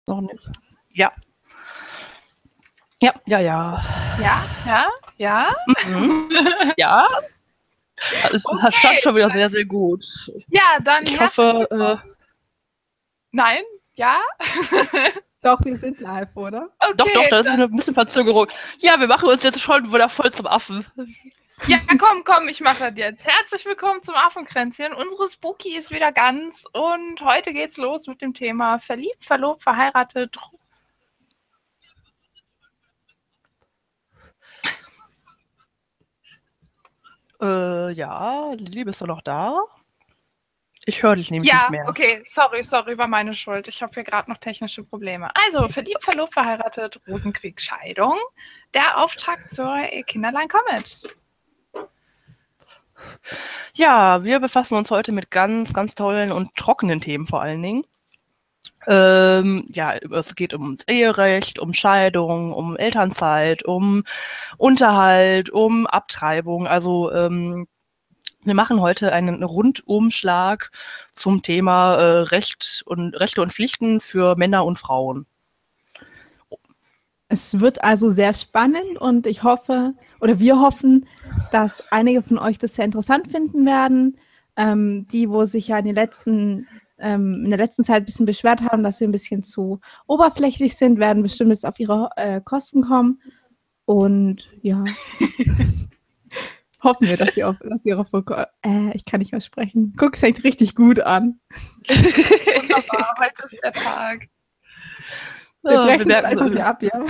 Noch nicht. Ja. Ja. Ja. Es stand schon wieder sehr, sehr gut. Ja, dann ich hoffe. Nein? Ja? Doch, wir sind live, oder? Okay, doch, das ist eine bisschen Verzögerung. Ja, wir machen uns jetzt schon wieder voll zum Affen. Ja, komm, ich mache das jetzt. Herzlich willkommen zum Affenkränzchen. Unsere Spooky ist wieder ganz und heute geht's los mit dem Thema verliebt, verlobt, verheiratet. Ja, Lilly, bist du noch da? Ich höre dich nämlich nicht mehr. Ja, okay, sorry, war meine Schuld. Ich habe hier gerade noch technische Probleme. Also, verliebt, verlobt, verheiratet, Rosenkrieg, Scheidung. Der Auftakt zur Kinderlein Comet. Ja, wir befassen uns heute mit ganz, ganz tollen und trockenen Themen vor allen Dingen. Ja, es geht ums Eherecht, um Scheidung, um Elternzeit, um Unterhalt, um Abtreibung. Also wir machen heute einen Rundumschlag zum Thema Rechte und Pflichten für Männer und Frauen. Es wird also sehr spannend und ich hoffe, oder wir hoffen, dass einige von euch das sehr interessant finden werden. Die, wo sich ja in der letzten Zeit ein bisschen beschwert haben, dass wir ein bisschen zu oberflächlich sind, werden bestimmt jetzt auf ihre Kosten kommen. Und ja, hoffen wir, dass sie ich kann nicht mehr sprechen. Guck, es fängt richtig gut an. Wunderbar, heute ist der Tag. Wir brechen es einfach wieder ab, ja.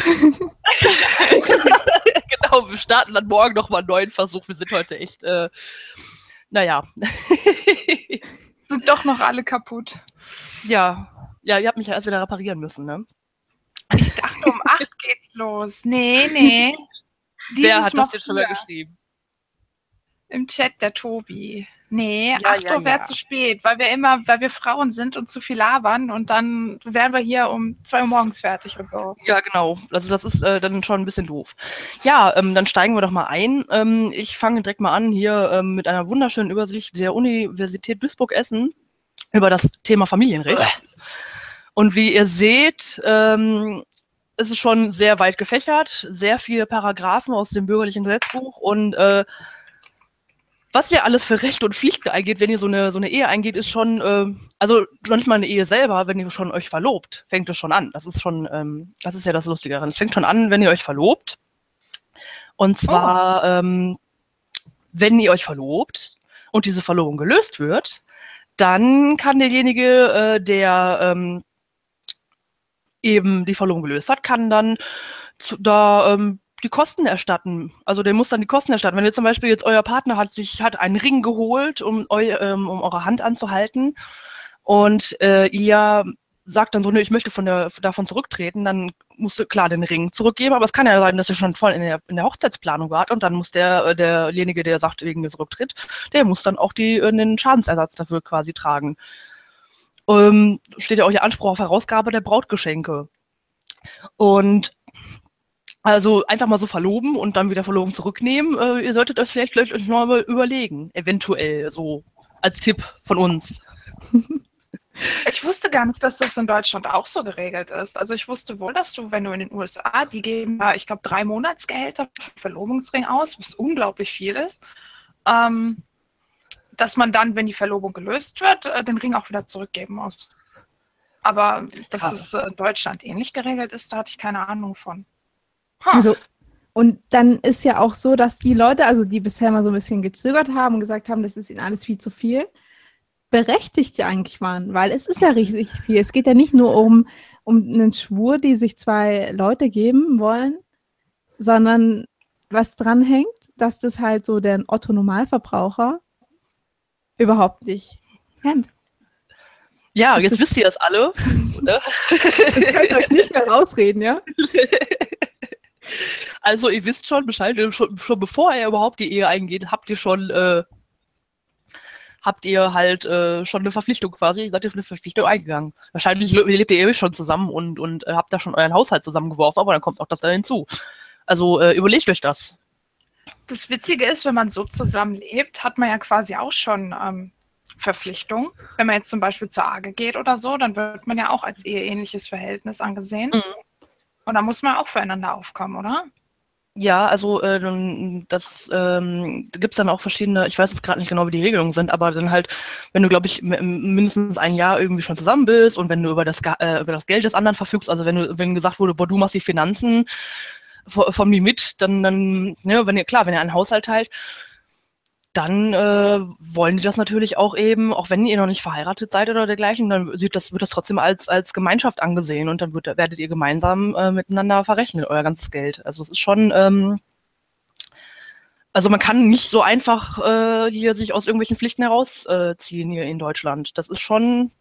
Genau, wir starten dann morgen nochmal einen neuen Versuch. Wir sind heute echt, naja. Sind doch noch alle kaputt. Ja, ihr habt mich ja erst wieder reparieren müssen, ne? Ich dachte, um 8 geht's los. Nee. Wer hat das denn schon mal geschrieben? Im Chat der Tobi. Nee, 8 Uhr wäre zu spät, weil wir Frauen sind und zu viel labern und dann wären wir hier um 2 Uhr morgens fertig und so. Ja, genau. Also das ist dann schon ein bisschen doof. Ja, dann steigen wir doch mal ein. Ich fange direkt mal an hier mit einer wunderschönen Übersicht der Universität Duisburg-Essen über das Thema Familienrecht. Und wie ihr seht, ist es schon sehr weit gefächert, sehr viele Paragraphen aus dem bürgerlichen Gesetzbuch und was hier alles für Rechte und Pflichten eingeht, wenn ihr so eine Ehe eingeht, ist schon, also schon nicht mal eine Ehe selber, wenn ihr schon euch verlobt, fängt es schon an. Das ist schon, das ist ja das Lustige daran. Es fängt schon an, wenn ihr euch verlobt. Und zwar, wenn ihr euch verlobt und diese Verlobung gelöst wird, dann kann derjenige, der eben die Verlobung gelöst hat, kann dann die Kosten erstatten. Also der muss dann die Kosten erstatten. Wenn ihr zum Beispiel jetzt euer Partner hat einen Ring geholt, um eure Hand anzuhalten und ihr sagt dann so, ich möchte davon zurücktreten, dann musst du klar den Ring zurückgeben, aber es kann ja sein, dass ihr schon voll in der Hochzeitsplanung wart und dann muss derjenige, der sagt, wegen des Rücktritt, der muss dann auch den Schadensersatz dafür quasi tragen. Steht ja auch ihr Anspruch auf Herausgabe der Brautgeschenke. Und also einfach mal so verloben und dann wieder Verlobung zurücknehmen. Ihr solltet euch vielleicht euch noch mal überlegen. Eventuell so als Tipp von uns. Ich wusste gar nicht, dass das in Deutschland auch so geregelt ist. Also ich wusste wohl, dass du, wenn du in den USA, die geben, ich glaube, 3 Monatsgehälter für Verlobungsring aus, was unglaublich viel ist, dass man dann, wenn die Verlobung gelöst wird, den Ring auch wieder zurückgeben muss. Aber dass es in Deutschland ähnlich geregelt ist, da hatte ich keine Ahnung von. Also, und dann ist ja auch so, dass die Leute, also die bisher mal so ein bisschen gezögert haben und gesagt haben, das ist ihnen alles viel zu viel, berechtigt ja eigentlich waren, weil es ist ja richtig viel. Es geht ja nicht nur um einen Schwur, die sich 2 Leute geben wollen, sondern was dranhängt, dass das halt so der Otto-Normalverbraucher überhaupt nicht kennt. Ja, jetzt wisst ihr das alle. Das könnt ihr euch nicht mehr rausreden, ja? Also ihr wisst schon Bescheid, schon bevor ihr überhaupt die Ehe eingeht, habt ihr halt schon eine Verpflichtung quasi, seid ihr für eine Verpflichtung eingegangen. Wahrscheinlich lebt ihr schon zusammen und habt da schon euren Haushalt zusammengeworfen, aber dann kommt auch das da hinzu. Also überlegt euch das. Das Witzige ist, wenn man so zusammenlebt, hat man ja quasi auch schon Verpflichtungen. Wenn man jetzt zum Beispiel zur AGE geht oder so, dann wird man ja auch als eheähnliches Verhältnis angesehen. Mhm. Und da muss man auch füreinander aufkommen, oder? Ja, also das gibt es dann auch verschiedene, ich weiß jetzt gerade nicht genau, wie die Regelungen sind, aber dann halt, wenn du, glaube ich, mindestens ein Jahr irgendwie schon zusammen bist und wenn du über das Geld des anderen verfügst, also wenn gesagt wurde, boah, du machst die Finanzen von mir mit, dann ne, wenn ihr einen Haushalt teilt, dann wollen die das natürlich auch eben, auch wenn ihr noch nicht verheiratet seid oder dergleichen, dann wird das trotzdem als Gemeinschaft angesehen und dann werdet ihr gemeinsam miteinander verrechnen, euer ganzes Geld. Also es ist schon, also man kann nicht so einfach hier sich aus irgendwelchen Pflichten herausziehen hier in Deutschland. Das ist schon,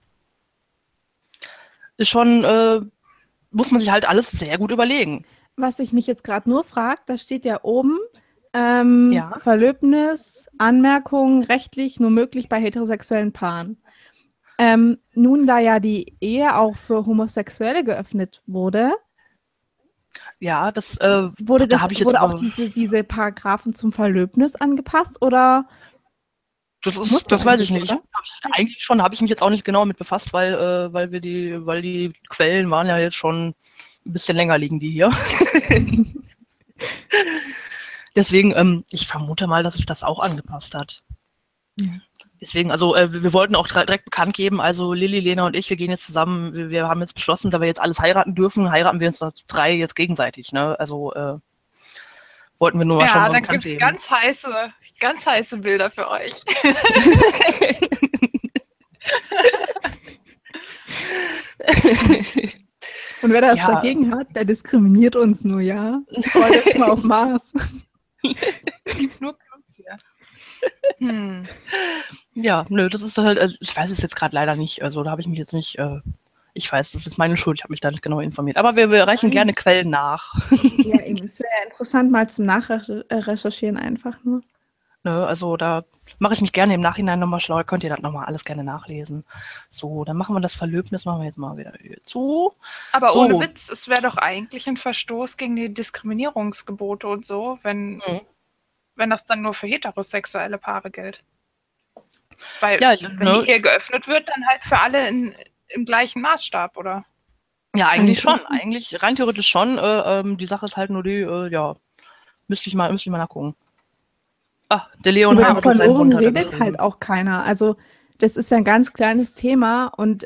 muss man sich halt alles sehr gut überlegen. Was ich mich jetzt gerade nur frage, da steht ja oben, Ja. Verlöbnis, Anmerkung, rechtlich nur möglich bei heterosexuellen Paaren. Nun, da ja die Ehe auch für Homosexuelle geöffnet wurde, Ja, das wurde da habe ich jetzt wurde auch aber, diese Paragraphen zum Verlöbnis angepasst oder muss das weiß ich eigentlich, nicht. oder? Eigentlich schon, habe ich mich jetzt auch nicht genau mit befasst, weil die Quellen waren ja jetzt schon ein bisschen länger liegen die hier. Deswegen, ich vermute mal, dass sich das auch angepasst hat. Ja. Deswegen, also wir wollten auch direkt bekannt geben, also Lilly, Lena und ich, wir gehen jetzt zusammen, wir haben jetzt beschlossen, da wir jetzt alles heiraten dürfen, heiraten wir uns als 3 jetzt gegenseitig, ne? Also wollten wir nur mal schon Ja, mal dann bekannt gibt es geben. ganz heiße Bilder für euch. Und wer das Ja. dagegen hat, der diskriminiert uns nur, ja? Freut euch mal auf Mars. Es gibt nur Plus hier. Ja, nö, das ist halt, also ich weiß es jetzt gerade leider nicht, also da habe ich mich jetzt nicht, ich weiß, das ist meine Schuld, ich habe mich da nicht genau informiert, aber wir reichen Nein. gerne Quellen nach. Ja, eben. Es wäre interessant, mal zum Nachrecherchieren einfach nur. Ne, also da mache ich mich gerne im Nachhinein nochmal schlau, könnt ihr das nochmal alles gerne nachlesen. So, dann machen wir das Verlöbnis, machen wir jetzt mal wieder hier zu. Aber So. ohne Witz, es wäre doch eigentlich ein Verstoß gegen die Diskriminierungsgebote und so, wenn das dann nur für heterosexuelle Paare gilt. Weil Ja, wenn die Ehe geöffnet wird, dann halt für alle im gleichen Maßstab, oder? Ja, eigentlich schon. Eigentlich rein theoretisch schon. Die Sache ist halt nur die, ja, müsste ich mal nachgucken. Ah, der Leon Über heiratet seinen Verlobung Hund, hat er redet geschrieben. halt auch keiner. Also das ist ja ein ganz kleines Thema und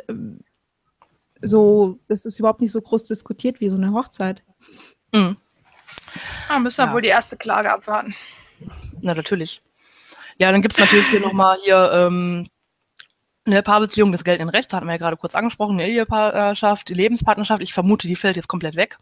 das ist überhaupt nicht so groß diskutiert wie so eine Hochzeit. Mhm. Müssen wir Ja. wohl die erste Klage abwarten. Na, natürlich. Ja, dann gibt es natürlich hier nochmal eine Paarbeziehung des geltenden Rechts, hatten wir ja gerade kurz angesprochen, eine Ehepartnerschaft, die Lebenspartnerschaft. Ich vermute, die fällt jetzt komplett weg.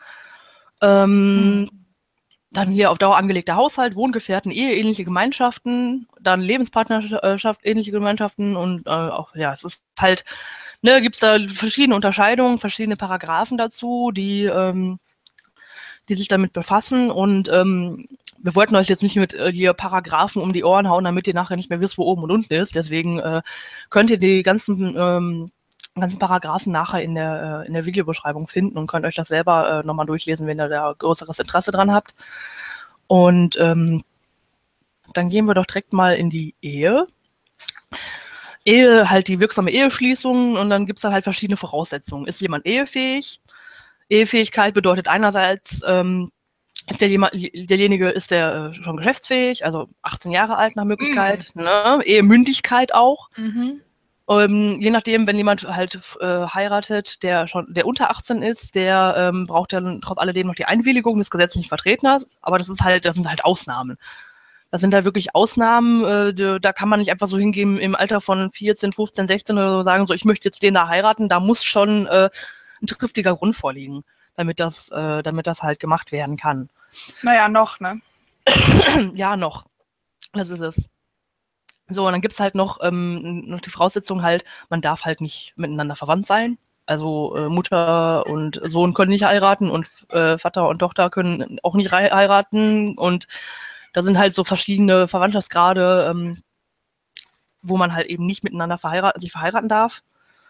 Dann hier auf Dauer angelegter Haushalt, Wohngefährten, eheähnliche Gemeinschaften, dann Lebenspartnerschaft, ähnliche Gemeinschaften und auch, ja, es ist halt, ne, gibt es da verschiedene Unterscheidungen, verschiedene Paragraphen dazu, die sich damit befassen und wir wollten euch jetzt nicht mit hier Paragraphen um die Ohren hauen, damit ihr nachher nicht mehr wisst, wo oben und unten ist. Deswegen könnt ihr die ganzen Paragraphen nachher in der Videobeschreibung finden und könnt euch das selber nochmal durchlesen, wenn ihr da größeres Interesse dran habt. Und dann gehen wir doch direkt mal in die Ehe. Ehe, halt die wirksame Eheschließung und dann gibt es dann halt verschiedene Voraussetzungen. Ist jemand ehefähig? Ehefähigkeit bedeutet einerseits, ist derjenige ist der schon geschäftsfähig, also 18 Jahre alt nach Möglichkeit, ne? Ehemündigkeit auch. Je nachdem, wenn jemand halt heiratet, der unter 18 ist, der braucht dann trotz alledem noch die Einwilligung des gesetzlichen Vertreters, aber das sind halt Ausnahmen. Das sind halt wirklich Ausnahmen, da kann man nicht einfach so hingehen im Alter von 14, 15, 16 oder so sagen, so ich möchte jetzt den da heiraten, da muss schon ein triftiger Grund vorliegen, damit das halt gemacht werden kann. Naja, noch, ne? Ja, noch. Das ist es. So, und dann gibt es halt noch die Voraussetzung halt, man darf halt nicht miteinander verwandt sein. Also Mutter und Sohn können nicht heiraten und Vater und Tochter können auch nicht heiraten. Und da sind halt so verschiedene Verwandtschaftsgrade, wo man halt eben nicht miteinander sich verheiraten darf.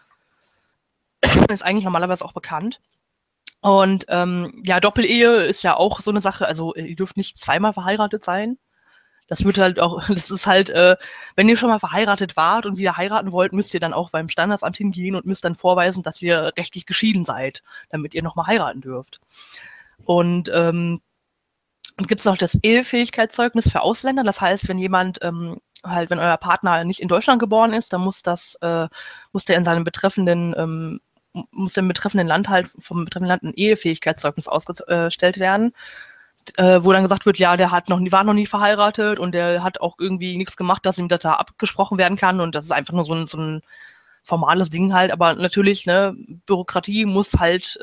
Ist eigentlich normalerweise auch bekannt. Und ja, Doppelehe ist ja auch so eine Sache. Also ihr dürft nicht zweimal verheiratet sein. Das wird halt auch, das ist halt, wenn ihr schon mal verheiratet wart und wieder heiraten wollt, müsst ihr dann auch beim Standesamt hingehen und müsst dann vorweisen, dass ihr rechtlich geschieden seid, damit ihr nochmal heiraten dürft. Und gibt es noch das Ehefähigkeitszeugnis für Ausländer. Das heißt, wenn jemand halt, wenn euer Partner nicht in Deutschland geboren ist, dann muss der in seinem betreffenden muss im betreffenden Land halt vom betreffenden Land ein Ehefähigkeitszeugnis ausgestellt werden, wo dann gesagt wird, ja, der war noch nie verheiratet und der hat auch irgendwie nichts gemacht, dass ihm das da abgesprochen werden kann und das ist einfach nur so ein formales Ding halt, aber natürlich, ne, Bürokratie muss halt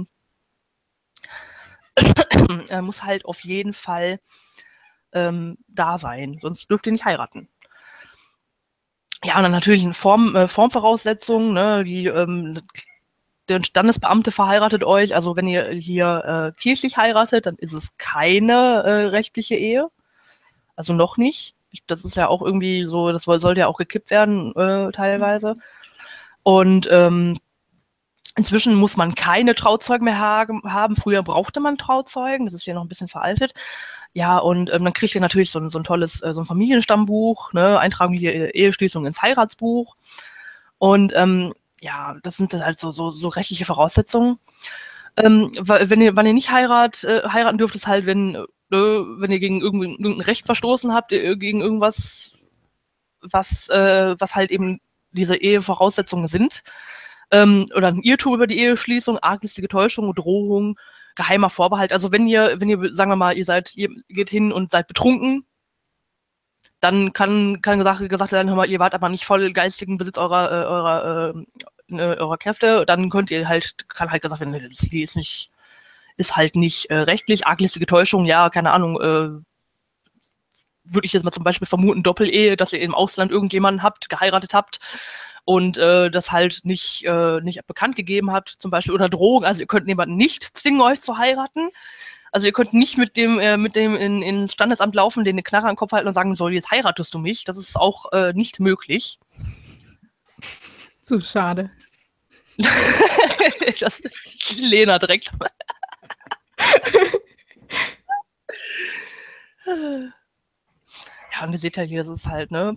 muss halt auf jeden Fall da sein, sonst dürft ihr nicht heiraten. Ja, und dann natürlich eine Formvoraussetzung, ne, der Standesbeamte verheiratet euch, also wenn ihr hier kirchlich heiratet, dann ist es keine rechtliche Ehe, also noch nicht. Das ist ja auch irgendwie so, das sollte ja auch gekippt werden teilweise. Und inzwischen muss man keine Trauzeugen mehr haben. Früher brauchte man Trauzeugen, das ist hier noch ein bisschen veraltet. Ja, und dann kriegt ihr natürlich so ein tolles so ein Familienstammbuch, ne, Eintragung die Eheschließung ins Heiratsbuch. Und ja, das sind halt so rechtliche Voraussetzungen. Wann ihr nicht heiraten dürft, ist halt, wenn ihr gegen irgendein Recht verstoßen habt, gegen irgendwas, was halt eben diese Ehevoraussetzungen sind. Oder ein Irrtum über die Eheschließung, arglistige Täuschung, Drohung, geheimer Vorbehalt. Also wenn ihr, sagen wir mal, ihr geht hin und seid betrunken, dann kann gesagt werden, hör mal, ihr wart aber nicht voll geistigen Besitz eurer Kräfte, dann kann halt gesagt werden, die ist halt nicht rechtlich, arglistige Täuschung, ja, keine Ahnung, würde ich jetzt mal zum Beispiel vermuten, Doppel-Ehe, dass ihr im Ausland irgendjemanden geheiratet habt und das halt nicht bekannt gegeben habt, zum Beispiel, oder Drohung, also ihr könnt jemanden nicht zwingen, euch zu heiraten. Also ihr könnt nicht mit dem ins Standesamt laufen, den eine Knarre an den Kopf halten und sagen, so, jetzt heiratest du mich. Das ist auch nicht möglich. So schade. Das ist Lena direkt. Ja, und ihr seht ja hier, das ist halt, ne?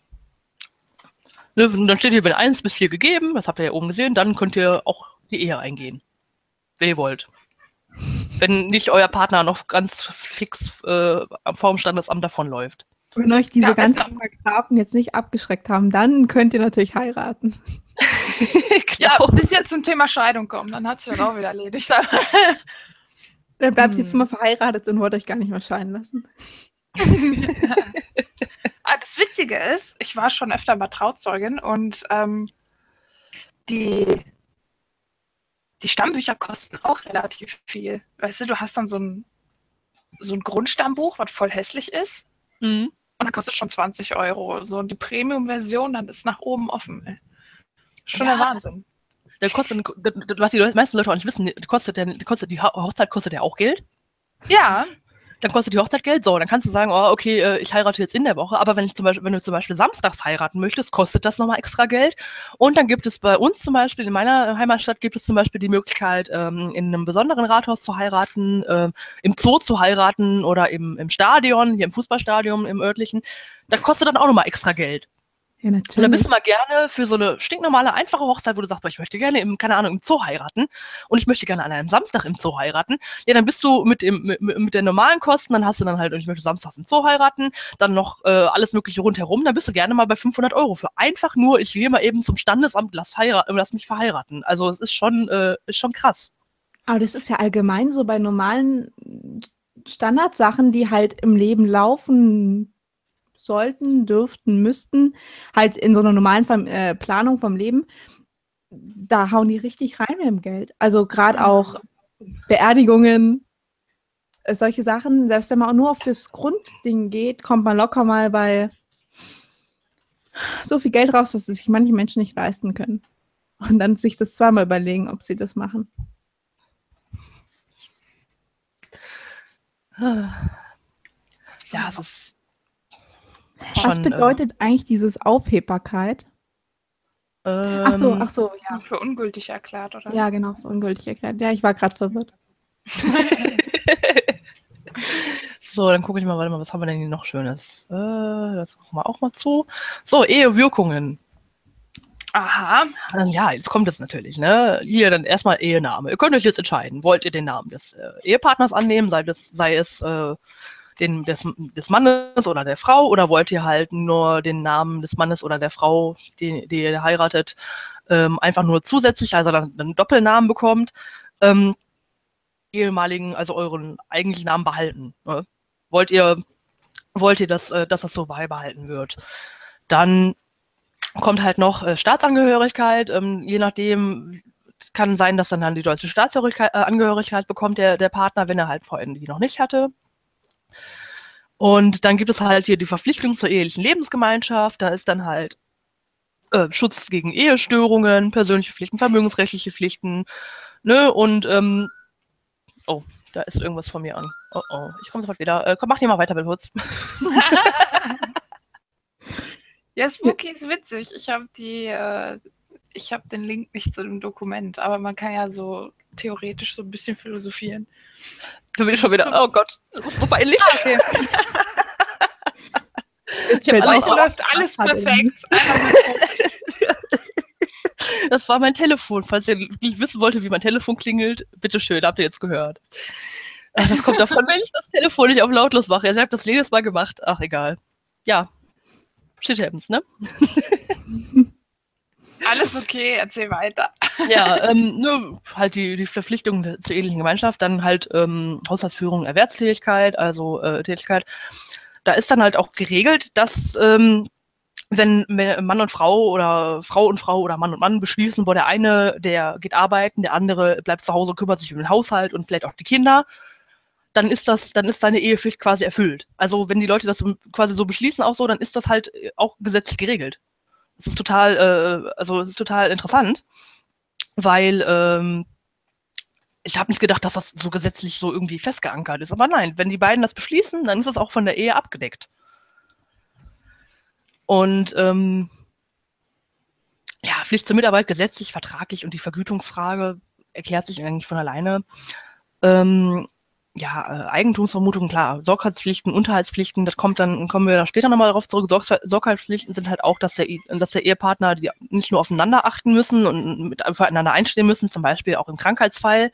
Und dann steht hier, wenn 1 bis 4 gegeben, das habt ihr ja oben gesehen, dann könnt ihr auch die Ehe eingehen. Wenn ihr wollt. Wenn nicht euer Partner noch ganz fix vor dem Standesamt davonläuft. Wenn euch diese ganzen Paragraphen jetzt nicht abgeschreckt haben, dann könnt ihr natürlich heiraten. Ja, bis jetzt zum Thema Scheidung kommen, dann hat es ja auch wieder erledigt. Dann bleibt ihr für immer verheiratet und wollt euch gar nicht mehr scheiden lassen. Das Witzige ist, ich war schon öfter mal Trauzeugin und die Stammbücher kosten auch relativ viel. Weißt du, du hast dann so ein Grundstammbuch, was voll hässlich ist. Mhm. Und dann kostet schon 20 €. So, und die Premium-Version, dann ist nach oben offen. Ey. Schon der Wahnsinn. Was die meisten Leute auch nicht wissen, die Hochzeit kostet ja auch Geld. Ja. Dann kostet die Hochzeit Geld, so, dann kannst du sagen, oh, okay, ich heirate jetzt in der Woche, aber wenn du zum Beispiel samstags heiraten möchtest, kostet das nochmal extra Geld. Und dann gibt es bei uns zum Beispiel, in meiner Heimatstadt gibt es zum Beispiel die Möglichkeit, in einem besonderen Rathaus zu heiraten, im Zoo zu heiraten oder im Stadion, hier im Fußballstadion, im örtlichen. Da kostet dann auch nochmal extra Geld. Ja, natürlich. Und dann bist du mal gerne für so eine stinknormale, einfache Hochzeit, wo du sagst, ich möchte gerne im Zoo heiraten und ich möchte gerne an einem Samstag im Zoo heiraten. Ja, dann bist du mit den normalen Kosten, dann hast du dann halt, und ich möchte samstags im Zoo heiraten, dann noch alles mögliche rundherum, dann bist du gerne mal bei 500 € für einfach nur, ich gehe mal eben zum Standesamt, lass mich verheiraten. Also es ist schon krass. Aber das ist ja allgemein so bei normalen Standardsachen, die halt im Leben laufen sollten, dürften, müssten, halt in so einer normalen Planung vom Leben, da hauen die richtig rein mit dem Geld. Also gerade auch Beerdigungen, solche Sachen, selbst wenn man auch nur auf das Grundding geht, kommt man locker mal bei so viel Geld raus, dass es sich manche Menschen nicht leisten können. Und dann sich das zweimal überlegen, ob sie das machen. Ja, es ist Was bedeutet eigentlich dieses Aufhebbarkeit? Ach so, ja. Für ungültig erklärt, oder? Ja, genau, für ungültig erklärt. Ja, ich war gerade verwirrt. So, dann gucke ich mal, warte mal, was haben wir denn hier noch Schönes? Das machen wir auch mal zu. So, Ehewirkungen. Aha. Ja, jetzt kommt es natürlich, ne? Hier dann erstmal Ehename. Ihr könnt euch jetzt entscheiden. Wollt ihr den Namen des Ehepartners annehmen, sei es des Mannes oder der Frau, oder wollt ihr halt nur den Namen des Mannes oder der Frau, die ihr heiratet, einfach nur zusätzlich, also dann einen Doppelnamen bekommt, ehemaligen, also euren eigentlichen Namen behalten. Ne? Wollt ihr, dass das so beibehalten wird? Dann kommt halt noch Staatsangehörigkeit, je nachdem kann sein, dass dann die deutsche Staatsangehörigkeit bekommt der Partner, wenn er halt vorhin die noch nicht hatte. Und dann gibt es halt hier die Verpflichtung zur ehelichen Lebensgemeinschaft, da ist dann halt Schutz gegen Ehestörungen, persönliche Pflichten, vermögensrechtliche Pflichten, ne, und oh, da ist irgendwas von mir an. Oh, oh, ich komme sofort wieder. Komm, mach die mal weiter, bitte kurz. Ja, Spooky ist witzig. Ich habe den Link nicht zu dem Dokument, aber man kann ja so theoretisch so ein bisschen philosophieren. Du willst schon wieder, oh Gott, das ist so peinlich. Okay. Heute läuft alles perfekt. Das war mein Telefon. Falls ihr nicht wissen wollt, wie mein Telefon klingelt, bitteschön, habt ihr jetzt gehört. Das kommt davon, wenn ich das Telefon nicht auf lautlos mache. Also ich habe das jedes Mal gemacht. Ach, egal. Ja, shit happens, ne? Alles okay, erzähl weiter. Ja, halt die Verpflichtung zur ehelichen Gemeinschaft, dann halt Haushaltsführung, Erwerbstätigkeit, also Tätigkeit. Da ist dann halt auch geregelt, dass wenn Mann und Frau oder Frau und Frau oder Mann und Mann beschließen, wo der eine, der geht arbeiten, der andere bleibt zu Hause, kümmert sich um den Haushalt und vielleicht auch die Kinder, dann ist seine Ehepflicht quasi erfüllt. Also wenn die Leute das quasi so beschließen auch so, dann ist das halt auch gesetzlich geregelt. Es ist total interessant, weil ich habe nicht gedacht, dass das so gesetzlich so irgendwie festgeankert ist. Aber nein, wenn die beiden das beschließen, dann ist das auch von der Ehe abgedeckt. Und Pflicht zur Mitarbeit gesetzlich, vertraglich und die Vergütungsfrage erklärt sich eigentlich von alleine. Eigentumsvermutung, klar, Sorgfaltspflichten, Unterhaltspflichten, kommen wir da später nochmal darauf zurück. Sorgfaltspflichten sind halt auch, dass der Ehepartner die nicht nur aufeinander achten müssen und füreinander einstehen müssen, zum Beispiel auch im Krankheitsfall,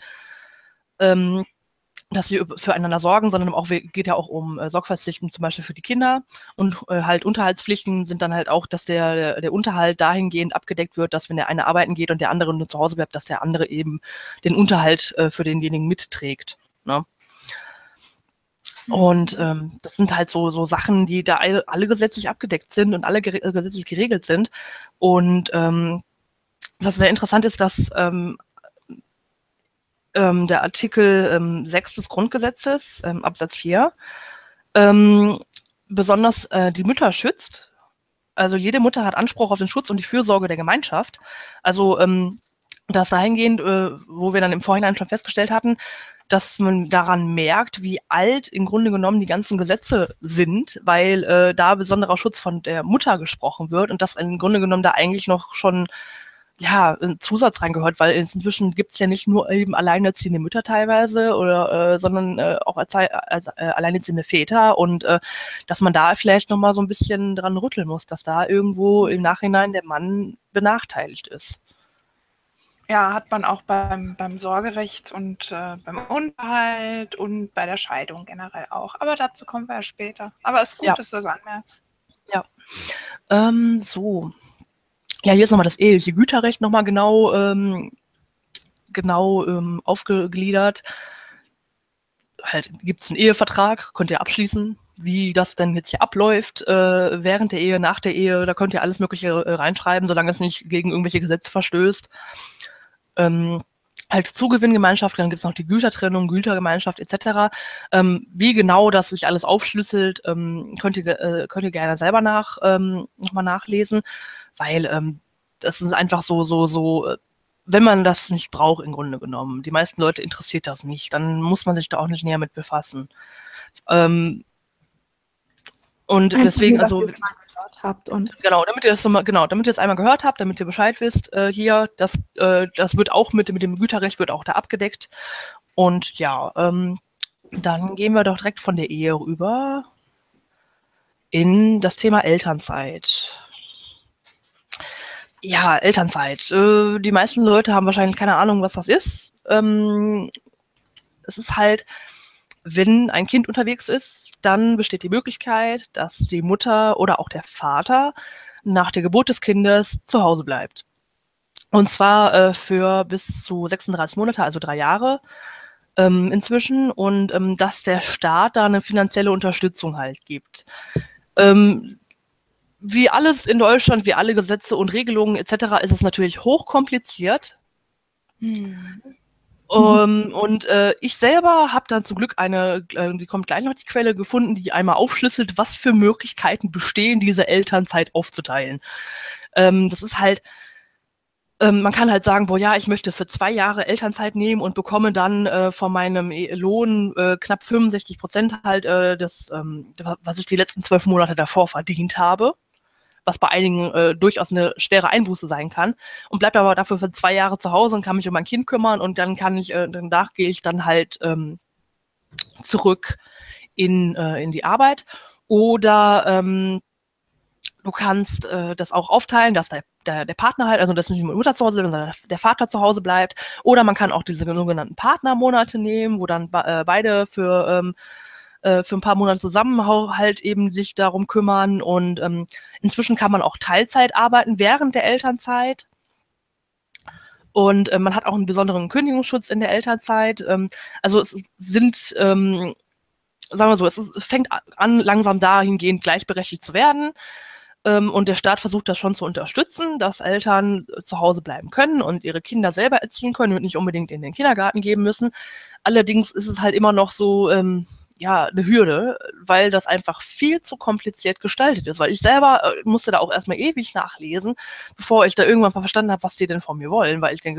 dass sie füreinander sorgen, sondern geht ja auch um Sorgfaltspflichten zum Beispiel für die Kinder und halt Unterhaltspflichten sind dann halt auch, dass der Unterhalt dahingehend abgedeckt wird, dass wenn der eine arbeiten geht und der andere nur zu Hause bleibt, dass der andere eben den Unterhalt für denjenigen mitträgt. Ne? Und das sind halt so Sachen, die da alle gesetzlich abgedeckt sind und alle gesetzlich geregelt sind. Und was sehr interessant ist, dass der Artikel 6 des Grundgesetzes, Absatz 4, besonders die Mütter schützt. Also jede Mutter hat Anspruch auf den Schutz und die Fürsorge der Gemeinschaft. Also das dahingehend, wo wir dann im Vorhinein schon festgestellt hatten, dass man daran merkt, wie alt im Grunde genommen die ganzen Gesetze sind, weil da besonderer Schutz von der Mutter gesprochen wird und das im Grunde genommen da eigentlich noch schon ein Zusatz reingehört, weil inzwischen gibt es ja nicht nur eben alleinerziehende Mütter teilweise sondern auch alleinerziehende Väter und dass man da vielleicht nochmal so ein bisschen dran rütteln muss, dass da irgendwo im Nachhinein der Mann benachteiligt ist. Ja, hat man auch beim Sorgerecht und beim Unterhalt und bei der Scheidung generell auch. Aber dazu kommen wir ja später. Aber es ist gut, dass du das anmerkst. Ja. So. Ja, hier ist nochmal das eheliche Güterrecht nochmal genau aufgegliedert. Halt gibt es einen Ehevertrag, könnt ihr abschließen. Wie das denn jetzt hier abläuft, während der Ehe, nach der Ehe, da könnt ihr alles Mögliche reinschreiben, solange es nicht gegen irgendwelche Gesetze verstößt. Halt Zugewinngemeinschaft, dann gibt es noch die Gütertrennung, Gütergemeinschaft etc. Wie genau das sich alles aufschlüsselt, könnt ihr gerne selber nochmal nachlesen, weil das ist einfach so, wenn man das nicht braucht im Grunde genommen, die meisten Leute interessiert das nicht, dann muss man sich da auch nicht näher mit befassen. Und einfach deswegen, also habt und damit ihr es einmal gehört habt, damit ihr Bescheid wisst, hier, das wird auch mit dem Güterrecht wird auch da abgedeckt. Und ja, Dann gehen wir doch direkt von der Ehe rüber in das Thema Elternzeit. Ja, Elternzeit. Die meisten Leute haben wahrscheinlich keine Ahnung, was das ist. Es ist halt, wenn ein Kind unterwegs ist, dann besteht die Möglichkeit, dass die Mutter oder auch der Vater nach der Geburt des Kindes zu Hause bleibt. Und zwar für bis zu 36 Monate, also 3 Jahre inzwischen. Und dass der Staat da eine finanzielle Unterstützung halt gibt. Wie alles in Deutschland, wie alle Gesetze und Regelungen etc. ist es natürlich hochkompliziert. Und ich selber habe dann zum Glück die kommt gleich noch die Quelle gefunden, die einmal aufschlüsselt, was für Möglichkeiten bestehen, diese Elternzeit aufzuteilen. Das ist halt, man kann halt sagen, boah, ja, ich möchte für 2 Jahre Elternzeit nehmen und bekomme dann von meinem Lohn knapp 65% halt was ich die letzten 12 Monate davor verdient habe, was bei einigen durchaus eine schwere Einbuße sein kann, und bleibe aber dafür für 2 Jahre zu Hause und kann mich um mein Kind kümmern, und dann danach gehe ich dann halt zurück in die Arbeit. Oder du kannst das auch aufteilen, dass der Partner halt, also dass nicht die Mutter zu Hause bleibt, sondern der Vater zu Hause bleibt. Oder man kann auch diese sogenannten Partnermonate nehmen, wo dann beide für ein paar Monate zusammen halt eben sich darum kümmern. Und inzwischen kann man auch Teilzeit arbeiten während der Elternzeit. Und man hat auch einen besonderen Kündigungsschutz in der Elternzeit. Also es sind, sagen wir so, es fängt an, langsam dahingehend gleichberechtigt zu werden. Und der Staat versucht das schon zu unterstützen, dass Eltern zu Hause bleiben können und ihre Kinder selber erziehen können und nicht unbedingt in den Kindergarten geben müssen. Allerdings ist es halt immer noch so, ja, eine Hürde, weil das einfach viel zu kompliziert gestaltet ist. Weil ich selber musste da auch erstmal ewig nachlesen, bevor ich da irgendwann mal verstanden habe, was die denn von mir wollen. Weil ich denke,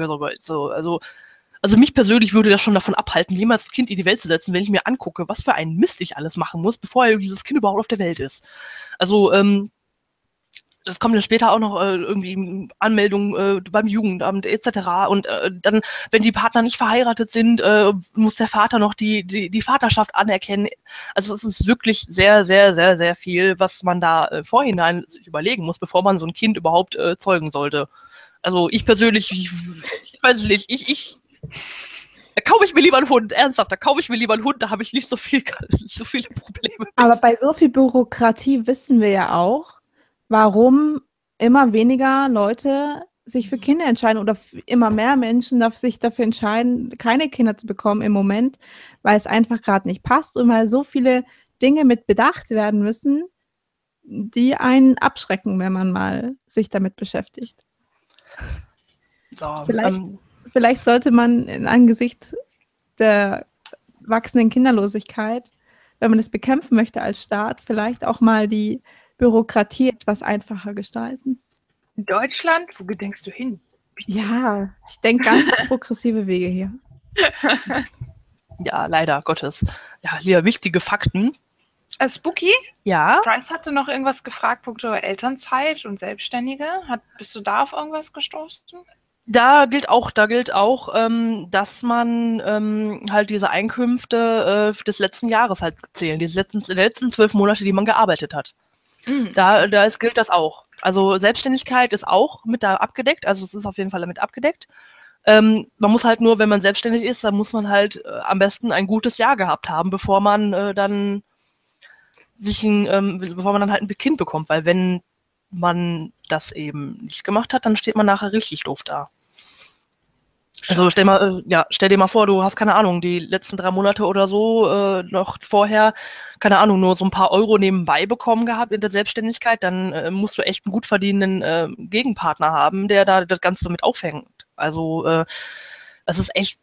also mich persönlich würde das schon davon abhalten, jemals ein Kind in die Welt zu setzen, wenn ich mir angucke, was für einen Mist ich alles machen muss, bevor dieses Kind überhaupt auf der Welt ist. Also, das kommt dann später auch noch irgendwie Anmeldungen beim Jugendamt etc. Und dann, wenn die Partner nicht verheiratet sind, muss der Vater noch die Vaterschaft anerkennen. Also es ist wirklich sehr, sehr, sehr, sehr viel, was man da vorhinein sich überlegen muss, bevor man so ein Kind überhaupt zeugen sollte. Also ich persönlich, ich weiß nicht, da kaufe ich mir lieber einen Hund, ernsthaft, da habe ich nicht so viele Probleme mit. Aber bei so viel Bürokratie wissen wir ja auch, warum immer weniger Leute sich für Kinder entscheiden oder immer mehr Menschen sich dafür entscheiden, keine Kinder zu bekommen im Moment, weil es einfach gerade nicht passt und weil so viele Dinge mit bedacht werden müssen, die einen abschrecken, wenn man mal sich damit beschäftigt. So, vielleicht sollte man angesichts der wachsenden Kinderlosigkeit, wenn man es bekämpfen möchte als Staat, vielleicht auch mal die Bürokratie etwas einfacher gestalten. In Deutschland? Wo gedenkst du hin? Ja, ich denke ganz progressive Wege hier. Ja, leider Gottes. Ja, hier wichtige Fakten. Spooky? Ja. Price hatte noch irgendwas gefragt, punkto Elternzeit und Selbstständige. Bist du da auf irgendwas gestoßen? Da gilt auch, dass man halt diese Einkünfte des letzten Jahres halt zählen, die letzten 12 Monate, die man gearbeitet hat. Gilt das auch. Also Selbstständigkeit ist auch mit da abgedeckt, also es ist auf jeden Fall damit abgedeckt. Man muss halt nur, wenn man selbstständig ist, dann muss man halt am besten ein gutes Jahr gehabt haben, bevor man dann halt ein Kind bekommt, weil wenn man das eben nicht gemacht hat, dann steht man nachher richtig doof da. Also stell dir mal vor, du hast, keine Ahnung, die letzten 3 Monate oder so noch vorher, keine Ahnung, nur so ein paar Euro nebenbei bekommen gehabt in der Selbstständigkeit, dann musst du echt einen gut verdienenden Gegenpartner haben, der da das Ganze mit aufhängt. Also es ist echt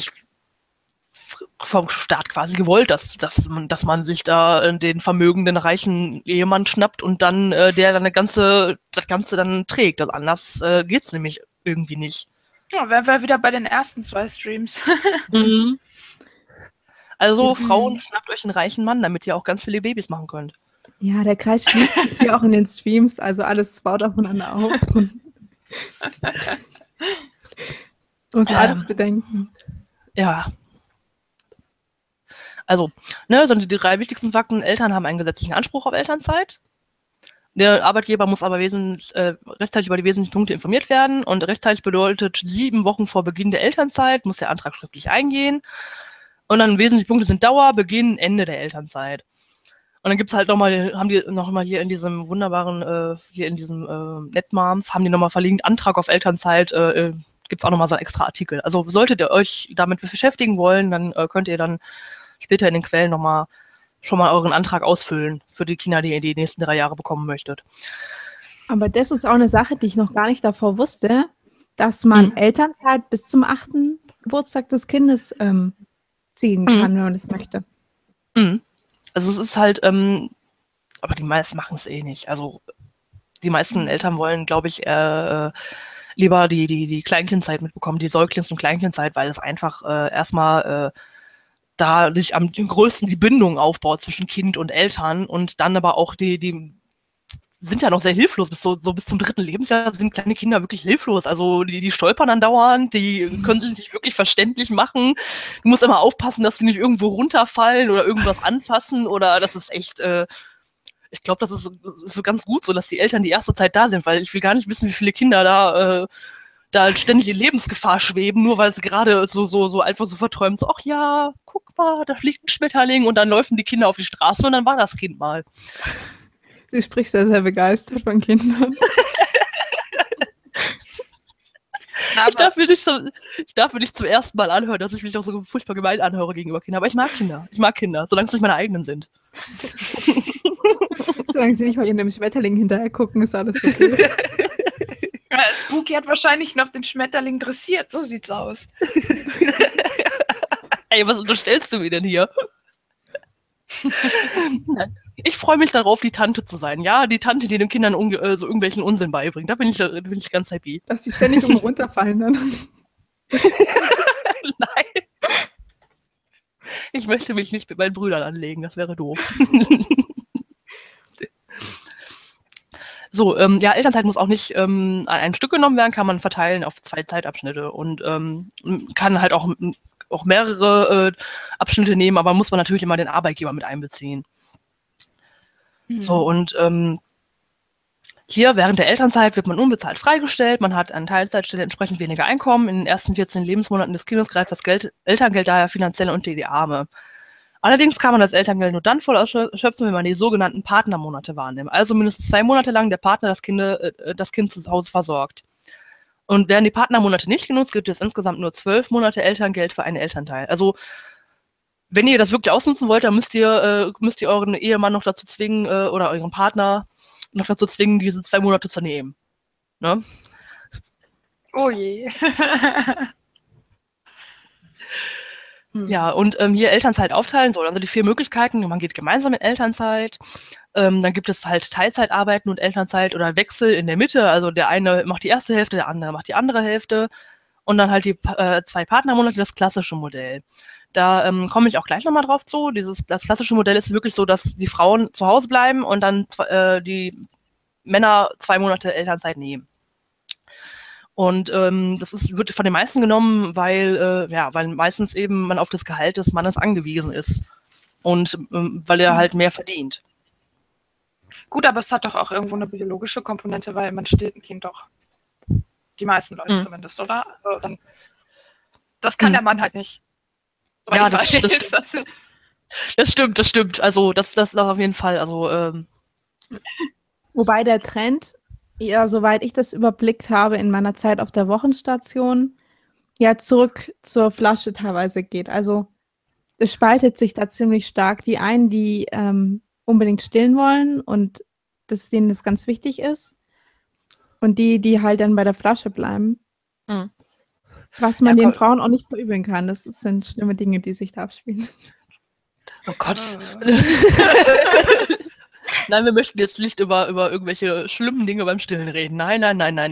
vom Staat quasi gewollt, dass man sich da den vermögenden, reichen Ehemann schnappt und dann der dann das Ganze dann trägt. Das anders geht's nämlich irgendwie nicht. Ja, wären wir wieder bei den ersten 2 Streams. Mhm. Also Frauen, schnappt euch einen reichen Mann, damit ihr auch ganz viele Babys machen könnt. Ja, der Kreis schließt sich hier auch in den Streams, also alles baut aufeinander auf. Muss alles bedenken. Ja. Also, ne, sind die 3 wichtigsten Fakten. Eltern haben einen gesetzlichen Anspruch auf Elternzeit. Der Arbeitgeber muss aber rechtzeitig über die wesentlichen Punkte informiert werden. Und rechtzeitig bedeutet 7 Wochen vor Beginn der Elternzeit muss der Antrag schriftlich eingehen. Und dann wesentliche Punkte sind Dauer, Beginn, Ende der Elternzeit. Und dann gibt's halt haben die nochmal hier in diesem wunderbaren, hier in diesem Netmoms, haben die nochmal verlinkt, Antrag auf Elternzeit, gibt's auch nochmal so einen extra Artikel. Also solltet ihr euch damit beschäftigen wollen, dann könnt ihr dann später in den Quellen schon mal euren Antrag ausfüllen für die Kinder, die ihr die nächsten 3 Jahre bekommen möchtet. Aber das ist auch eine Sache, die ich noch gar nicht davor wusste, dass man Elternzeit bis zum 8. Geburtstag des Kindes ziehen kann, wenn man das möchte. Also es ist halt, aber die meisten machen es eh nicht. Also die meisten Eltern wollen, glaube ich, lieber die Kleinkindzeit mitbekommen, die Säuglings- und Kleinkindzeit, weil es einfach erstmal da sich am größten die Bindung aufbaut zwischen Kind und Eltern und dann aber auch die sind ja noch sehr hilflos. Bis zum 3. Lebensjahr sind kleine Kinder wirklich hilflos. Also die stolpern dann dauernd, die können sich nicht wirklich verständlich machen. Du musst immer aufpassen, dass sie nicht irgendwo runterfallen oder irgendwas anfassen oder das ist echt, ich glaube, das ist so ganz gut so, dass die Eltern die erste Zeit da sind, weil ich will gar nicht wissen, wie viele Kinder da ständig in Lebensgefahr schweben, nur weil sie gerade so einfach so verträumen, so, ach ja, guck mal, da fliegt ein Schmetterling und dann laufen die Kinder auf die Straße und dann war das Kind mal. Du sprichst sehr, sehr begeistert von Kindern. Ich darf mir nicht zum ersten Mal anhören, dass ich mich auch so furchtbar gemein anhöre gegenüber Kindern. Aber ich mag Kinder. Ich mag Kinder, solange es nicht meine eigenen sind. Solange sie nicht mal ihrem Schmetterling hinterher gucken, ist alles okay. Ja, Spooky hat wahrscheinlich noch den Schmetterling dressiert. So sieht's aus. Ey, was unterstellst du mir denn hier? Ich freue mich darauf, die Tante zu sein. Ja, die Tante, die den Kindern so irgendwelchen Unsinn beibringt. Da bin ich ganz happy. Dass die ständig runterfallen dann. Nein. Ich möchte mich nicht mit meinen Brüdern anlegen. Das wäre doof. So, ja, Elternzeit muss auch nicht an ein Stück genommen werden, kann man verteilen auf 2 Zeitabschnitte und kann halt auch mehrere Abschnitte nehmen, aber muss man natürlich immer den Arbeitgeber mit einbeziehen. So, und hier während der Elternzeit wird man unbezahlt freigestellt, man hat an Teilzeitstelle entsprechend weniger Einkommen. In den ersten 14 Lebensmonaten des Kindes greift das Elterngeld daher finanziell unter die Arme. Allerdings kann man das Elterngeld nur dann voll ausschöpfen, wenn man die sogenannten Partnermonate wahrnimmt. Also mindestens 2 Monate lang der Partner das Kind zu Hause versorgt. Und werden die Partnermonate nicht genutzt, gibt es insgesamt nur 12 Monate Elterngeld für einen Elternteil. Also wenn ihr das wirklich ausnutzen wollt, dann müsst ihr euren Ehemann noch dazu zwingen oder euren Partner noch dazu zwingen, diese 2 Monate zu nehmen. Ne? Oh je. Ja, und hier Elternzeit aufteilen soll. Also die 4 Möglichkeiten, man geht gemeinsam in Elternzeit, dann gibt es halt Teilzeitarbeiten und Elternzeit oder Wechsel in der Mitte. Also der eine macht die erste Hälfte, der andere macht die andere Hälfte. Und dann halt die 2 Partnermonate, das klassische Modell. Da komme ich auch gleich nochmal drauf zu. Das klassische Modell ist wirklich so, dass die Frauen zu Hause bleiben und dann die Männer 2 Monate Elternzeit nehmen. Und wird von den meisten genommen, weil meistens eben man auf das Gehalt des Mannes angewiesen ist. Und weil er halt mehr verdient. Gut, aber es hat doch auch irgendwo eine biologische Komponente, weil man stillt ein Kind doch. Die meisten Leute zumindest, oder? Also dann, das kann der Mann halt nicht. Ja, das stimmt. Also das auf jeden Fall. Also Wobei der Trend, ja, soweit ich das überblickt habe in meiner Zeit auf der Wochenstation, ja zurück zur Flasche teilweise geht. Also es spaltet sich da ziemlich stark. Die einen, die unbedingt stillen wollen und denen das ganz wichtig ist. Und die halt dann bei der Flasche bleiben. Mhm. Was man den Frauen auch nicht verübeln kann. Das sind schlimme Dinge, die sich da abspielen. Oh Gott. Nein, wir möchten jetzt nicht über irgendwelche schlimmen Dinge beim Stillen reden. Nein.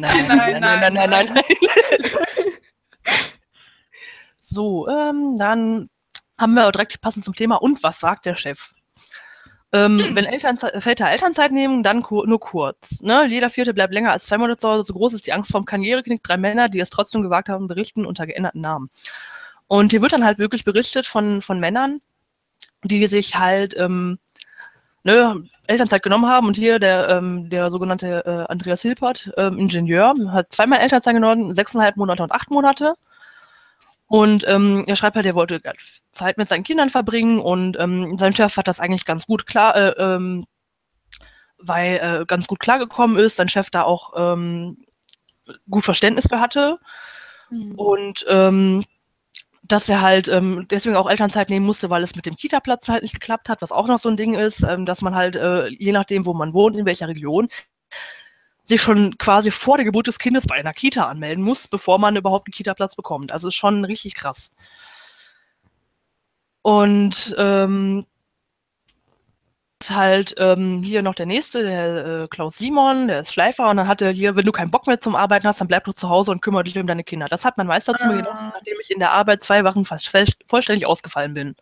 So, dann haben wir direkt passend zum Thema. Und was sagt der Chef? Wenn Väter Elternzeit nehmen, dann nur kurz. Ne? Jeder Vierte bleibt länger als 2 Monate zu Hause. So groß ist die Angst vorm Karriereknick. 3 Männer, die es trotzdem gewagt haben, berichten unter geänderten Namen. Und hier wird dann halt wirklich berichtet von Männern, die sich halt Elternzeit genommen haben. Und hier der sogenannte Andreas Hilpert, Ingenieur, hat zweimal Elternzeit genommen, 6,5 Monate und 8 Monate. Und er schreibt halt, er wollte Zeit mit seinen Kindern verbringen und sein Chef hat das eigentlich ganz gut ganz gut klargekommen ist, sein Chef da auch gut Verständnis für hatte und dass er halt deswegen auch Elternzeit nehmen musste, weil es mit dem Kita-Platz halt nicht geklappt hat, was auch noch so ein Ding ist, dass man halt, je nachdem, wo man wohnt, in welcher Region, sich schon quasi vor der Geburt des Kindes bei einer Kita anmelden muss, bevor man überhaupt einen Kita-Platz bekommt. Also ist schon richtig krass. Und halt hier noch der nächste, der Klaus Simon, der ist Schleifer und dann hat er hier, wenn du keinen Bock mehr zum Arbeiten hast, dann bleib doch zu Hause und kümmere dich um deine Kinder. Das hat mein Meister zu mir genommen, nachdem ich in der Arbeit 2 Wochen fast vollständig ausgefallen bin.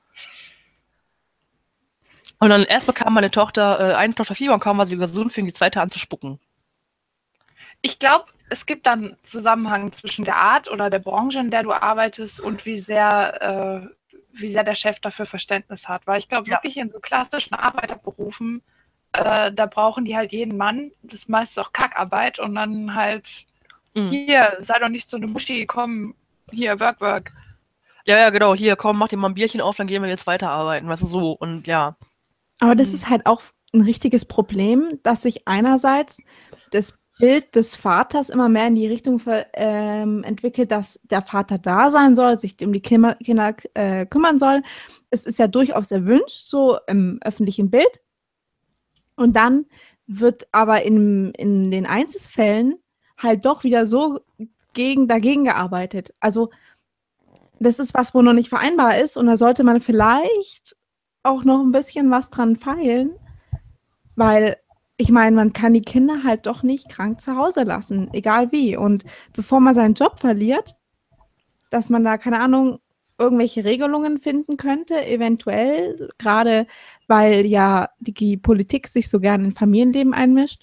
Und dann erst bekam meine Tochter, eine Tochter Fieber und kaum war sie gesund, fing die zweite an zu spucken. Ich glaube, es gibt dann einen Zusammenhang zwischen der Art oder der Branche, in der du arbeitest und wie sehr der Chef dafür Verständnis hat. Weil ich glaube, wirklich in so klassischen Arbeiterberufen, da brauchen die halt jeden Mann. Das ist meistens auch Kackarbeit und dann halt, hier, sei doch nicht so eine Muschi, komm, hier, Work. Ja, genau, hier, komm, mach dir mal ein Bierchen auf, dann gehen wir jetzt weiterarbeiten, weißt du, so, und ja. Aber das ist halt auch ein richtiges Problem, dass sich einerseits das Bild des Vaters immer mehr in die Richtung entwickelt, dass der Vater da sein soll, sich um die Kinder kümmern soll. Es ist ja durchaus erwünscht, so im öffentlichen Bild. Und dann wird aber in den Einzelfällen halt doch wieder so dagegen gearbeitet. Also das ist was, wo noch nicht vereinbar ist und da sollte man vielleicht auch noch ein bisschen was dran feilen, weil ich meine, man kann die Kinder halt doch nicht krank zu Hause lassen, egal wie. Und bevor man seinen Job verliert, dass man da, keine Ahnung, irgendwelche Regelungen finden könnte, eventuell, gerade weil ja die Politik sich so gerne in Familienleben einmischt.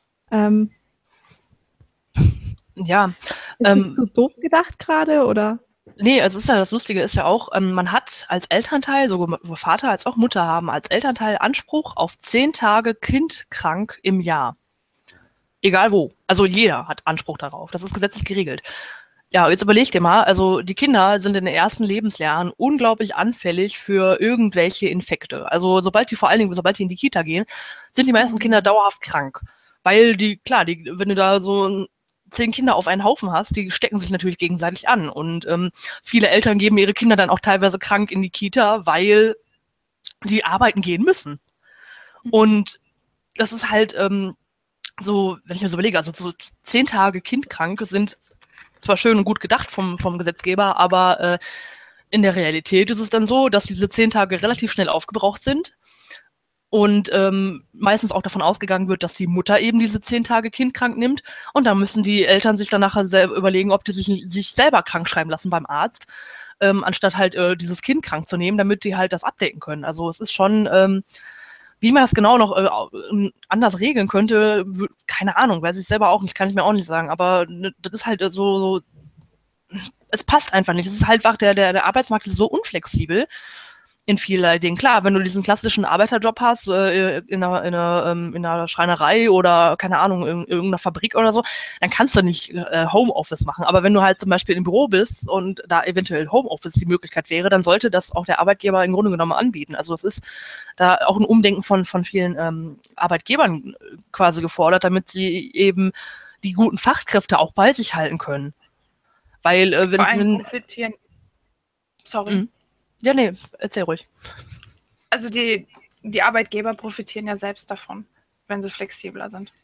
Ja. Ist das so doof gedacht gerade, oder? Nee, also das Lustige ist ja auch, man hat als Elternteil, sowohl Vater als auch Mutter haben als Elternteil Anspruch auf 10 Tage kindkrank im Jahr. Egal wo. Also jeder hat Anspruch darauf. Das ist gesetzlich geregelt. Ja, jetzt überleg dir mal, also die Kinder sind in den ersten Lebensjahren unglaublich anfällig für irgendwelche Infekte. Also sobald die in die Kita gehen, sind die meisten Kinder dauerhaft krank. Weil wenn du da so 10 Kinder auf einen Haufen hast, die stecken sich natürlich gegenseitig an. Und viele Eltern geben ihre Kinder dann auch teilweise krank in die Kita, weil die arbeiten gehen müssen. Und das ist halt so, wenn ich mir so überlege, also so 10 Tage kindkrank sind zwar schön und gut gedacht vom Gesetzgeber, aber in der Realität ist es dann so, dass diese 10 Tage relativ schnell aufgebraucht sind. Und meistens auch davon ausgegangen wird, dass die Mutter eben diese 10 Tage kindkrank nimmt. Und dann müssen die Eltern sich dann nachher selber überlegen, ob die sich selber krank schreiben lassen beim Arzt, anstatt halt dieses Kind krank zu nehmen, damit die halt das abdecken können. Also es ist schon, wie man das genau noch anders regeln könnte, keine Ahnung, weiß ich selber auch nicht, kann ich mir auch nicht sagen. Aber das ist halt so es passt einfach nicht. Es ist halt einfach, der Arbeitsmarkt ist so unflexibel. In vielerlei Dingen. Klar, wenn du diesen klassischen Arbeiterjob hast, in einer Schreinerei oder, keine Ahnung, in irgendeiner Fabrik oder so, dann kannst du nicht Homeoffice machen. Aber wenn du halt zum Beispiel im Büro bist und da eventuell Homeoffice die Möglichkeit wäre, dann sollte das auch der Arbeitgeber im Grunde genommen anbieten. Also es ist da auch ein Umdenken von vielen Arbeitgebern quasi gefordert, damit sie eben die guten Fachkräfte auch bei sich halten können. Weil profitieren. Sorry. Ja, nee, erzähl ruhig. Also die Arbeitgeber profitieren ja selbst davon, wenn sie flexibler sind.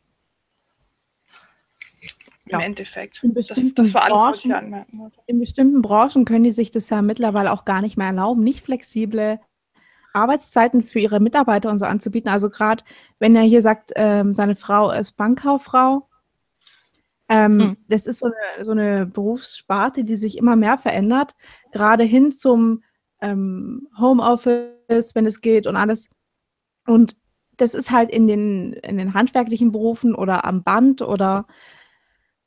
Ja. Im Endeffekt. Das war alles, was ich anmerken wollte. In bestimmten Branchen können die sich das ja mittlerweile auch gar nicht mehr erlauben, nicht flexible Arbeitszeiten für ihre Mitarbeiter und so anzubieten. Also gerade, wenn er hier sagt, seine Frau ist Bankkauffrau, das ist so eine Berufssparte, die sich immer mehr verändert, gerade hin zum Homeoffice, wenn es geht und alles. Und das ist halt in den handwerklichen Berufen oder am Band oder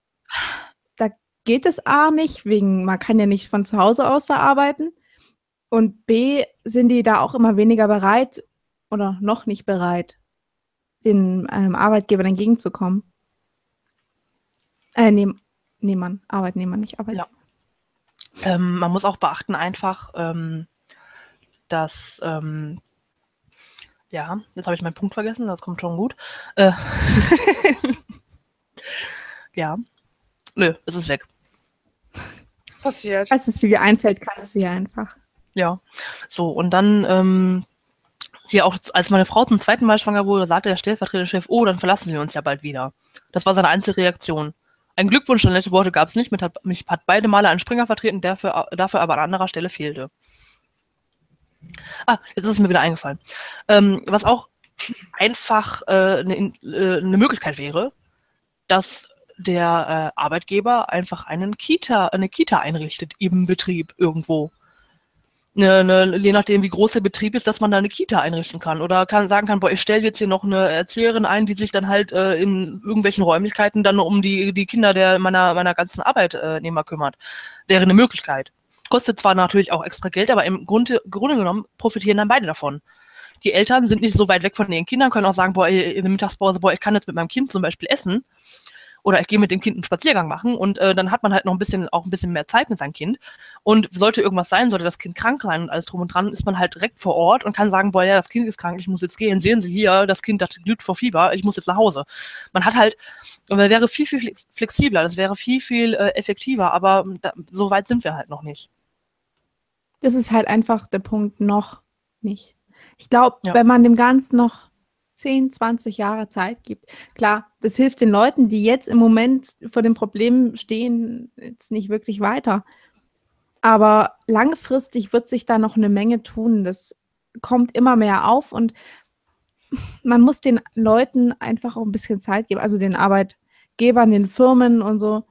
da geht es nicht, man kann ja nicht von zu Hause aus da arbeiten. Und B, sind die da auch immer weniger bereit oder noch nicht bereit, den Arbeitgebern entgegenzukommen. Arbeitnehmer, nicht Arbeitgeber. Man muss auch beachten einfach, dass, ja, jetzt habe ich meinen Punkt vergessen, das kommt schon gut. Ja, nö, es ist weg. Passiert. Falls es dir einfällt, kannst du ja einfach. Ja, so, und dann hier auch, als meine Frau zum zweiten Mal schwanger wurde, sagte der stellvertretende Chef, oh, dann verlassen wir uns ja bald wieder. Das war seine einzige Reaktion. Ein Glückwunsch und nette Worte gab es nicht, mich hat beide Male ein Springer vertreten, dafür aber an anderer Stelle fehlte. Jetzt ist es mir wieder eingefallen. Was auch einfach eine Möglichkeit wäre, dass der Arbeitgeber einfach eine Kita einrichtet im Betrieb irgendwo. Je nachdem, wie groß der Betrieb ist, dass man da eine Kita einrichten kann. Oder sagen kann, boah, ich stelle jetzt hier noch eine Erzieherin ein, die sich dann halt in irgendwelchen Räumlichkeiten dann um die Kinder meiner ganzen Arbeitnehmer kümmert. Wäre eine Möglichkeit. Kostet zwar natürlich auch extra Geld, aber im Grunde genommen profitieren dann beide davon. Die Eltern sind nicht so weit weg von ihren Kindern, können auch sagen, boah, in der Mittagspause, boah, ich kann jetzt mit meinem Kind zum Beispiel essen. Oder ich gehe mit dem Kind einen Spaziergang machen und dann hat man halt noch ein bisschen mehr Zeit mit seinem Kind. Und sollte irgendwas sein, sollte das Kind krank sein und alles drum und dran, ist man halt direkt vor Ort und kann sagen, boah, ja, das Kind ist krank, ich muss jetzt gehen. Sehen Sie hier, das Kind, das glüht vor Fieber, ich muss jetzt nach Hause. Man wäre viel, viel flexibler, das wäre viel, viel effektiver, aber so weit sind wir halt noch nicht. Das ist halt einfach der Punkt, noch nicht. Ich glaube, Ja. wenn man dem Ganzen noch 10, 20 Jahre Zeit gibt. Klar, das hilft den Leuten, die jetzt im Moment vor dem Problem stehen, jetzt nicht wirklich weiter. Aber langfristig wird sich da noch eine Menge tun. Das kommt immer mehr auf und man muss den Leuten einfach auch ein bisschen Zeit geben, also den Arbeitgebern, den Firmen und so,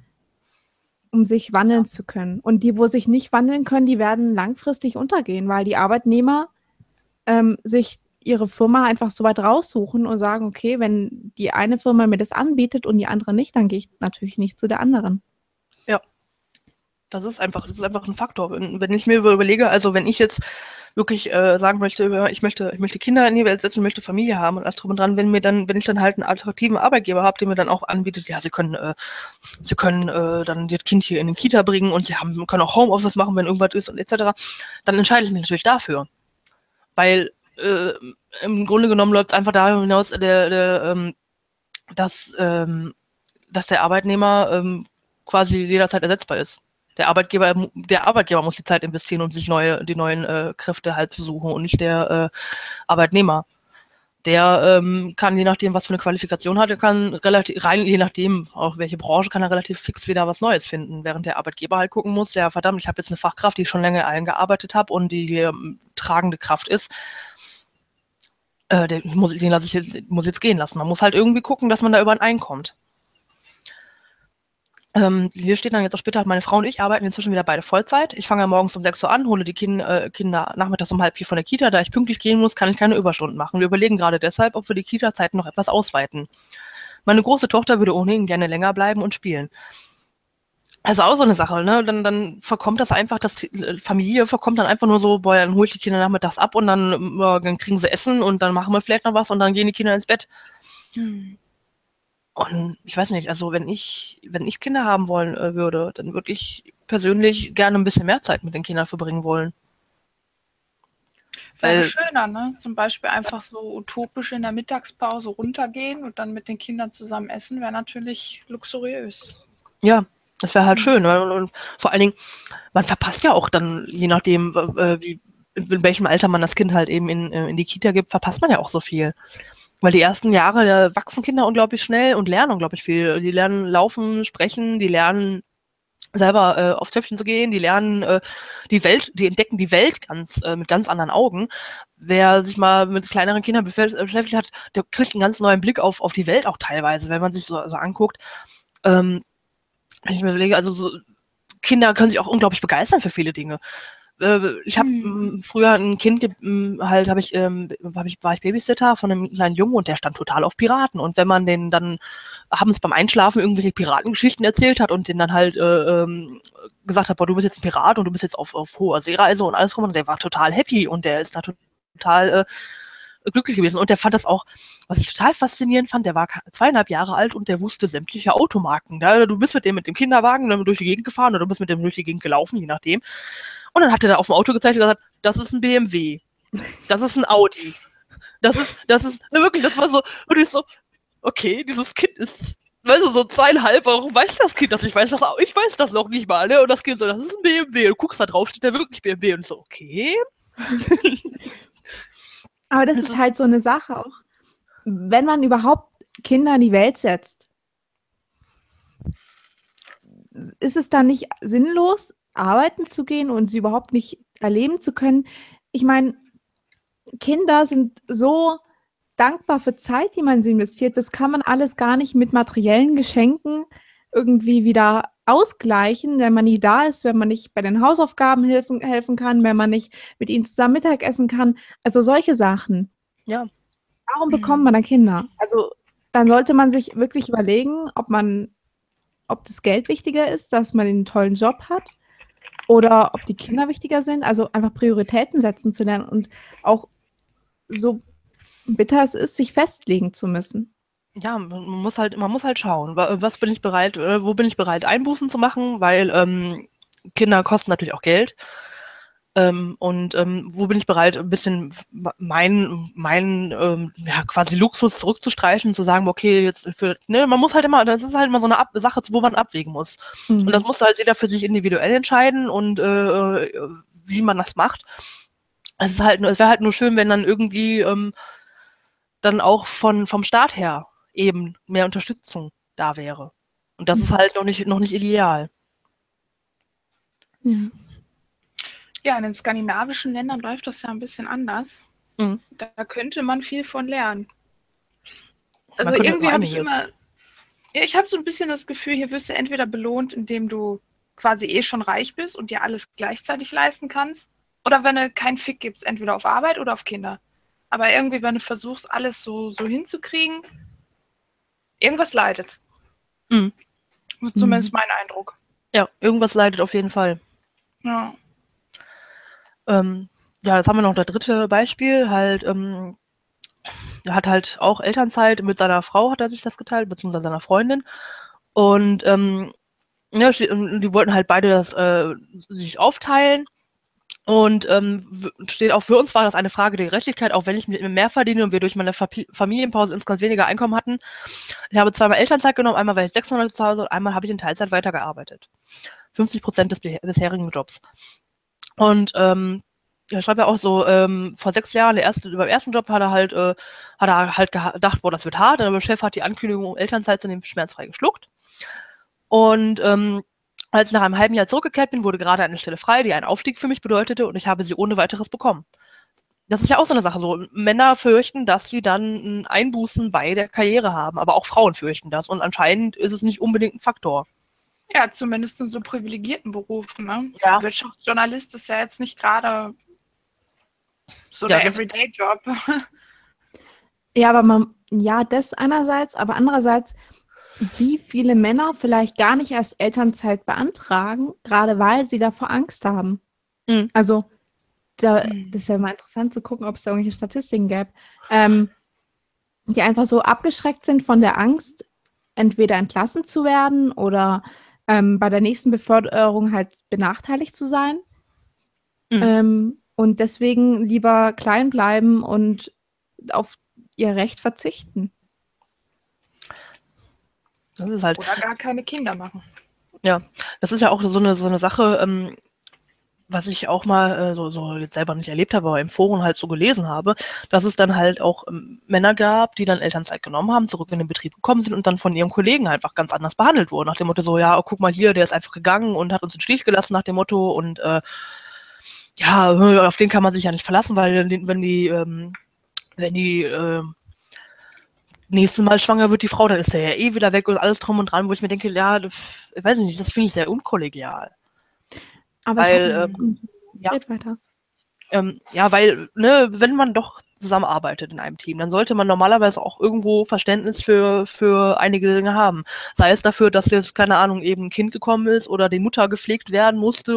um sich wandeln zu können. Und die, wo sich nicht wandeln können, die werden langfristig untergehen, weil die Arbeitnehmer sich ihre Firma einfach so weit raussuchen und sagen, okay, wenn die eine Firma mir das anbietet und die andere nicht, dann gehe ich natürlich nicht zu der anderen. Ja, das ist einfach ein Faktor. Wenn ich mir überlege, also wenn ich jetzt wirklich sagen möchte, ich möchte Kinder in die Welt setzen, möchte Familie haben und alles drum und dran, wenn ich dann halt einen attraktiven Arbeitgeber habe, der mir dann auch anbietet, ja, sie können dann das Kind hier in den Kita bringen und können auch Homeoffice machen, wenn irgendwas ist und etc., dann entscheide ich mich natürlich dafür. Weil im Grunde genommen läuft es einfach darüber hinaus, dass der Arbeitnehmer quasi jederzeit ersetzbar ist. Der Arbeitgeber muss die Zeit investieren, um sich die neuen Kräfte halt zu suchen und nicht der Arbeitnehmer. Der kann, je nachdem, was für eine Qualifikation hat, je nachdem, auch welche Branche, kann er relativ fix wieder was Neues finden. Während der Arbeitgeber halt gucken muss, ja verdammt, ich habe jetzt eine Fachkraft, die ich schon länger eingearbeitet habe und die tragende Kraft ist, muss jetzt gehen lassen. Man muss halt irgendwie gucken, dass man da übereinkommt. Hier steht dann jetzt auch später, meine Frau und ich arbeiten inzwischen wieder beide Vollzeit. Ich fange ja morgens um 6 Uhr an, hole die Kinder nachmittags um 3:30 von der Kita. Da ich pünktlich gehen muss, kann ich keine Überstunden machen. Wir überlegen gerade deshalb, ob wir die Kita-Zeiten noch etwas ausweiten. Meine große Tochter würde ohnehin gerne länger bleiben und spielen. Also auch so eine Sache, ne? Dann verkommt das einfach, Familie verkommt dann einfach nur so, boah, dann hole ich die Kinder nachmittags ab und dann kriegen sie Essen und dann machen wir vielleicht noch was und dann gehen die Kinder ins Bett. Und ich weiß nicht, also wenn ich Kinder haben wollen würde, dann würde ich persönlich gerne ein bisschen mehr Zeit mit den Kindern verbringen wollen. Wäre schöner, ne? Zum Beispiel einfach so utopisch in der Mittagspause runtergehen und dann mit den Kindern zusammen essen, wäre natürlich luxuriös. Ja, das wäre halt schön. Und vor allen Dingen, man verpasst ja auch dann, je nachdem, in welchem Alter man das Kind halt eben in die Kita gibt, verpasst man ja auch so viel. Weil die ersten Jahre, da wachsen Kinder unglaublich schnell und lernen unglaublich viel. Die lernen laufen, sprechen, die lernen selber aufs Töpfchen zu gehen, die lernen die Welt, die entdecken die Welt mit ganz anderen Augen. Wer sich mal mit kleineren Kindern beschäftigt hat, der kriegt einen ganz neuen Blick auf die Welt auch teilweise, wenn man sich so anguckt. Wenn ich mir überlege, also so Kinder können sich auch unglaublich begeistern für viele Dinge. ich habe früher ein Kind, halt war ich Babysitter von einem kleinen Jungen und der stand total auf Piraten. Und wenn man den dann abends beim Einschlafen irgendwelche Piratengeschichten erzählt hat und den dann halt gesagt hat, boah, du bist jetzt ein Pirat und du bist jetzt auf hoher Seereise und alles rum, und der war total happy und der ist da total glücklich gewesen. Und der fand das auch, was ich total faszinierend fand, der war 2,5 Jahre alt und der wusste sämtliche Automarken. Du bist mit dem Kinderwagen dann durch die Gegend gefahren oder du bist mit dem durch die Gegend gelaufen, je nachdem. Und dann hat er da auf dem Auto gezeigt und gesagt, das ist ein BMW, das ist ein Audi, das ist, wirklich, das war so, und ich so, okay, dieses Kind ist, weißt du, so 2,5, warum weiß das Kind das? Ich weiß das noch nicht mal, ne? Und das Kind so, das ist ein BMW. Du guckst da drauf, steht da wirklich BMW. Und so, okay. Aber das ist halt so eine Sache auch, wenn man überhaupt Kinder in die Welt setzt, ist es dann nicht sinnlos, arbeiten zu gehen und sie überhaupt nicht erleben zu können? Ich meine, Kinder sind so dankbar für Zeit, die man sie investiert. Das kann man alles gar nicht mit materiellen Geschenken irgendwie wieder ausgleichen, wenn man nie da ist, wenn man nicht bei den Hausaufgaben helfen kann, wenn man nicht mit ihnen zusammen Mittag essen kann. Also solche Sachen. Ja. Warum bekommt man da Kinder? Also dann sollte man sich wirklich überlegen, ob das Geld wichtiger ist, dass man einen tollen Job hat oder ob die Kinder wichtiger sind. Also einfach Prioritäten setzen zu lernen und auch so bitter es ist, sich festlegen zu müssen. Ja, man muss halt schauen, was bin ich bereit, wo bin ich bereit, Einbußen zu machen, weil Kinder kosten natürlich auch Geld. Und wo bin ich bereit, ein bisschen meinen quasi Luxus zurückzustreichen und zu sagen, okay, jetzt man muss halt immer, das ist halt immer so eine Sache, wo man abwägen muss. Und das muss halt jeder für sich individuell entscheiden und wie man das macht. Es wäre halt nur schön, wenn dann irgendwie dann auch vom Staat her eben mehr Unterstützung da wäre. Und das ist halt noch nicht ideal. Ja. Ja, in den skandinavischen Ländern läuft das ja ein bisschen anders. Mhm. Da könnte man viel von lernen. Man Also könnte irgendwie habe ich einiges. ich habe so ein bisschen das Gefühl, hier wirst du entweder belohnt, indem du quasi schon reich bist und dir alles gleichzeitig leisten kannst, oder wenn du keinen Fick gibst, entweder auf Arbeit oder auf Kinder. Aber irgendwie, wenn du versuchst, alles so hinzukriegen, irgendwas leidet. Mhm. Das ist zumindest mein Eindruck. Ja, irgendwas leidet auf jeden Fall. Ja. Ja, jetzt haben wir noch das dritte Beispiel, halt, er hat halt auch Elternzeit, mit seiner Frau hat er sich das geteilt, beziehungsweise seiner Freundin. Und ja, die wollten halt beide das sich aufteilen. Und steht auch für uns war das eine Frage der Gerechtigkeit, auch wenn ich mehr verdiene und wir durch meine Familienpause insgesamt weniger Einkommen hatten. Ich habe zweimal Elternzeit genommen, einmal war ich 6 Monate zu Hause und einmal habe ich in Teilzeit weitergearbeitet. 50% des bisherigen Jobs. Und er schreibt ja auch so, vor 6 Jahren, beim ersten Job hat er halt gedacht, boah, das wird hart, aber der Chef hat die Ankündigung, Elternzeit zu nehmen, schmerzfrei geschluckt. Und als ich nach einem halben Jahr zurückgekehrt bin, wurde gerade eine Stelle frei, die einen Aufstieg für mich bedeutete und ich habe sie ohne weiteres bekommen. Das ist ja auch so eine Sache, so Männer fürchten, dass sie dann ein Einbußen bei der Karriere haben, aber auch Frauen fürchten das und anscheinend ist es nicht unbedingt ein Faktor. Ja, zumindest in so privilegierten Berufen. Ne? Ja. Wirtschaftsjournalist ist ja jetzt nicht gerade so Ja, der Everyday-Job. Ja, aber das einerseits, aber andererseits, wie viele Männer vielleicht gar nicht erst Elternzeit beantragen, gerade weil sie davor Angst haben. Mhm. Also, das ist ja mal interessant zu gucken, ob es da irgendwelche Statistiken gäbe, die einfach so abgeschreckt sind von der Angst, entweder entlassen zu werden oder bei der nächsten Beförderung halt benachteiligt zu sein. Und deswegen lieber klein bleiben und auf ihr Recht verzichten. Das ist halt, Oder gar keine Kinder machen. ja, das ist ja auch so eine Sache, was ich auch mal so jetzt selber nicht erlebt habe, aber im Forum halt so gelesen habe, dass es dann halt auch Männer gab, die dann Elternzeit genommen haben, zurück in den Betrieb gekommen sind und dann von ihrem Kollegen einfach ganz anders behandelt wurden. Nach dem Motto so, ja, guck mal hier, der ist einfach gegangen und hat uns den Stich gelassen nach dem Motto und ja, auf den kann man sich ja nicht verlassen, weil wenn die nächstes Mal schwanger wird die Frau, dann ist der ja eh wieder weg und alles drum und dran, wo ich mir denke, ja, ich weiß nicht, das finde ich sehr unkollegial. Aber Weil, Ja. Red weiter. Ja, weil, ne, wenn man doch zusammenarbeitet in einem Team, dann sollte man normalerweise auch irgendwo Verständnis für einige Dinge haben. Sei es dafür, dass jetzt, keine Ahnung, eben ein Kind gekommen ist oder die Mutter gepflegt werden musste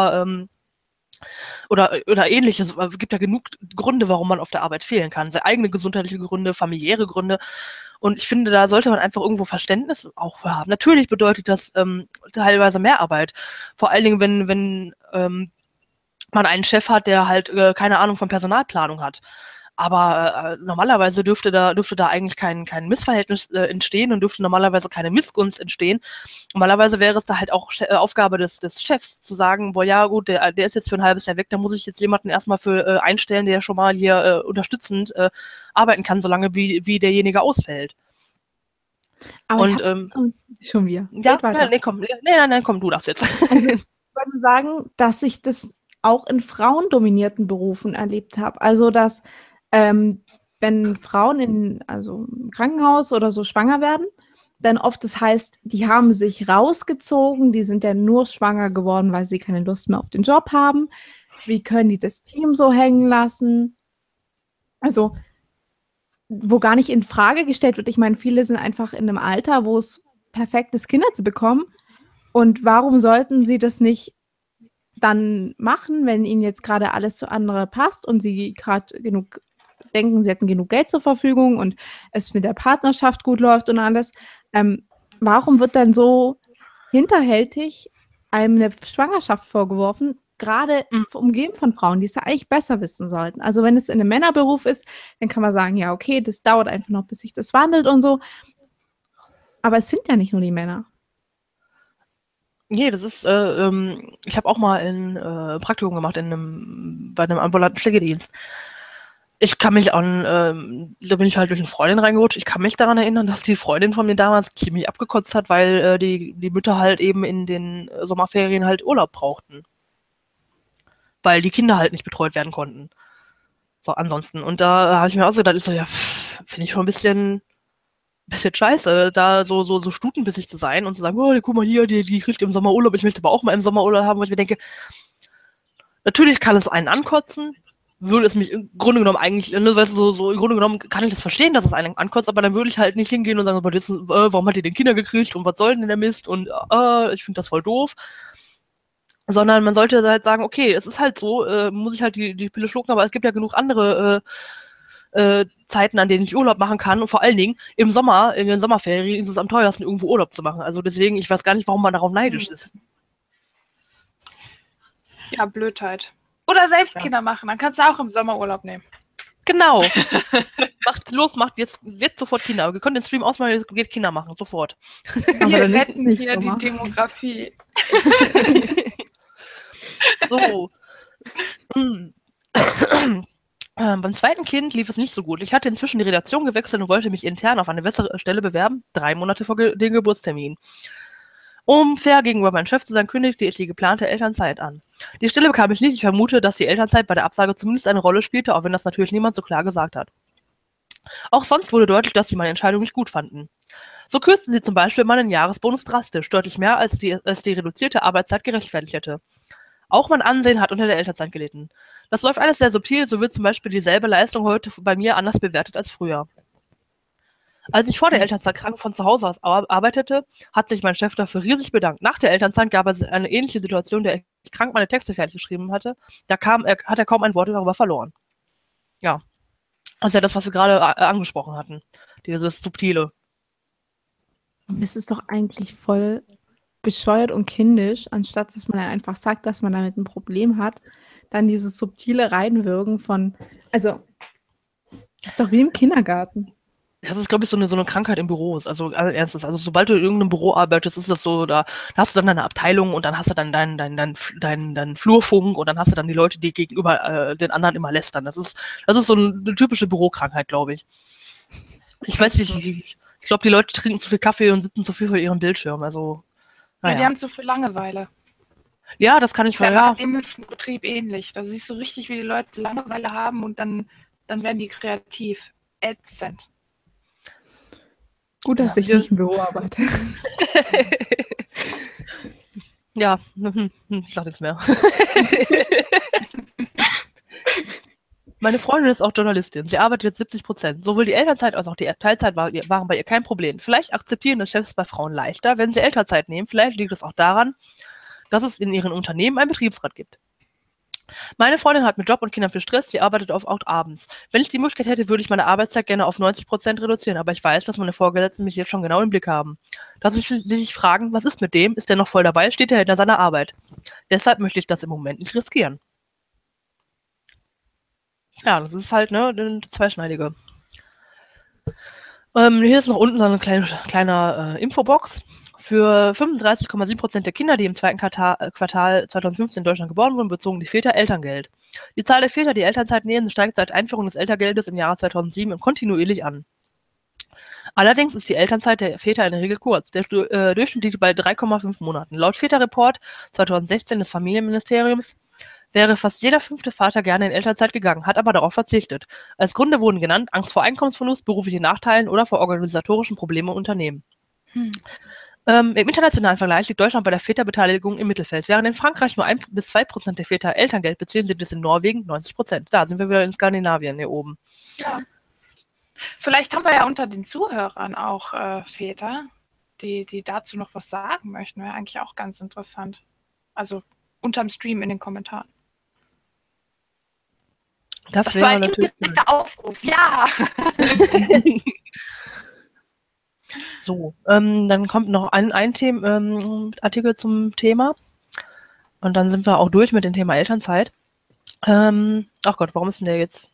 oder ähnliches. Es gibt ja genug Gründe, warum man auf der Arbeit fehlen kann. Seine eigene gesundheitliche Gründe, familiäre Gründe. Und ich finde, da sollte man einfach irgendwo Verständnis auch für haben. Natürlich bedeutet das teilweise mehr Arbeit. Vor allen Dingen, wenn man einen Chef hat, der halt keine Ahnung von Personalplanung hat. Aber normalerweise dürfte da eigentlich kein Missverhältnis entstehen und dürfte normalerweise keine Missgunst entstehen. Normalerweise wäre es da halt auch Aufgabe des Chefs zu sagen, boah, ja gut, der ist jetzt für ein halbes Jahr weg, da muss ich jetzt jemanden erstmal für einstellen, der schon mal hier unterstützend arbeiten kann, solange wie derjenige ausfällt. Aber Und schon wieder. ja, Red weiter. nein, komm, du darfst jetzt. Also, ich würde sagen, dass ich das auch in frauendominierten Berufen erlebt habe. Also, dass wenn Frauen im Krankenhaus oder so schwanger werden, dann oft das heißt, die haben sich rausgezogen, die sind ja nur schwanger geworden, weil sie keine Lust mehr auf den Job haben. Wie können die das Team so hängen lassen? Also, wo gar nicht in Frage gestellt wird. Ich meine, viele sind einfach in einem Alter, wo es perfekt ist, Kinder zu bekommen. Und warum sollten sie das nicht dann machen, wenn ihnen jetzt gerade alles zu andere passt und sie gerade genug denken, sie hätten genug Geld zur Verfügung und es mit der Partnerschaft gut läuft und alles. Warum wird dann so hinterhältig einem eine Schwangerschaft vorgeworfen, gerade umgeben von Frauen, die es ja eigentlich besser wissen sollten? Also wenn es in einem Männerberuf ist, dann kann man sagen, ja okay, das dauert einfach noch, bis sich das wandelt und so. Aber es sind ja nicht nur die Männer. Nee, das ist, ich habe auch mal ein Praktikum gemacht bei einem ambulanten Pflegedienst. Ich kann mich an, da bin ich halt durch eine Freundin reingerutscht. Ich kann mich daran erinnern, dass die Freundin von mir damals ziemlich abgekotzt hat, weil die Mütter halt eben in den Sommerferien halt Urlaub brauchten. Weil die Kinder halt nicht betreut werden konnten. So, ansonsten. Und da habe ich mir auch so gedacht, ich so, ja, finde ich schon ein bisschen scheiße, da so stutenbissig zu sein und zu sagen, oh, guck mal hier, die kriegt im Sommer Urlaub, ich möchte aber auch mal im Sommer Urlaub haben, wo ich mir denke, natürlich kann es einen ankotzen, würde es mich im Grunde genommen eigentlich, ne, weißt du, so im Grunde genommen kann ich das verstehen, dass es einen ankotzt, aber dann würde ich halt nicht hingehen und sagen, warum hat die denn Kinder gekriegt und was soll denn der Mist und ich finde das voll doof. Sondern man sollte halt sagen, okay, es ist halt so, muss ich halt die Pille schlucken, aber es gibt ja genug andere Zeiten, an denen ich Urlaub machen kann. Und vor allen Dingen im Sommer, in den Sommerferien, ist es am teuersten, irgendwo Urlaub zu machen. Also deswegen, ich weiß gar nicht, warum man darauf neidisch ist. Ja, Blödheit. Oder selbst Kinder machen, dann kannst du auch im Sommer Urlaub nehmen. Genau. macht jetzt sofort Kinder. Wir können den Stream ausmachen, jetzt geht Kinder machen, sofort. Aber wir retten hier die Demografie. So. Beim zweiten Kind lief es nicht so gut. Ich hatte inzwischen die Redaktion gewechselt und wollte mich intern auf eine bessere Stelle bewerben, 3 Monate vor dem Geburtstermin. Um fair gegenüber meinem Chef zu sein, kündigte ich die geplante Elternzeit an. Die Stelle bekam ich nicht. Ich vermute, dass die Elternzeit bei der Absage zumindest eine Rolle spielte, auch wenn das natürlich niemand so klar gesagt hat. Auch sonst wurde deutlich, dass sie meine Entscheidung nicht gut fanden. So kürzten sie zum Beispiel meinen Jahresbonus drastisch, deutlich mehr als die reduzierte Arbeitszeit gerechtfertigt hätte. Auch mein Ansehen hat unter der Elternzeit gelitten. Das läuft alles sehr subtil, so wird zum Beispiel dieselbe Leistung heute bei mir anders bewertet als früher. Als ich vor der Elternzeit krank von zu Hause aus arbeitete, hat sich mein Chef dafür riesig bedankt. Nach der Elternzeit gab es eine ähnliche Situation, der ich krank meine Texte fertig geschrieben hatte. Hat er kaum ein Wort darüber verloren. Ja. Das ist ja das, was wir gerade angesprochen hatten. Dieses Subtile. Das ist doch eigentlich voll bescheuert und kindisch, anstatt dass man dann einfach sagt, dass man damit ein Problem hat, dann dieses subtile Reinwirken von, also, das ist doch wie im Kindergarten. Das ist, glaube ich, so eine Krankheit in Büros. Also ernstes. Also sobald du in irgendeinem Büro arbeitest, ist das so, da hast du dann deine Abteilung und dann hast du dann deinen Flurfunk und dann hast du dann die Leute, die gegenüber den anderen immer lästern. Das ist so eine typische Bürokrankheit, glaube ich. Ich weiß nicht, ich glaube, die Leute trinken zu viel Kaffee und sitzen zu viel vor ihrem Bildschirm. Also, Ja, die haben zu viel Langeweile. Ja, das kann ich Das ist ja. im akademischen Betrieb ähnlich. Da siehst du richtig, wie die Leute Langeweile haben und dann werden die kreativ. Ätzend. Gut, dass ich nicht im Büro arbeite. Ja, ich sag nichts mehr. Meine Freundin ist auch Journalistin. Sie arbeitet jetzt 70%. Sowohl die Elternzeit als auch die Teilzeit waren bei ihr kein Problem. Vielleicht akzeptieren das Chefs bei Frauen leichter, wenn sie Elternzeit nehmen. Vielleicht liegt es auch daran, dass es in ihren Unternehmen einen Betriebsrat gibt. Meine Freundin hat mit Job und Kindern viel Stress, sie arbeitet oft abends. Wenn ich die Möglichkeit hätte, würde ich meine Arbeitszeit gerne auf 90% reduzieren, aber ich weiß, dass meine Vorgesetzten mich jetzt schon genau im Blick haben. Dass sie sich fragen, was ist mit dem? Ist der noch voll dabei? Steht er hinter seiner Arbeit? Deshalb möchte ich das im Moment nicht riskieren. Ja, das ist halt, ne, eine zweischneidige. Hier ist noch unten so eine kleine Infobox. Für 35,7% der Kinder, die im zweiten Quartal 2015 in Deutschland geboren wurden, bezogen die Väter Elterngeld. Die Zahl der Väter, die Elternzeit nehmen, steigt seit Einführung des Elterngeldes im Jahre 2007 kontinuierlich an. Allerdings ist die Elternzeit der Väter in der Regel kurz. Der Durchschnitt liegt bei 3,5 Monaten. Laut Väterreport 2016 des Familienministeriums wäre fast jeder 5. Vater gerne in Elternzeit gegangen, hat aber darauf verzichtet. Als Gründe wurden genannt Angst vor Einkommensverlust, berufliche Nachteilen oder vor organisatorischen Problemen im Unternehmen. Im internationalen Vergleich liegt Deutschland bei der Väterbeteiligung im Mittelfeld. Während in Frankreich nur 1 bis 2% der Väter Elterngeld beziehen, sind es in Norwegen 90%. Da sind wir wieder in Skandinavien hier oben. Ja. Vielleicht haben wir ja unter den Zuhörern auch Väter, die dazu noch was sagen möchten. Wäre eigentlich auch ganz interessant. Also unterm Stream in den Kommentaren. Das wäre natürlich ein Aufruf. Ja! So, dann kommt noch ein Artikel zum Thema. Und dann sind wir auch durch mit dem Thema Elternzeit. Ach Gott, warum ist denn der jetzt?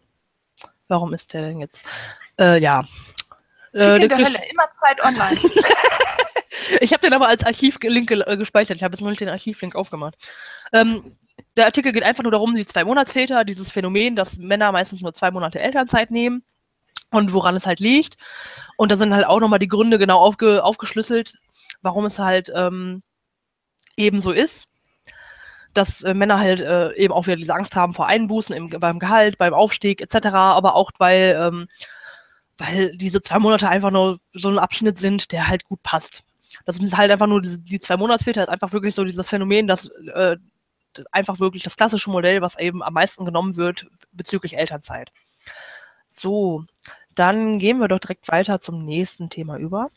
Ja. In der Hölle, immer Zeit online. Ich habe den aber als Archivlink gespeichert. Ich habe jetzt nur nicht den Archivlink aufgemacht. Der Artikel geht einfach nur darum, die 2-Monatsväter, dieses Phänomen, dass Männer meistens nur 2 Monate Elternzeit nehmen und woran es halt liegt. Und da sind halt auch nochmal die Gründe genau aufgeschlüsselt, warum es halt eben so ist, dass Männer halt eben auch wieder diese Angst haben vor Einbußen beim Gehalt, beim Aufstieg etc., aber auch weil diese 2 Monate einfach nur so ein Abschnitt sind, der halt gut passt. Das sind halt einfach nur die 2-Monatsväter, ist einfach wirklich so dieses Phänomen, dass einfach wirklich das klassische Modell, was eben am meisten genommen wird bezüglich Elternzeit. So, dann gehen wir doch direkt weiter zum nächsten Thema über.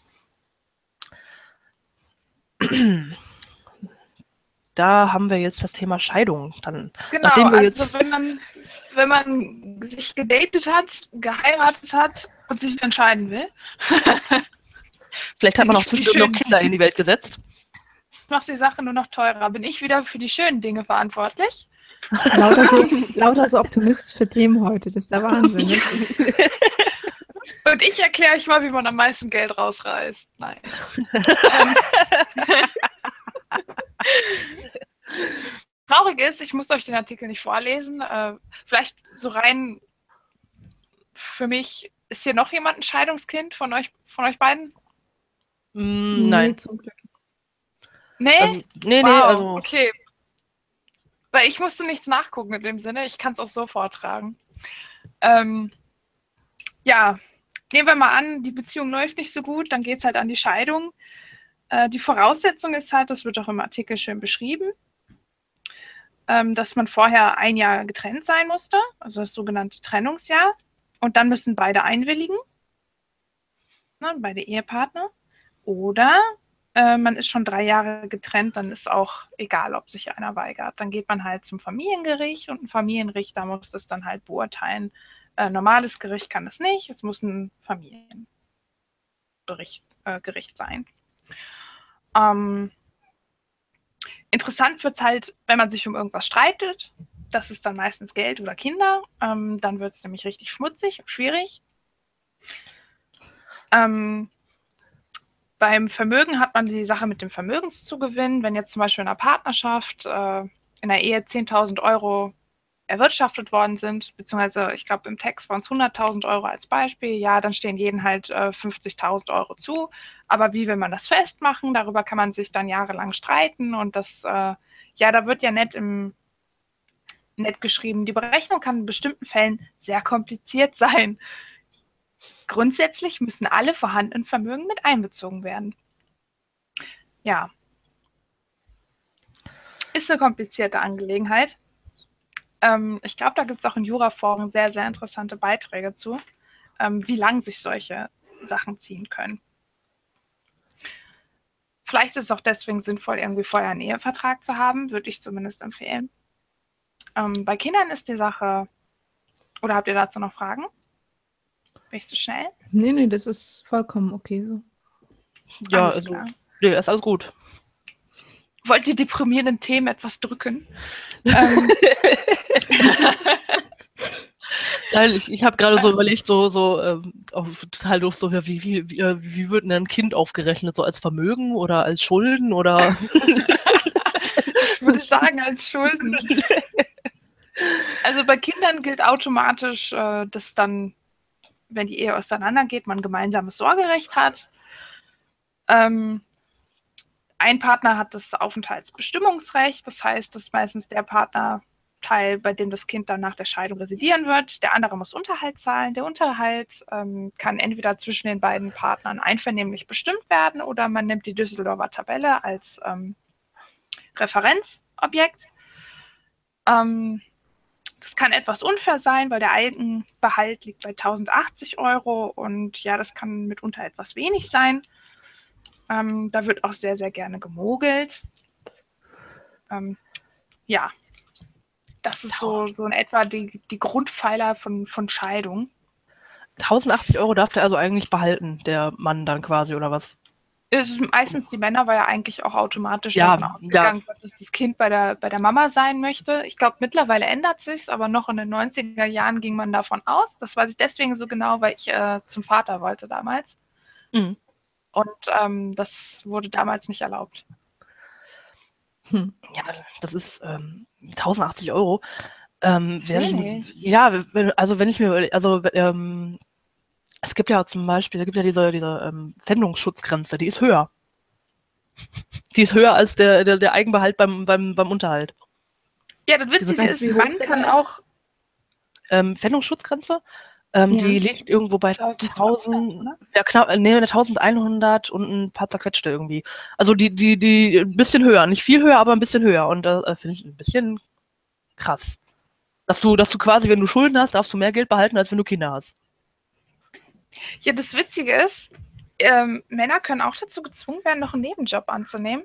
Da haben wir jetzt das Thema Scheidung. Dann, genau, also wenn man sich gedatet hat, geheiratet hat und sich entscheiden will. Vielleicht hat man auch zwischendurch noch Kinder in die Welt gesetzt. Macht die Sache nur noch teurer. Bin ich wieder für die schönen Dinge verantwortlich? Lauter so optimistisch für Themen heute. Das ist der Wahnsinn. Ne? Und ich erkläre euch mal, wie man am meisten Geld rausreißt. Nein. Traurig ist, ich muss euch den Artikel nicht vorlesen. Vielleicht so rein für mich, ist hier noch jemand ein Scheidungskind von euch beiden? Nein. Nee, zum Glück. Nee? Nee, wow, also. Okay. Weil ich musste nichts nachgucken in dem Sinne. Ich kann es auch so vortragen. Ja, nehmen wir mal an, die Beziehung läuft nicht so gut, dann geht es halt an die Scheidung. Die Voraussetzung ist halt, das wird auch im Artikel schön beschrieben, dass man vorher 1 Jahr getrennt sein musste, also das sogenannte Trennungsjahr. Und dann müssen beide einwilligen, ne, beide Ehepartner. Oder man ist schon 3 Jahre getrennt, dann ist auch egal, ob sich einer weigert. Dann geht man halt zum Familiengericht und ein Familienrichter muss das dann halt beurteilen. Normales Gericht kann das nicht, es muss ein Familiengericht sein. Interessant wird es halt, wenn man sich um irgendwas streitet. Das ist dann meistens Geld oder Kinder. Dann wird es nämlich richtig schmutzig und schwierig. Beim Vermögen hat man die Sache mit dem Vermögenszugewinn. Wenn jetzt zum Beispiel in einer Partnerschaft, in einer Ehe 10.000 Euro erwirtschaftet worden sind, beziehungsweise ich glaube im Text waren es 100.000 Euro als Beispiel, ja, dann stehen jedem halt 50.000 Euro zu. Aber wie will man das festmachen? Darüber kann man sich dann jahrelang streiten und das, ja, da wird ja nett geschrieben. Die Berechnung kann in bestimmten Fällen sehr kompliziert sein. Grundsätzlich müssen alle vorhandenen Vermögen mit einbezogen werden. Ja. Ist eine komplizierte Angelegenheit. Ich glaube, da gibt es auch in Juraforen sehr, sehr interessante Beiträge zu, wie lang sich solche Sachen ziehen können. Vielleicht ist es auch deswegen sinnvoll, irgendwie vorher einen Ehevertrag zu haben, würde ich zumindest empfehlen. Bei Kindern ist die Sache, oder habt ihr dazu noch Fragen? Bin ich zu schnell? Nee, das ist vollkommen okay so. Ja, Alles also, klar. nee, ist alles gut. Wollt ihr deprimierenden Themen etwas drücken? Nein, ich habe gerade so überlegt, total doof, so, ja, wie wird denn ein Kind aufgerechnet? So als Vermögen oder als Schulden oder? Ich würde sagen, als Schulden. Also bei Kindern gilt automatisch, dass dann, wenn die Ehe auseinandergeht, man gemeinsames Sorgerecht hat. Ein Partner hat das Aufenthaltsbestimmungsrecht, das heißt, das ist meistens der Partnerteil, bei dem das Kind dann nach der Scheidung residieren wird. Der andere muss Unterhalt zahlen. Der Unterhalt kann entweder zwischen den beiden Partnern einvernehmlich bestimmt werden oder man nimmt die Düsseldorfer Tabelle als Referenzobjekt. Das kann etwas unfair sein, weil der Eigenbehalt liegt bei 1.080 € und ja, das kann mitunter etwas wenig sein. Da wird auch sehr, sehr gerne gemogelt. Ja, das ist so in etwa die Grundpfeiler von Scheidung. 1.080 € darf der also eigentlich behalten, der Mann dann quasi, oder was? Es ist meistens die Männer, weil ja eigentlich auch automatisch Ja, davon ausgegangen wird, dass das Kind bei der Mama sein möchte. Ich glaube, mittlerweile ändert sich's, aber noch in den 90er Jahren ging man davon aus. Das weiß ich deswegen so genau, weil ich zum Vater wollte damals. Mhm. Und das wurde damals nicht erlaubt. Ja, das ist 1.080 €. Wenig. Also wenn ich mir es gibt ja zum Beispiel, da gibt ja diese Pfändungsschutzgrenze, die ist höher. Die ist höher als der Eigenbehalt beim Unterhalt. Ja, das Witzige ist, man kann auch Pfändungsschutzgrenze, die liegt irgendwo bei 1.000, ja knapp, 1.100 und ein paar zerquetschte irgendwie. Also die ein bisschen höher, nicht viel höher, aber ein bisschen höher. Und das finde ich ein bisschen krass. Dass du quasi, wenn du Schulden hast, darfst du mehr Geld behalten, als wenn du Kinder hast. Ja, das Witzige ist, Männer können auch dazu gezwungen werden, noch einen Nebenjob anzunehmen,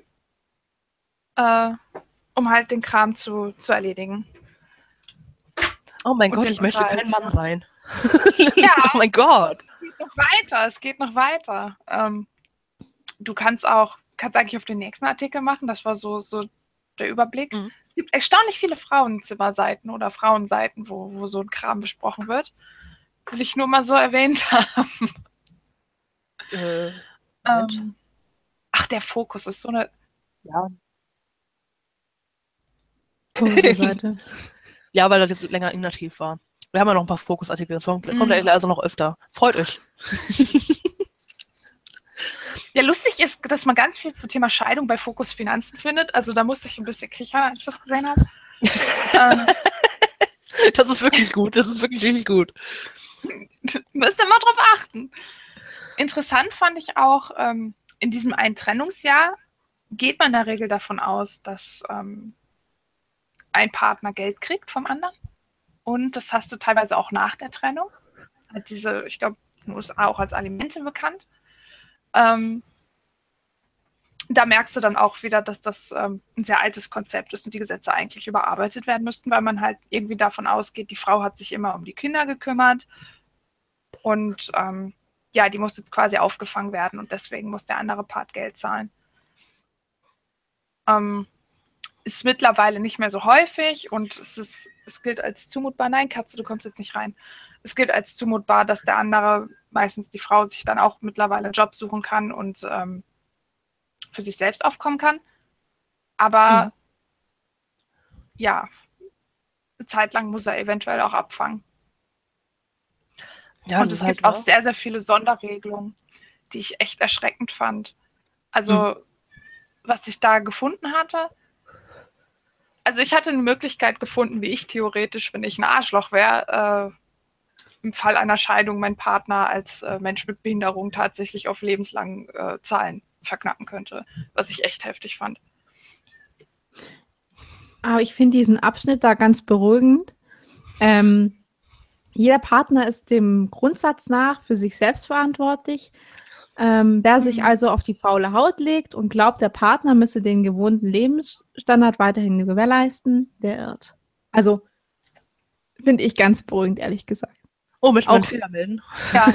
um halt den Kram zu erledigen. Oh mein Gott, ich möchte kein Mann sein. Ja, oh mein Gott. Es geht noch weiter. Du kannst eigentlich auf den nächsten Artikel machen, das war so der Überblick. Mhm. Es gibt erstaunlich viele Frauenzimmerseiten oder Frauenseiten, wo so ein Kram besprochen wird. Will ich nur mal so erwähnt haben. Ach, der Fokus ist so eine... Ja. Seite. Ja, weil das jetzt länger inaktiv war. Wir haben ja noch ein paar Fokusartikel, das kommt also noch öfter. Freut euch. Ja, lustig ist, dass man ganz viel zum Thema Scheidung bei Fokus Finanzen findet. Also da musste ich ein bisschen kichern, als ich das gesehen habe. Das ist wirklich gut, das ist wirklich richtig gut. Müsst ihr mal drauf achten. Interessant fand ich auch, in diesem einen Trennungsjahr geht man in der Regel davon aus, dass ein Partner Geld kriegt vom anderen. Und das hast du teilweise auch nach der Trennung. Ich glaube, in den USA auch als Alimente bekannt. Da merkst du dann auch wieder, dass das ein sehr altes Konzept ist und die Gesetze eigentlich überarbeitet werden müssten, weil man halt irgendwie davon ausgeht, die Frau hat sich immer um die Kinder gekümmert und ja, die muss jetzt quasi aufgefangen werden und deswegen muss der andere Part Geld zahlen. Ist mittlerweile nicht mehr so häufig und es gilt als zumutbar. Nein, Katze, du kommst jetzt nicht rein. Es gilt als zumutbar, dass der andere, meistens die Frau, sich dann auch mittlerweile einen Job suchen kann und für sich selbst aufkommen kann. Aber ja, eine Zeit lang muss er eventuell auch abfangen. Ja, und es gibt auch sehr, sehr viele Sonderregelungen, die ich echt erschreckend fand. Also, was ich da gefunden hatte, also ich hatte eine Möglichkeit gefunden, wie ich theoretisch, wenn ich ein Arschloch wäre, im Fall einer Scheidung meinen Partner als Mensch mit Behinderung tatsächlich auf lebenslang Zahlen verknacken könnte, was ich echt heftig fand. Aber ich finde diesen Abschnitt da ganz beruhigend. Jeder Partner ist dem Grundsatz nach für sich selbst verantwortlich. Wer sich also auf die faule Haut legt und glaubt, der Partner müsse den gewohnten Lebensstandard weiterhin gewährleisten, der irrt. Also finde ich ganz beruhigend, ehrlich gesagt. Oh, möchte Auch- man einen Fehler melden? Ja.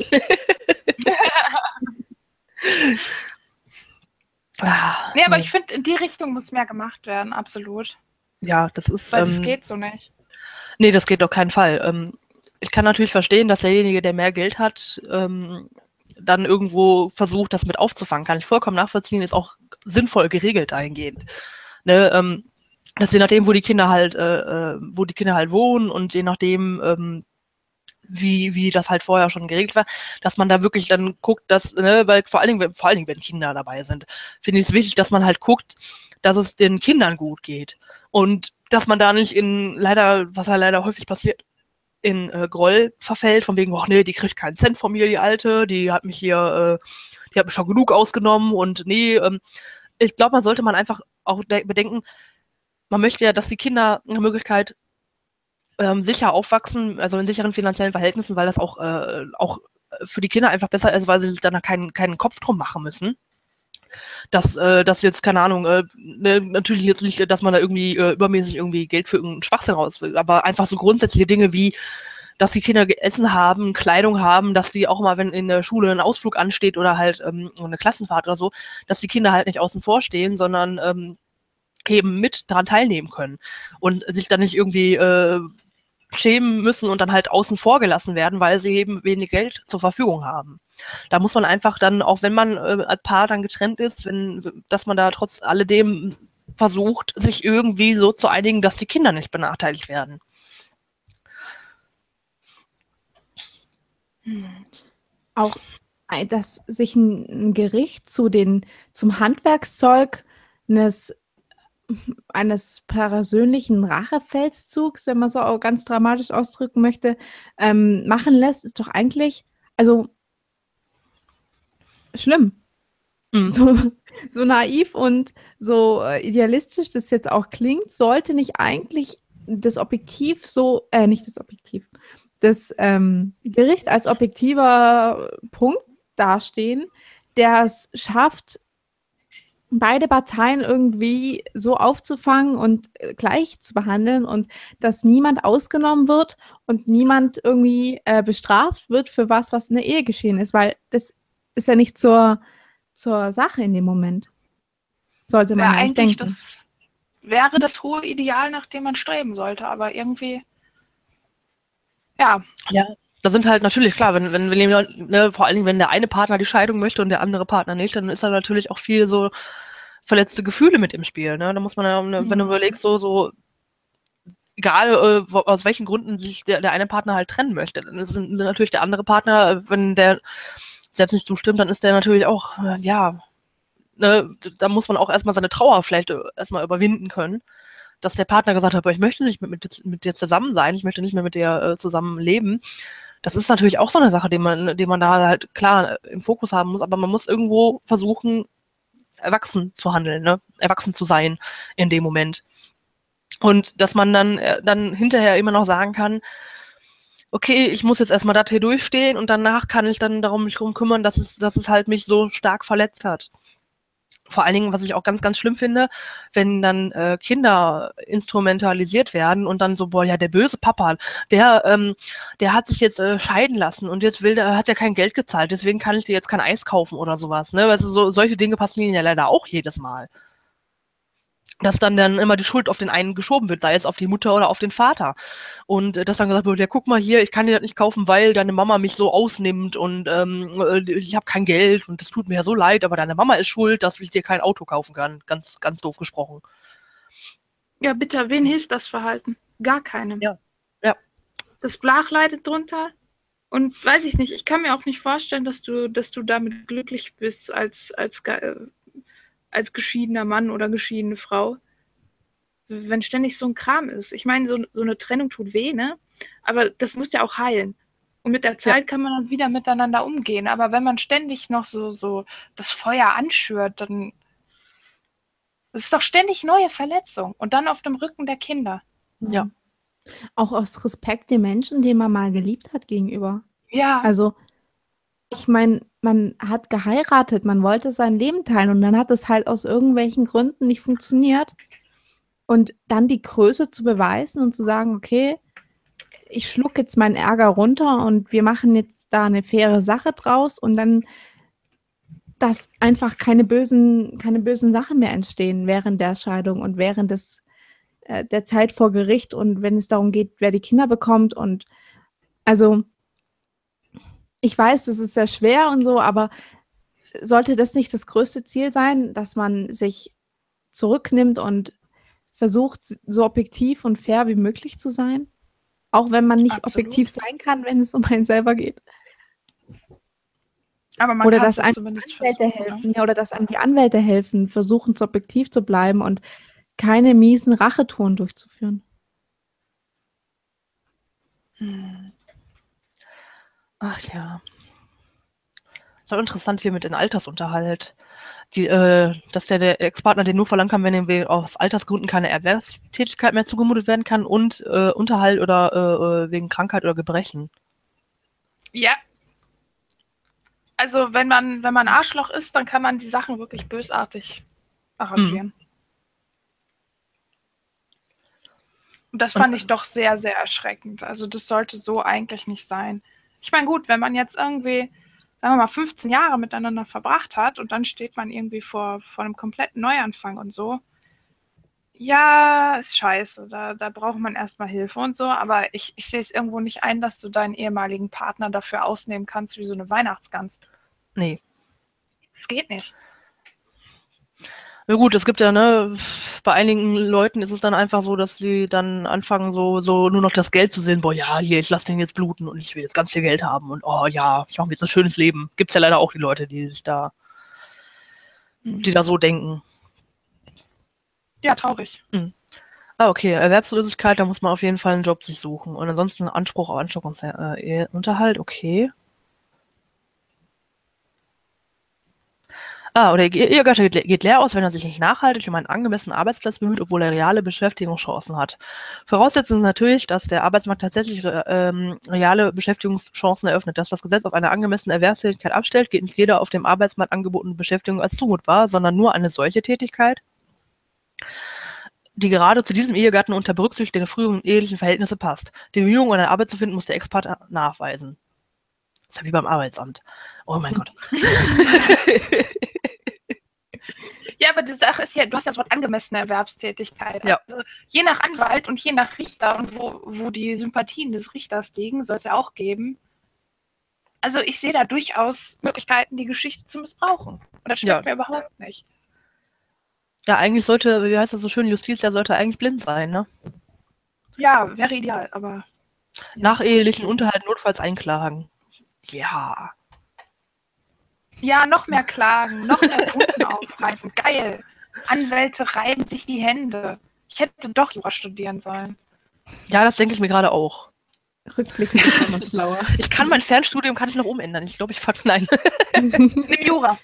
Nee, aber ich finde, in die Richtung muss mehr gemacht werden, absolut. Ja, das ist. Weil das geht so nicht. Nee, das geht auf keinen Fall. Ich kann natürlich verstehen, dass derjenige, der mehr Geld hat, dann irgendwo versucht, das mit aufzufangen. Kann ich vollkommen nachvollziehen, ist auch sinnvoll geregelt dahingehend. Ne, dass je nachdem, wo die Kinder halt wohnen und je nachdem, wie das halt vorher schon geregelt war, dass man da wirklich dann guckt, dass, ne, weil vor allen Dingen, wenn Kinder dabei sind, finde ich es wichtig, dass man halt guckt, dass es den Kindern gut geht. Und dass man da nicht was ja leider häufig passiert, in Groll verfällt, von wegen, ach nee, die kriegt keinen Cent von mir, die Alte, die hat mich schon genug ausgenommen und nee, ich glaube, man einfach auch bedenken, man möchte ja, dass die Kinder eine Möglichkeit sicher aufwachsen, also in sicheren finanziellen Verhältnissen, weil das auch für die Kinder einfach besser ist, weil sie sich dann keinen Kopf drum machen müssen. Dass jetzt, keine Ahnung, natürlich jetzt nicht, dass man da irgendwie übermäßig irgendwie Geld für irgendeinen Schwachsinn raus will, aber einfach so grundsätzliche Dinge wie, dass die Kinder Essen haben, Kleidung haben, dass die auch mal, wenn in der Schule ein Ausflug ansteht oder halt eine Klassenfahrt oder so, dass die Kinder halt nicht außen vor stehen, sondern eben mit daran teilnehmen können und sich dann nicht irgendwie schämen müssen und dann halt außen vor gelassen werden, weil sie eben wenig Geld zur Verfügung haben. Da muss man einfach dann, auch wenn man als Paar dann getrennt ist, dass man da trotz alledem versucht, sich irgendwie so zu einigen, dass die Kinder nicht benachteiligt werden. Auch, dass sich ein Gericht zum Handwerkszeug eines persönlichen Rachefeldzugs, wenn man so auch ganz dramatisch ausdrücken möchte, machen lässt, ist doch eigentlich, also schlimm. Mhm. So naiv und so idealistisch das jetzt auch klingt, sollte nicht eigentlich das Objektiv das Gericht als objektiver Punkt dastehen, der es schafft, beide Parteien irgendwie so aufzufangen und gleich zu behandeln und dass niemand ausgenommen wird und niemand irgendwie bestraft wird für was in der Ehe geschehen ist, weil das ist ja nicht zur Sache in dem Moment. Sollte man eigentlich denken. Das wäre das hohe Ideal, nach dem man streben sollte, aber irgendwie, ja. Ja, da sind halt natürlich, klar, wenn vor allen Dingen, wenn der eine Partner die Scheidung möchte und der andere Partner nicht, dann ist da natürlich auch viel so verletzte Gefühle mit im Spiel. Ne? Da muss man ja, wenn du überlegst, so egal aus welchen Gründen sich der eine Partner halt trennen möchte, dann ist natürlich der andere Partner, wenn der selbst nicht zustimmt, dann ist der natürlich auch, ne, da muss man auch erstmal seine Trauer vielleicht erstmal überwinden können, dass der Partner gesagt hat, aber ich möchte nicht mit dir zusammen sein, ich möchte nicht mehr mit dir zusammen leben. Das ist natürlich auch so eine Sache, die man da halt klar im Fokus haben muss, aber man muss irgendwo versuchen, erwachsen zu handeln, ne? Erwachsen zu sein in dem Moment. Und dass man dann hinterher immer noch sagen kann, okay, ich muss jetzt erstmal das hier durchstehen und danach kann ich dann mich darum kümmern, dass es halt mich so stark verletzt hat. Vor allen Dingen, was ich auch ganz, ganz schlimm finde, wenn dann Kinder instrumentalisiert werden und dann so, boah, ja, der böse Papa, der hat sich jetzt scheiden lassen und jetzt hat er kein Geld gezahlt, deswegen kann ich dir jetzt kein Eis kaufen oder sowas. Ne? Weißt du, solche Dinge passieren ja leider auch jedes Mal. Dass dann immer die Schuld auf den einen geschoben wird, sei es auf die Mutter oder auf den Vater. Und dass dann gesagt wird, ja, guck mal hier, ich kann dir das nicht kaufen, weil deine Mama mich so ausnimmt und ich habe kein Geld und das tut mir ja so leid, aber deine Mama ist schuld, dass ich dir kein Auto kaufen kann. Ganz, ganz doof gesprochen. Ja, bitte, wen hilft das Verhalten? Gar keinem. Ja. Das Blach leidet drunter. Und weiß ich nicht, ich kann mir auch nicht vorstellen, dass du damit glücklich bist als geschiedener Mann oder geschiedene Frau, wenn ständig so ein Kram ist. Ich meine, so eine Trennung tut weh, ne? Aber das muss ja auch heilen. Und mit der Zeit kann man dann wieder miteinander umgehen. Aber wenn man ständig noch so das Feuer anschürt, dann Es ist doch ständig neue Verletzung und dann auf dem Rücken der Kinder. Ja. Auch aus Respekt den Menschen, den man mal geliebt hat, gegenüber. Ja, Also, ich meine, man hat geheiratet, man wollte sein Leben teilen und dann hat es halt aus irgendwelchen Gründen nicht funktioniert. Und dann die Größe zu beweisen und zu sagen, okay, ich schluck jetzt meinen Ärger runter und wir machen jetzt da eine faire Sache draus und dann, dass einfach keine bösen Sachen mehr entstehen während der Scheidung und während der Zeit vor Gericht und wenn es darum geht, wer die Kinder bekommt. Und also, ich weiß, das ist sehr schwer und so, aber sollte das nicht das größte Ziel sein, dass man sich zurücknimmt und versucht, so objektiv und fair wie möglich zu sein? Auch wenn man nicht Absolut. objektiv sein kann, wenn es um einen selber geht. aber man Oder kann dass es einem zumindest die Anwälte versuchen. Ne? helfen, ja, oder dass einem die Anwälte helfen, versuchen, so objektiv zu bleiben und keine miesen Rachetouren durchzuführen. Ach ja. Ist auch interessant hier mit dem Altersunterhalt. Dass der Ex-Partner den nur verlangen kann, wenn ihm aus Altersgründen keine Erwerbstätigkeit mehr zugemutet werden kann und Unterhalt oder wegen Krankheit oder Gebrechen. Ja. Also wenn man Arschloch ist, dann kann man die Sachen wirklich bösartig arrangieren. Und das fand ich doch sehr, sehr erschreckend. Also das sollte so eigentlich nicht sein. Ich meine, gut, wenn man jetzt irgendwie, sagen wir mal, 15 Jahre miteinander verbracht hat und dann steht man irgendwie vor einem kompletten Neuanfang und so. Ja, ist scheiße. Da braucht man erstmal Hilfe und so. Aber ich sehe es irgendwo nicht ein, dass du deinen ehemaligen Partner dafür ausnehmen kannst wie so eine Weihnachtsgans. Nee. Das geht nicht. Ja gut, es gibt ja, ne, bei einigen Leuten ist es dann einfach so, dass sie dann anfangen, so nur noch das Geld zu sehen. Boah, ja, hier, ich lasse den jetzt bluten und ich will jetzt ganz viel Geld haben und oh ja, ich mache mir jetzt ein schönes Leben. Gibt's ja leider auch die Leute, die da so denken. Ja, traurig. Ah, okay, Erwerbslosigkeit, da muss man auf jeden Fall einen Job sich suchen. Und ansonsten Anspruch auf Anspruch und Unterhalt, okay. Oder Ehegatte geht leer aus, wenn er sich nicht nachhaltig um einen angemessenen Arbeitsplatz bemüht, obwohl er reale Beschäftigungschancen hat. Voraussetzung ist natürlich, dass der Arbeitsmarkt tatsächlich reale Beschäftigungschancen eröffnet. Dass das Gesetz auf eine angemessene Erwerbstätigkeit abstellt, geht nicht jeder auf dem Arbeitsmarkt angebotene Beschäftigung als zumutbar, sondern nur eine solche Tätigkeit, die gerade zu diesem Ehegatten unter Berücksichtigung der früheren ehelichen Verhältnisse passt. Die Bemühungen, eine Arbeit zu finden, muss der Ex-Partner nachweisen. Das ist ja wie beim Arbeitsamt. Oh mein Gott. Ja, aber die Sache ist ja, du hast ja das Wort angemessene Erwerbstätigkeit. Ja. Also je nach Anwalt und je nach Richter und wo die Sympathien des Richters liegen, soll es ja auch geben. Also ich sehe da durchaus Möglichkeiten, die Geschichte zu missbrauchen. Und das stört mir überhaupt nicht. Ja, eigentlich sollte, wie heißt das so schön, Justiz, der sollte eigentlich blind sein, ne? Ja, wäre ideal, aber... Nach ehelichen Unterhalt notfalls einklagen. Ja. Ja, noch mehr klagen, noch mehr Kunden aufreißen. Geil. Anwälte reiben sich die Hände. Ich hätte doch Jura studieren sollen. Ja, das denke ich mir gerade auch. Rückblickend ist man schlauer. Ich kann mein Fernstudium kann ich noch umändern. Ich glaube, nein. Nimm Jura.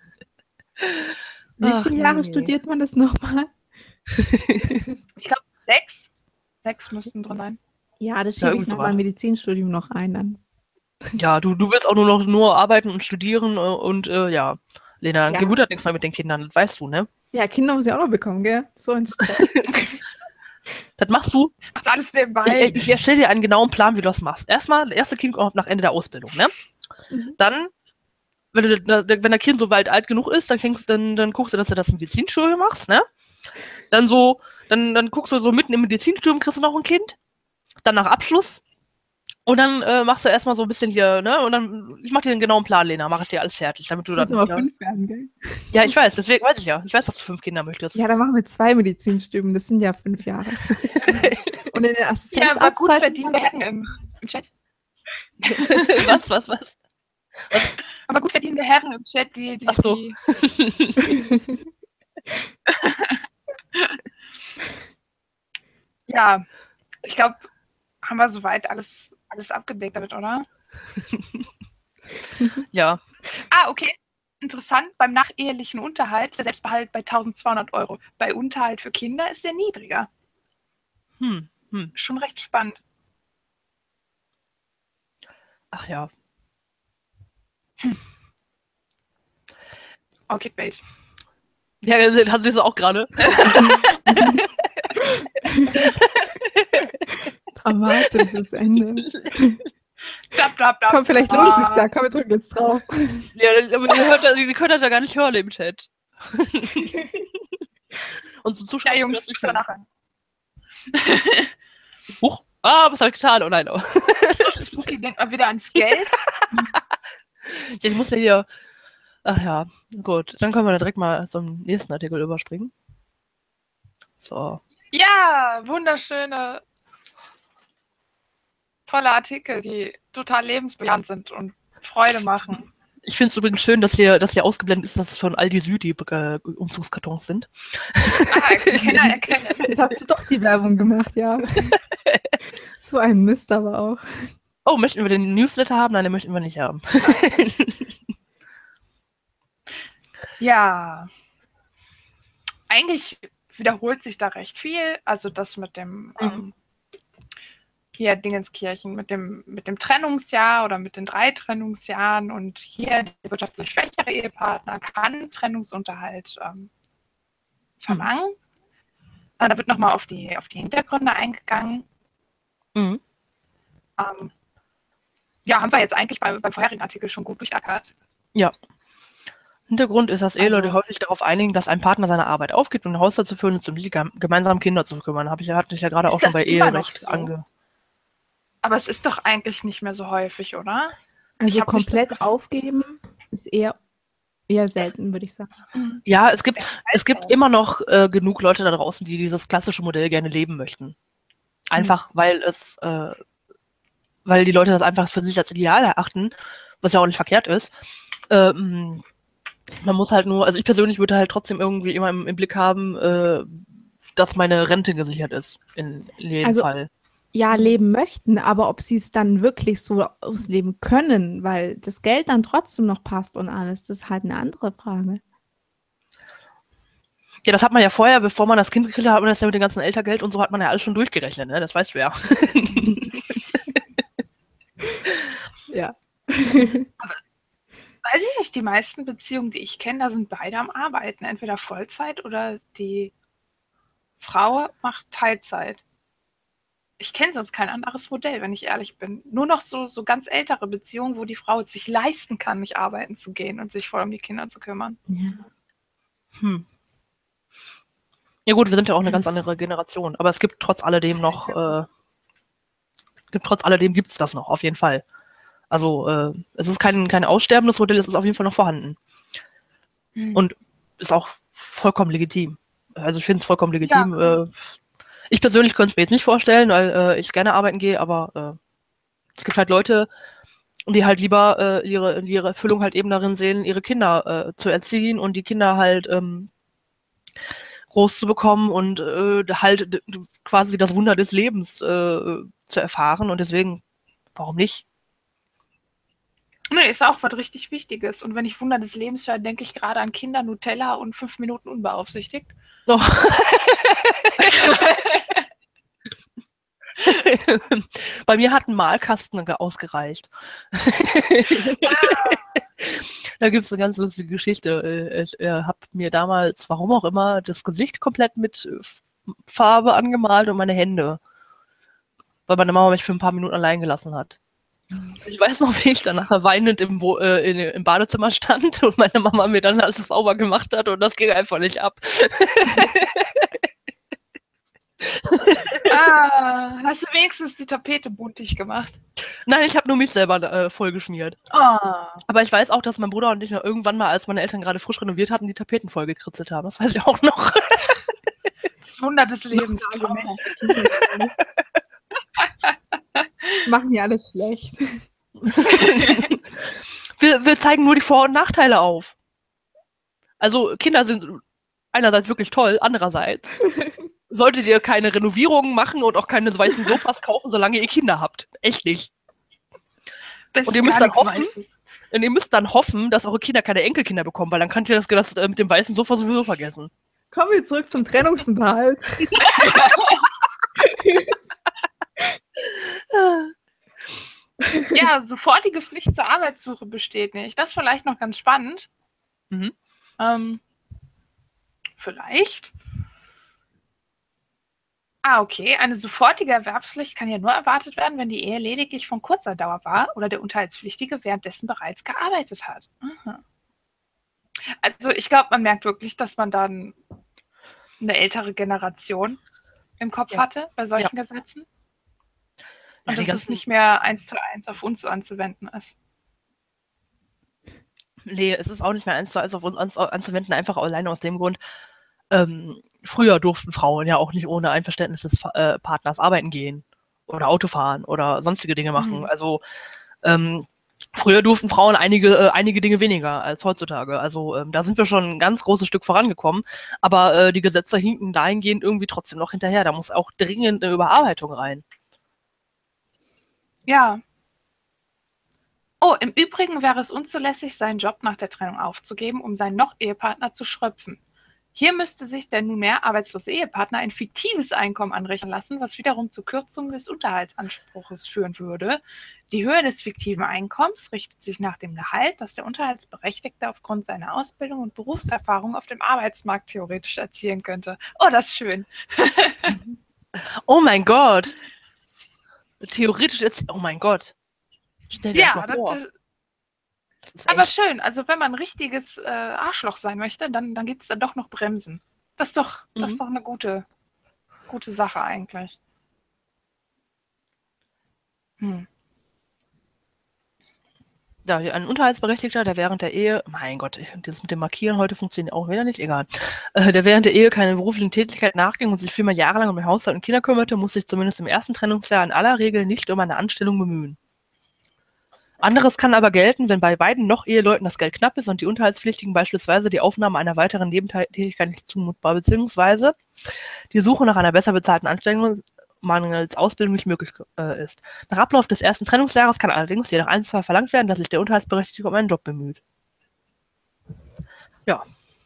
Wie viele Jahre studiert man das nochmal? Ich glaube 6. 6 müssten drin sein. Ja, das schiebe ich nach meinem Medizinstudium noch ein dann. Ja, du willst auch nur arbeiten und studieren und ja. Lena, dann gewundert nichts mehr mit den Kindern, das weißt du, ne? Ja, Kinder muss ich auch noch bekommen, gell? So ein Stress. Das machst du? Machst alles nebenbei. Ich erstelle dir einen genauen Plan, wie du das machst. Erstmal, das erste Kind kommt nach Ende der Ausbildung, ne? Dann, wenn der Kind so weit alt genug ist, dann guckst du, dass du das Medizinstudium machst, ne? Dann guckst du so mitten im Medizinstudium, kriegst du noch ein Kind. Dann nach Abschluss. Und dann machst du erstmal so ein bisschen hier, ne? Und dann, ich mach dir den genauen Plan, Lena, mache ich dir alles fertig, damit du das dann. Müssen aber 5 werden, gell? Ja, ich weiß, deswegen weiß ich ja. Ich weiß, dass du 5 Kinder möchtest. Ja, dann machen wir 2 Medizinstudium, das sind ja 5 Jahre. Und in der Assistenzarztzeit... Ja, aber gut verdienende Herren im Chat. Was? Aber gut verdienende Herren im Chat, die... Ach so. Ja, ich glaube, haben wir soweit alles abgedeckt damit, oder? Ja. Okay. interessant, beim nachehelichen Unterhalt ist der Selbstbehalt bei 1.200 Euro. Bei Unterhalt für Kinder ist der niedriger. Schon recht spannend. Ach ja. Oh, Clickbait. Ja, hat sie es auch gerade. Dramatisches Ende. Dab. Komm, vielleicht lohnt es sich ja. Komm, wir drücken jetzt drauf. Ja, aber ihr könnt das ja gar nicht hören im Chat. Unsere Zuschauer. Ja, Jungs, bis nachher. Huch. Ah, was habe ich getan? Oh nein. Oh. Spooky, denkt mal wieder ans Geld. Ich muss ja hier. Ach ja, gut. Dann können wir da direkt mal zum nächsten Artikel überspringen. So. Ja, wunderschöne, tolle Artikel, die total lebensbejahend sind und Freude machen. Ich finde es übrigens schön, dass hier ausgeblendet ist, dass es von Aldi Süd die Umzugskartons sind. Erkennen. Jetzt hast du doch die Werbung gemacht, ja. So ein Mist aber auch. Oh, möchten wir den Newsletter haben? Nein, den möchten wir nicht haben. Ja, eigentlich wiederholt sich da recht viel. Also das mit dem hier Dingenskirchen, mit dem Trennungsjahr oder mit den 3 Trennungsjahren und hier der wirtschaftlich schwächere Ehepartner kann Trennungsunterhalt verlangen. Da wird nochmal auf die Hintergründe eingegangen. Mhm. Ja, haben wir jetzt eigentlich beim vorherigen Artikel schon gut durchackert. Ja. Hintergrund ist, dass Eheleute häufig darauf einigen, dass ein Partner seine Arbeit aufgibt, um ein Haushalt zu führen und um die gemeinsamen Kinder zu kümmern. Hatte ich ja gerade auch schon bei Eherecht Aber es ist doch eigentlich nicht mehr so häufig, oder? Also komplett aufgeben ist eher selten, würde ich sagen. Ja, es gibt immer noch genug Leute da draußen, die dieses klassische Modell gerne leben möchten. Einfach, weil die Leute das einfach für sich als Ideal erachten, was ja auch nicht verkehrt ist. Man muss halt nur, also ich persönlich würde halt trotzdem irgendwie immer im Blick haben, dass meine Rente gesichert ist, in jedem Fall. Ja, leben möchten, aber ob sie es dann wirklich so ausleben können, weil das Geld dann trotzdem noch passt und alles, das ist halt eine andere Frage. Ja, das hat man ja vorher, bevor man das Kind gekriegt hat, hat man das ja mit dem ganzen Elterngeld und so hat man ja alles schon durchgerechnet, ne? Das weißt du ja. Ja. Aber weiß ich nicht, die meisten Beziehungen, die ich kenne, da sind beide am Arbeiten. Entweder Vollzeit oder die Frau macht Teilzeit. Ich kenne sonst kein anderes Modell, wenn ich ehrlich bin. Nur noch so ganz ältere Beziehungen, wo die Frau es sich leisten kann, nicht arbeiten zu gehen und sich voll um die Kinder zu kümmern. Ja. Ja gut, wir sind ja auch eine ganz andere Generation, aber es gibt trotz alledem noch, gibt es das noch, auf jeden Fall. Also es ist kein aussterbendes Modell, es ist auf jeden Fall noch vorhanden. Und ist auch vollkommen legitim. Also ich finde es vollkommen legitim. Ja. Ich persönlich könnte es mir jetzt nicht vorstellen, weil ich gerne arbeiten gehe, aber es gibt halt Leute, die halt lieber ihre Erfüllung halt eben darin sehen, ihre Kinder zu erziehen und die Kinder halt groß zu bekommen und halt quasi das Wunder des Lebens zu erfahren. Und deswegen, warum nicht? Nee, ist auch was richtig Wichtiges. Und wenn ich Wunder des Lebens höre, denke ich gerade an Kinder, Nutella und 5 Minuten unbeaufsichtigt. Oh. Bei mir hat ein Malkasten ausgereicht. Da gibt es eine ganz lustige Geschichte. Ich habe mir damals, warum auch immer, das Gesicht komplett mit Farbe angemalt und meine Hände. Weil meine Mama mich für ein paar Minuten allein gelassen hat. Ich weiß noch, wie ich dann nachher weinend im Badezimmer stand und meine Mama mir dann alles sauber gemacht hat und das ging einfach nicht ab. Hast du wenigstens die Tapete buntig gemacht? Nein, ich habe nur mich selber vollgeschmiert. Aber ich weiß auch, dass mein Bruder und ich irgendwann mal, als meine Eltern gerade frisch renoviert hatten, die Tapeten vollgekritzelt haben. Das weiß ich auch noch. Das Wunder des Lebens. Machen ja alles schlecht. Wir zeigen nur die Vor- und Nachteile auf. Also Kinder sind einerseits wirklich toll, andererseits solltet ihr keine Renovierungen machen und auch keine weißen Sofas kaufen, solange ihr Kinder habt. Echt nicht. Bis Und ihr müsst gar dann nichts Weißes. Und ihr müsst dann hoffen, dass eure Kinder keine Enkelkinder bekommen, weil dann könnt ihr das mit dem weißen Sofa sowieso vergessen. Kommen wir zurück zum Trennungsunterhalt. Ja, sofortige Pflicht zur Arbeitssuche besteht nicht. Das ist vielleicht noch ganz spannend. Mhm. Vielleicht. Okay. Eine sofortige Erwerbspflicht kann ja nur erwartet werden, wenn die Ehe lediglich von kurzer Dauer war oder der Unterhaltspflichtige währenddessen bereits gearbeitet hat. Aha. Also ich glaube, man merkt wirklich, dass man dann eine ältere Generation im Kopf hatte bei solchen Gesetzen. Und dass es nicht mehr 1:1 auf uns anzuwenden ist. Nee, es ist auch nicht mehr 1:1 auf uns anzuwenden, einfach alleine aus dem Grund, früher durften Frauen ja auch nicht ohne Einverständnis des Partners arbeiten gehen oder Auto fahren oder sonstige Dinge machen. Mhm. Also früher durften Frauen einige Dinge weniger als heutzutage. Also da sind wir schon ein ganz großes Stück vorangekommen, aber die Gesetze hinken dahingehend irgendwie trotzdem noch hinterher. Da muss auch dringend eine Überarbeitung rein. Ja. Oh, im Übrigen wäre es unzulässig, seinen Job nach der Trennung aufzugeben, um seinen Noch-Ehepartner zu schröpfen. Hier müsste sich der nunmehr arbeitslose Ehepartner ein fiktives Einkommen anrechnen lassen, was wiederum zur Kürzung des Unterhaltsanspruches führen würde. Die Höhe des fiktiven Einkommens richtet sich nach dem Gehalt, das der Unterhaltsberechtigte aufgrund seiner Ausbildung und Berufserfahrung auf dem Arbeitsmarkt theoretisch erzielen könnte. Oh, das ist schön. Oh mein Gott! Theoretisch jetzt, oh mein Gott. Stell dir das mal vor. Das ist aber echt schön. Also wenn man ein richtiges Arschloch sein möchte, dann gibt es da doch noch Bremsen. Das ist doch eine gute Sache eigentlich. Ja, ein Unterhaltsberechtigter, der während der Ehe, mein Gott, das mit dem Markieren heute funktioniert auch wieder nicht, egal. Der während der Ehe keine beruflichen Tätigkeit nachging und sich vielmehr jahrelang um den Haushalt und Kinder kümmerte, muss sich zumindest im ersten Trennungsjahr in aller Regel nicht um eine Anstellung bemühen. Anderes kann aber gelten, wenn bei beiden Noch-Eheleuten das Geld knapp ist und die Unterhaltspflichtigen beispielsweise die Aufnahme einer weiteren Nebentätigkeit nicht zumutbar bzw. die Suche nach einer besser bezahlten Anstellung mangels Ausbildung nicht möglich ist. Nach Ablauf des ersten Trennungsjahres kann allerdings je nach Einzelfall verlangt werden, dass sich der Unterhaltsberechtigte um einen Job bemüht. Ja.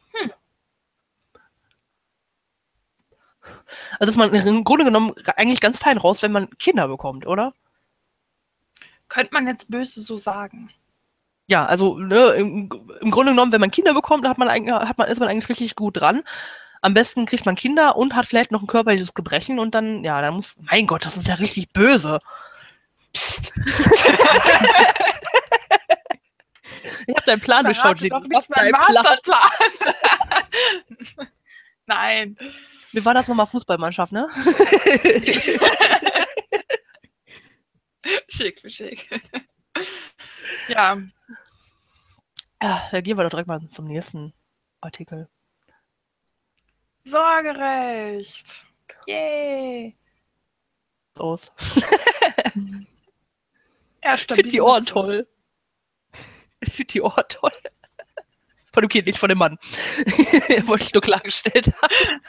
Also ist man im Grunde genommen eigentlich ganz fein raus, wenn man Kinder bekommt, oder? Könnte man jetzt böse so sagen. Ja, also ne, im Grunde genommen, wenn man Kinder bekommt, ist man eigentlich richtig gut dran. Am besten kriegt man Kinder und hat vielleicht noch ein körperliches Gebrechen und dann, ja, dann muss, mein Gott, das ist ja richtig böse. Psst, psst. Ich habe deinen Plan durchschaut. Doch nicht mein Masterplan. Nein. Wie war das nochmal? Fußballmannschaft, ne? Schick. Ja. Da gehen wir doch direkt mal zum nächsten Artikel. Sorgerecht. Yay. Los. Ja, ich finde die Ohren toll. Von dem Kind, nicht von dem Mann. Wollte ich nur klargestellt haben.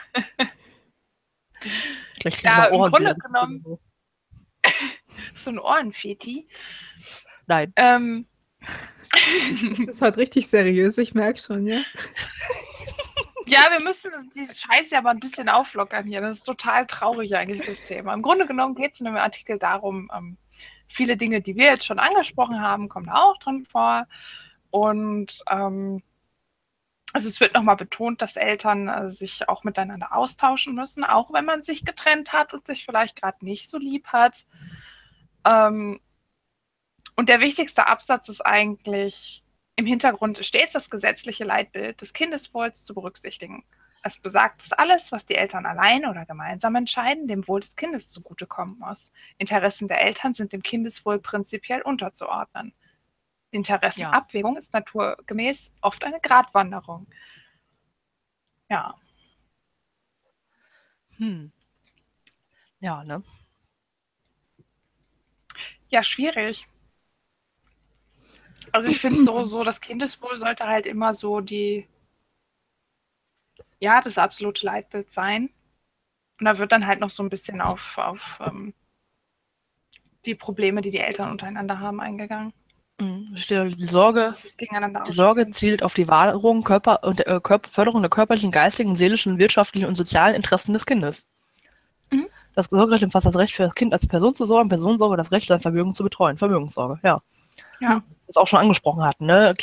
Gleich kriegen wir Ohren. Im Grunde genommen. So ein Ohrenfeti. Nein. Das ist heute richtig seriös, ich merke schon, ja. Ja, wir müssen die Scheiße aber ein bisschen auflockern hier. Das ist total traurig eigentlich, das Thema. Im Grunde genommen geht es in dem Artikel darum, viele Dinge, die wir jetzt schon angesprochen haben, kommen da auch drin vor. Und also es wird nochmal betont, dass Eltern sich auch miteinander austauschen müssen, auch wenn man sich getrennt hat und sich vielleicht gerade nicht so lieb hat. Und der wichtigste Absatz ist eigentlich, im Hintergrund stets das gesetzliche Leitbild des Kindeswohls zu berücksichtigen. Es besagt, dass alles, was die Eltern allein oder gemeinsam entscheiden, dem Wohl des Kindes zugutekommen muss. Interessen der Eltern sind dem Kindeswohl prinzipiell unterzuordnen. Interessenabwägung ist naturgemäß oft eine Gratwanderung. Ja. Ja, ne? Ja, schwierig. Also ich finde so das Kindeswohl sollte halt immer so das absolute Leitbild sein. Und da wird dann halt noch so ein bisschen auf die Probleme, die die Eltern untereinander haben, eingegangen. Steht da, die Sorge, dass es gegeneinander die Sorge ausspielen. zielt auf die Wahrung Förderung der körperlichen, geistigen, seelischen, wirtschaftlichen und sozialen Interessen des Kindes. Mhm. Das Sorgerecht umfasst das Recht für das Kind als Person zu sorgen, Personensorge das Recht, sein Vermögen zu betreuen. Vermögenssorge, ja. Ja. Das auch schon angesprochen hatten, ne?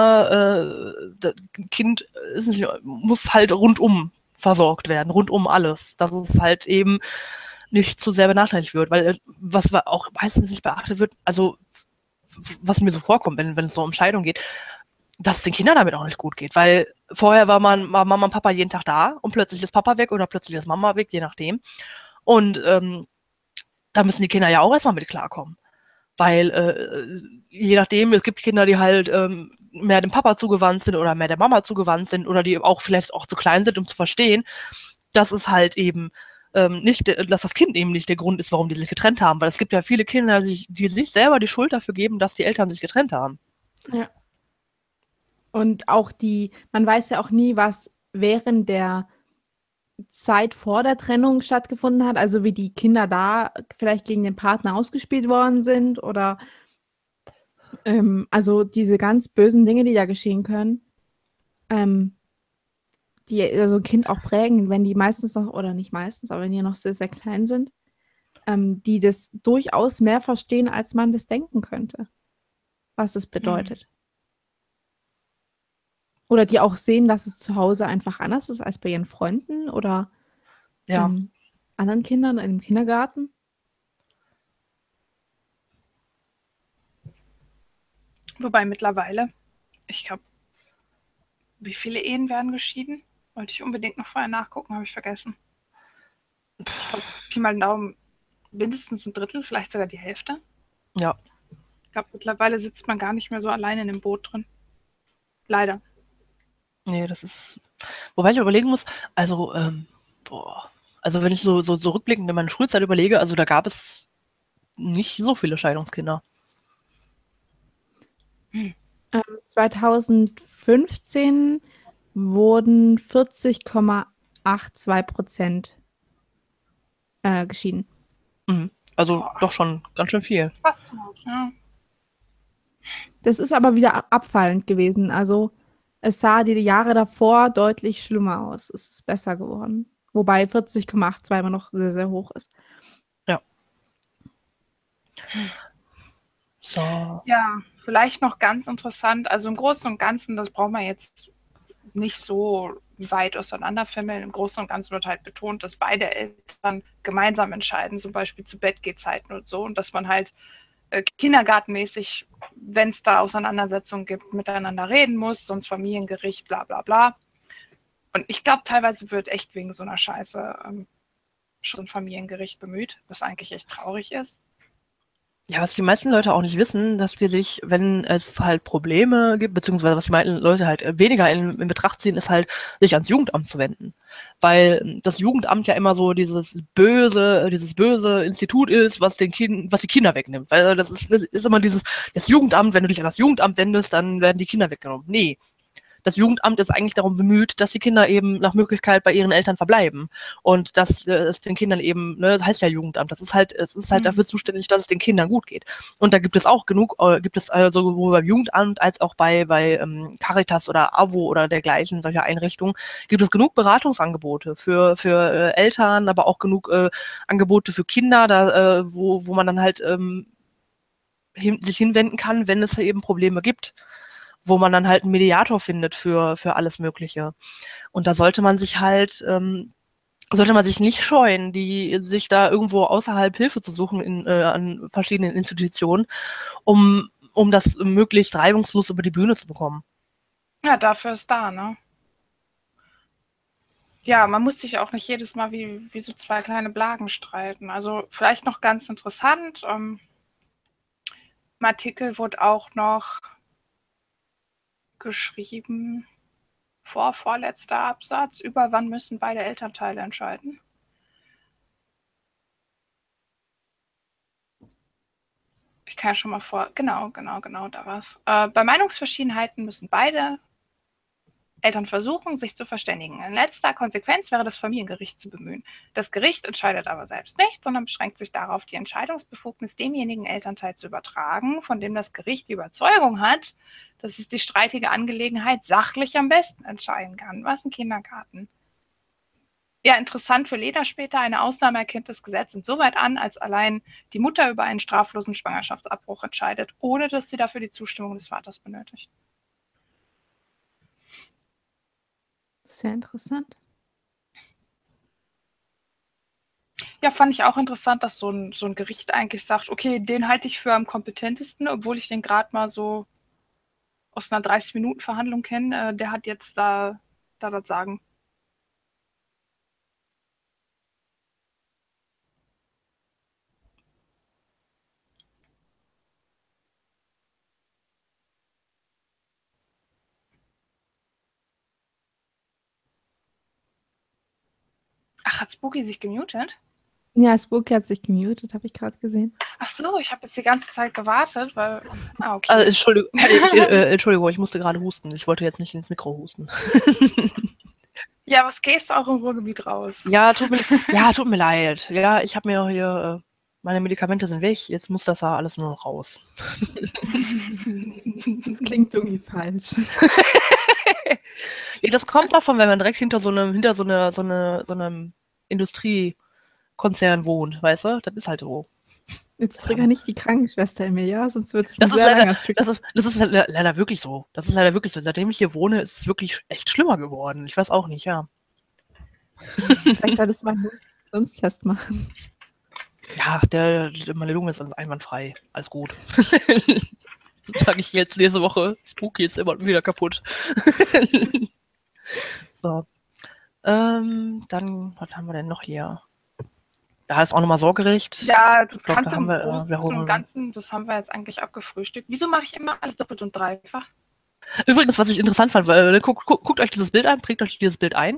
Kind muss halt rundum versorgt werden, rundum alles. Dass es halt eben nicht zu sehr benachteiligt wird, weil was auch meistens nicht beachtet wird, also was mir so vorkommt, wenn es so um Scheidung geht, dass es den Kindern damit auch nicht gut geht, weil vorher war Mama und Papa jeden Tag da und plötzlich ist Papa weg oder plötzlich ist Mama weg, je nachdem. Und da müssen die Kinder ja auch erstmal mit klarkommen. Weil je nachdem, es gibt Kinder, die halt mehr dem Papa zugewandt sind oder mehr der Mama zugewandt sind oder die auch vielleicht auch zu klein sind, um zu verstehen, dass es halt eben nicht, dass das Kind eben nicht der Grund ist, warum die sich getrennt haben. Weil es gibt ja viele Kinder, die sich selber die Schuld dafür geben, dass die Eltern sich getrennt haben. Ja. Und auch man weiß ja auch nie, was während der Zeit vor der Trennung stattgefunden hat, also wie die Kinder da vielleicht gegen den Partner ausgespielt worden sind oder also diese ganz bösen Dinge, die da geschehen können, die also ein Kind auch prägen, wenn die meistens noch, oder nicht meistens, aber wenn die noch sehr, sehr klein sind, die das durchaus mehr verstehen, als man das denken könnte, was es bedeutet. Oder die auch sehen, dass es zu Hause einfach anders ist als bei ihren Freunden oder Ja. anderen Kindern im Kindergarten. Wobei mittlerweile, ich glaube, wie viele Ehen werden geschieden? Wollte ich unbedingt noch vorher nachgucken, habe ich vergessen. Ich glaube, Pi mal Daumen, mindestens ein Drittel, vielleicht sogar die Hälfte. Ja. Ich glaube, mittlerweile sitzt man gar nicht mehr so alleine in dem Boot drin. Leider. Nee, das ist. Wobei ich überlegen muss, also, also wenn ich so rückblickend in meine Schulzeit überlege, also da gab es nicht so viele Scheidungskinder. 2015 wurden 40,82% geschieden. Also doch schon ganz schön viel. Fast ja. Das ist aber wieder abfallend gewesen. Also es sah die Jahre davor deutlich schlimmer aus. Es ist besser geworden. Wobei 40,82 immer noch sehr, sehr hoch ist. Ja. So. Ja, vielleicht noch ganz interessant. Also im Großen und Ganzen, das braucht man jetzt nicht so weit auseinanderfimmeln. Im Großen und Ganzen wird halt betont, dass beide Eltern gemeinsam entscheiden, zum Beispiel zu Bettgehzeiten und so. Und dass man halt kindergartenmäßig, wenn es da Auseinandersetzungen gibt, miteinander reden muss, sonst Familiengericht, bla bla bla. Und ich glaube, teilweise wird echt wegen so einer Scheiße schon ein Familiengericht bemüht, was eigentlich echt traurig ist. Ja, was die meisten Leute auch nicht wissen, dass die sich, wenn es halt Probleme gibt, beziehungsweise was die meisten Leute halt weniger in Betracht ziehen, ist halt, sich ans Jugendamt zu wenden. Weil das Jugendamt ja immer so dieses böse Institut ist, was die Kinder wegnimmt. Weil das ist immer das Jugendamt, wenn du dich an das Jugendamt wendest, dann werden die Kinder weggenommen. Nee. Das Jugendamt ist eigentlich darum bemüht, dass die Kinder eben nach Möglichkeit bei ihren Eltern verbleiben. Und dass es den Kindern eben, ne, das heißt ja Jugendamt, es ist halt dafür zuständig, dass es den Kindern gut geht. Und da gibt es auch gibt es also sowohl beim Jugendamt als auch bei Caritas oder AWO oder dergleichen, solcher Einrichtungen, gibt es genug Beratungsangebote für Eltern, aber auch genug Angebote für Kinder, wo man dann halt sich hinwenden kann, wenn es eben Probleme gibt, wo man dann halt einen Mediator findet für alles Mögliche. Und da sollte man sich nicht scheuen, sich da irgendwo außerhalb Hilfe zu suchen an verschiedenen Institutionen, um das möglichst reibungslos über die Bühne zu bekommen. Ja, dafür ist da, ne? Ja, man muss sich auch nicht jedes Mal wie so zwei kleine Blagen streiten. Also vielleicht noch ganz interessant, im Artikel wurde auch noch geschrieben, vorletzter Absatz, über wann müssen beide Elternteile entscheiden. Ich kann ja schon mal genau, da war's. Bei Meinungsverschiedenheiten müssen beide Eltern versuchen, sich zu verständigen. In letzter Konsequenz wäre das Familiengericht zu bemühen. Das Gericht entscheidet aber selbst nicht, sondern beschränkt sich darauf, die Entscheidungsbefugnis demjenigen Elternteil zu übertragen, von dem das Gericht die Überzeugung hat, dass es die streitige Angelegenheit sachlich am besten entscheiden kann. Was ein Kindergarten. Ja, interessant für Lena später. Eine Ausnahme erkennt das Gesetz insoweit an, als allein die Mutter über einen straflosen Schwangerschaftsabbruch entscheidet, ohne dass sie dafür die Zustimmung des Vaters benötigt. Sehr interessant. Ja, fand ich auch interessant, dass so ein Gericht eigentlich sagt, okay, den halte ich für am kompetentesten, obwohl ich den gerade mal so aus einer 30-Minuten-Verhandlung kenne. Der hat jetzt da das Sagen. Ach, hat Spooky sich gemutet? Ja, Spooky hat sich gemutet, habe ich gerade gesehen. Ach so, ich habe jetzt die ganze Zeit gewartet, weil... Ah, okay. Entschuldigung, ich musste gerade husten. Ich wollte jetzt nicht ins Mikro husten. Ja, was gehst du auch im Ruhrgebiet raus? Ja, tut mir leid. Ja, ich habe mir hier, meine Medikamente sind weg, jetzt muss das ja alles nur noch raus. Das klingt irgendwie falsch. Ja, das kommt davon, wenn man direkt hinter so einem Industriekonzern wohnt, weißt du? Das ist halt so. Jetzt trigger nicht die Krankenschwester in mir, ja? Sonst wird es ein Das ist, sehr langer leider, Stream. das ist leider wirklich so. Das ist leider wirklich so. Seitdem ich hier wohne, ist es wirklich echt schlimmer geworden. Ich weiß auch nicht, ja. Vielleicht solltest du mal einen Lungenfunktionstest machen. Ja, meine Lunge ist alles einwandfrei. Alles gut. Sage ich jetzt nächste Woche. Spooky ist immer wieder kaputt. So. Dann, was haben wir denn noch hier? Ja, ist auch nochmal Sorgerecht. Ja, du Ich glaub, kannst da im haben wir, Großen und Ganzen, das haben wir jetzt eigentlich abgefrühstückt. Wieso mache ich immer alles doppelt und dreifach? Übrigens, was ich interessant fand, weil guckt euch dieses Bild an, prägt euch dieses Bild ein.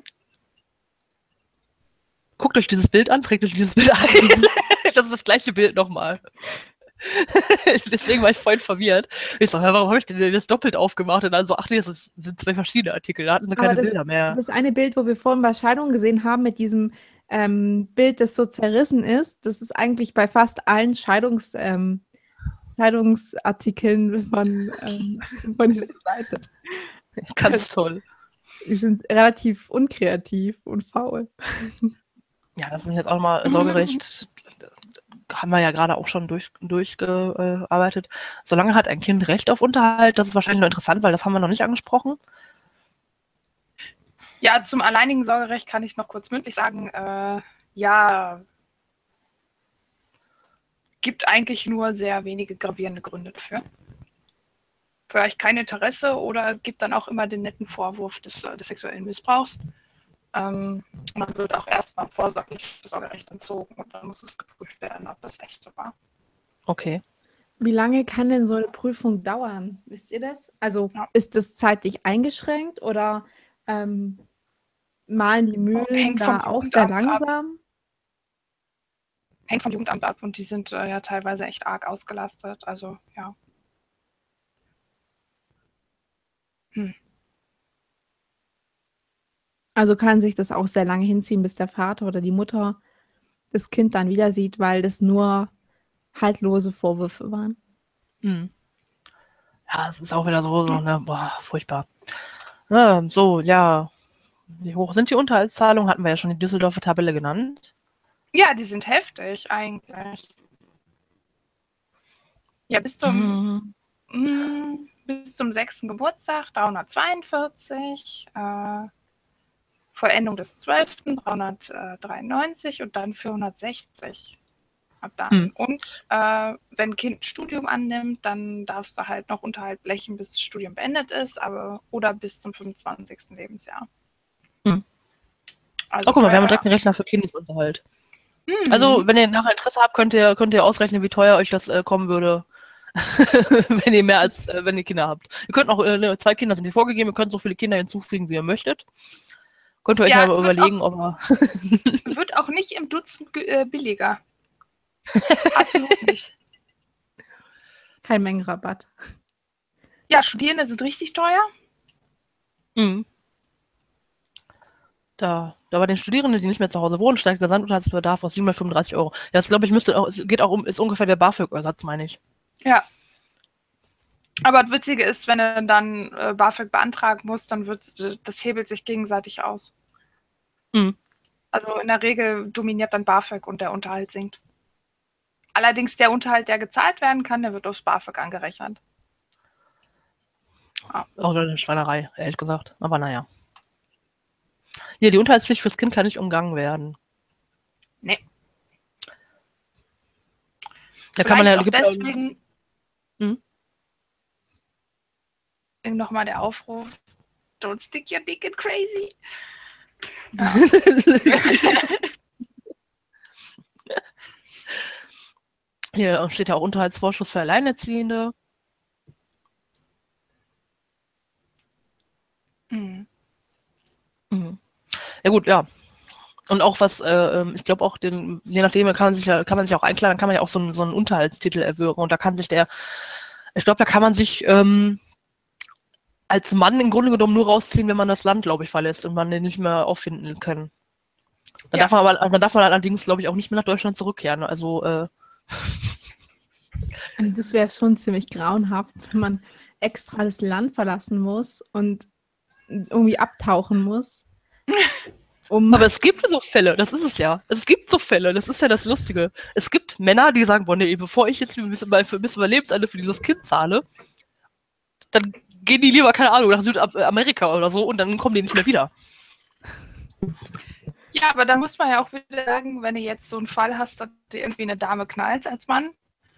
Guckt euch dieses Bild an, prägt euch dieses Bild ein. Das ist das gleiche Bild nochmal. Deswegen war ich vorhin verwirrt. Ich so, warum habe ich denn das doppelt aufgemacht? Und dann so, ach nee, das sind zwei verschiedene Artikel, da hatten sie keine Bilder mehr. Das eine Bild, wo wir vorhin bei Scheidung gesehen haben, mit diesem Bild, das so zerrissen ist, das ist eigentlich bei fast allen Scheidungsartikeln von dieser Seite. Ganz toll. Die sind relativ unkreativ und faul. Ja, das ist jetzt auch mal Sorgerecht. Haben wir ja gerade auch schon durchgearbeitet. Solange hat ein Kind Recht auf Unterhalt, das ist wahrscheinlich noch interessant, weil das haben wir noch nicht angesprochen. Ja, zum alleinigen Sorgerecht kann ich noch kurz mündlich sagen, ja, gibt eigentlich nur sehr wenige gravierende Gründe dafür. Vielleicht kein Interesse oder es gibt dann auch immer den netten Vorwurf des sexuellen Missbrauchs. Und dann wird auch erstmal vorsorglich das Sorgerecht entzogen und dann muss es geprüft werden, ob das echt so war. Okay. Wie lange kann denn so eine Prüfung dauern? Wisst ihr das? Also ist das zeitlich eingeschränkt oder malen die Mühlen da auch sehr langsam? Hängt vom Jugendamt ab und die sind ja teilweise echt arg ausgelastet. Also ja. Also kann sich das auch sehr lange hinziehen, bis der Vater oder die Mutter das Kind dann wieder sieht, weil das nur haltlose Vorwürfe waren. Ja, es ist auch wieder so ne, boah, furchtbar. So, ja. Wie hoch sind die Unterhaltszahlungen? Hatten wir ja schon die Düsseldorfer Tabelle genannt. Ja, die sind heftig eigentlich. Ja, bis zum 6. Geburtstag 342, Vollendung des 12. 393 und dann 460 ab dann. Und wenn ein Kind ein Studium annimmt, dann darfst du halt noch Unterhalt blechen, bis das Studium beendet ist, oder bis zum 25. Lebensjahr. Also guck mal, wir haben direkt einen Rechner für Kindesunterhalt. Also, wenn ihr nachher Interesse habt, könnt ihr ausrechnen, wie teuer euch das kommen würde, wenn ihr wenn ihr Kinder habt. Ihr könnt auch, 2 Kinder sind hier vorgegeben, ihr könnt so viele Kinder hinzufügen, wie ihr möchtet. Könnt ihr euch aber überlegen, ob er... Wird auch nicht im Dutzend billiger. Absolut nicht. Kein Mengenrabatt. Ja, Studierende sind richtig teuer. Da bei den Studierenden, die nicht mehr zu Hause wohnen, steigt der Gesamtunterhaltsbedarf auf 735 Euro. Ja, das glaube ich ist ungefähr der BAföG-Ersatz, meine ich. Ja. Aber das Witzige ist, wenn du dann BAföG beantragen musst, dann das hebelt sich gegenseitig aus. Mhm. Also in der Regel dominiert dann BAföG und der Unterhalt sinkt. Allerdings der Unterhalt, der gezahlt werden kann, der wird aufs BAföG angerechnet. Auch eine Schweinerei, ehrlich gesagt. Aber naja. Hier, die Unterhaltspflicht fürs Kind kann nicht umgangen werden. Nee. Da kann man ja auch deswegen nochmal der Aufruf, don't stick your dick in crazy. Ja. Hier steht ja auch Unterhaltsvorschuss für Alleinerziehende. Mhm. Mhm. Ja gut, ja. Und auch was, ich glaube auch, je nachdem kann man sich auch einklagen, dann kann man ja auch so einen Unterhaltstitel erwirken. Und da kann sich ich glaube, da kann man sich als Mann im Grunde genommen nur rausziehen, wenn man das Land, glaube ich, verlässt und man den nicht mehr auffinden kann. Dann darf man allerdings, glaube ich, auch nicht mehr nach Deutschland zurückkehren. Also das wäre schon ziemlich grauenhaft, wenn man extra das Land verlassen muss und irgendwie abtauchen muss. Aber es gibt so Fälle, das ist es ja. Es gibt so Fälle, das ist ja das Lustige. Es gibt Männer, die sagen, boah, nee, bevor ich jetzt bis über Lebensende für dieses Kind zahle, dann gehen die lieber, keine Ahnung, nach Südamerika oder so und dann kommen die nicht mehr wieder. Ja, aber da muss man ja auch wieder sagen, wenn du jetzt so einen Fall hast, dass du irgendwie eine Dame knallst als Mann,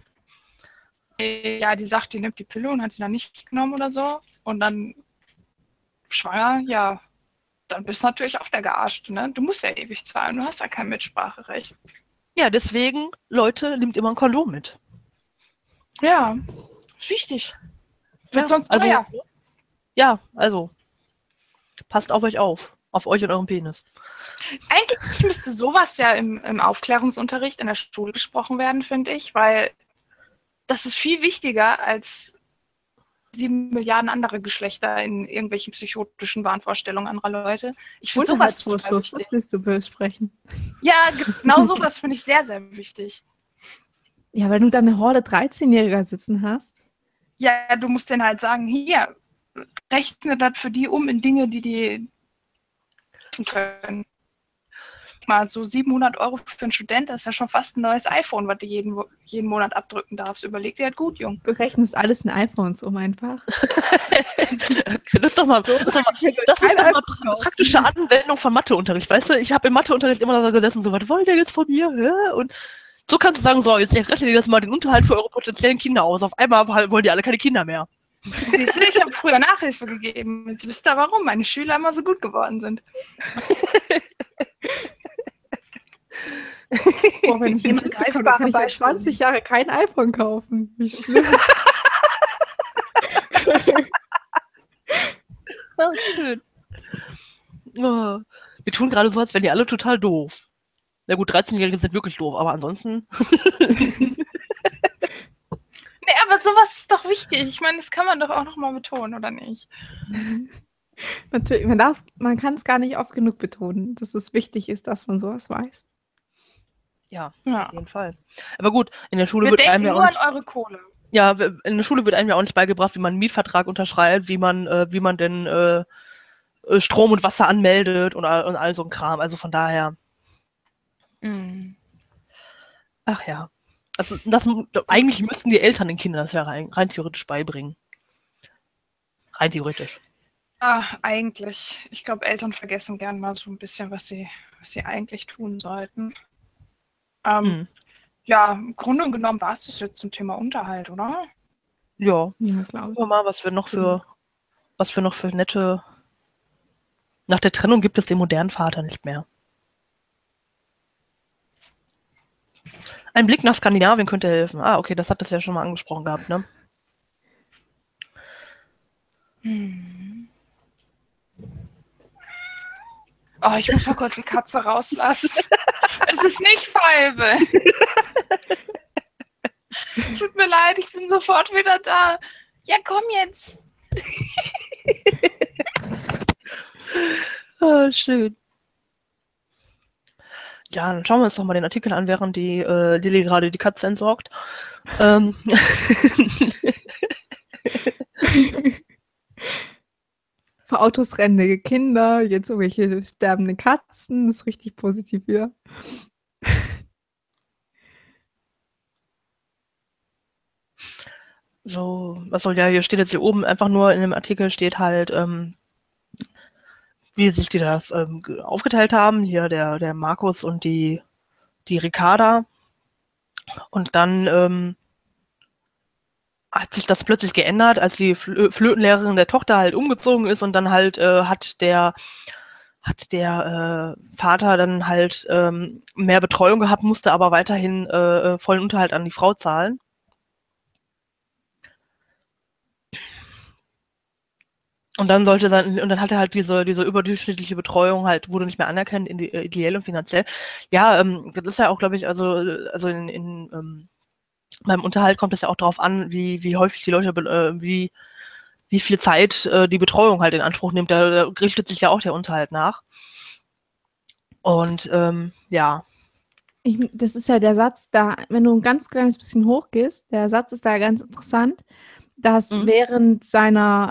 ja, die sagt, die nimmt die Pille und hat sie dann nicht genommen oder so und dann schwanger, ja, dann bist du natürlich auch der Gearschte, ne? Du musst ja ewig zahlen, du hast ja kein Mitspracherecht. Ja, deswegen, Leute, nehmt immer ein Kondom mit. Ja, ist wichtig. Wird sonst also, teuer. Ja, also, passt auf euch auf. Auf euch und euren Penis. Eigentlich müsste sowas ja im Aufklärungsunterricht in der Schule gesprochen werden, finde ich, weil das ist viel wichtiger als 7 Milliarden andere Geschlechter in irgendwelchen psychotischen Wahnvorstellungen anderer Leute. Ich finde sowas total wichtig. Das willst du besprechen. Ja, genau sowas finde ich sehr, sehr wichtig. Ja, wenn du dann eine Horde 13-Jähriger sitzen hast. Ja, du musst denen halt sagen, hier, rechne das für die in Dinge, die können. Mal so 700 Euro für einen Student, das ist ja schon fast ein neues iPhone, was du jeden Monat abdrücken darfst. Überleg dir halt gut, Jung. Du rechnest alles in iPhones um einfach. Das ist doch mal eine praktische Anwendung von Matheunterricht, weißt du? Ich habe im Matheunterricht immer da gesessen, so, was wollt ihr jetzt von mir? Und so kannst du sagen, so, jetzt rechnet ihr das mal den Unterhalt für eure potenziellen Kinder aus. Auf einmal wollen die alle keine Kinder mehr. Siehst du, ich habe früher Nachhilfe gegeben. Jetzt wisst ihr, warum meine Schüler immer so gut geworden sind. Boah, wenn ich jemand greifbare kann ich ja 20 Jahre kein iPhone kaufen. Wie schlimm. Oh, schön. Oh. Wir tun gerade so, als wären die alle total doof. Na gut, 13-Jährige sind wirklich doof, aber ansonsten... Nee, aber sowas ist doch wichtig. Ich meine, das kann man doch auch nochmal betonen, oder nicht? Natürlich, man kann es gar nicht oft genug betonen, dass es wichtig ist, dass man sowas weiß. Ja, auf jeden Fall. Aber gut, in der Schule wird einem ja auch nicht... an eure Kohle. Ja, in der Schule wird einem ja auch nicht beigebracht, wie man einen Mietvertrag unterschreibt, wie man denn Strom und Wasser anmeldet und all so ein Kram. Also von daher. Mm. Ach ja. Also eigentlich müssten die Eltern den Kindern das ja rein theoretisch beibringen. Rein theoretisch. Eigentlich. Ich glaube, Eltern vergessen gern mal so ein bisschen, was sie eigentlich tun sollten. Ja, im Grunde genommen war es das jetzt zum Thema Unterhalt, oder? Ja, klar. Gucken wir mal, was wir noch für nette... Nach der Trennung gibt es den modernen Vater nicht mehr. Ein Blick nach Skandinavien könnte helfen. Okay, das hat das ja schon mal angesprochen gehabt, ne? Oh, ich muss mal kurz die Katze rauslassen. Es ist nicht Pfeife. Tut mir leid, ich bin sofort wieder da. Ja, komm jetzt. Oh, schön. Ja, dann schauen wir uns doch mal den Artikel an, während die Lilly gerade die Katze entsorgt. Ähm, Vor Autos rennende Kinder, jetzt irgendwelche sterbende Katzen, das ist richtig positiv wieder. so, was soll ja, hier steht jetzt hier oben einfach nur in dem Artikel steht halt, wie sich die das aufgeteilt haben. Hier der Markus und die Ricarda. Und dann hat sich das plötzlich geändert, als die Flötenlehrerin der Tochter halt umgezogen ist und dann halt hat der Vater dann halt mehr Betreuung gehabt, musste aber weiterhin vollen Unterhalt an die Frau zahlen. Und dann hat er halt diese überdurchschnittliche Betreuung halt, wurde nicht mehr anerkannt, ideell und finanziell. Ja, das ist ja auch, glaube ich, also beim Unterhalt kommt es ja auch darauf an, wie häufig die Leute, wie viel Zeit die Betreuung halt in Anspruch nimmt. Da richtet sich ja auch der Unterhalt nach. Und ja. Das ist ja der Satz da, wenn du ein ganz kleines bisschen hochgehst, der Satz ist da ganz interessant, dass während seiner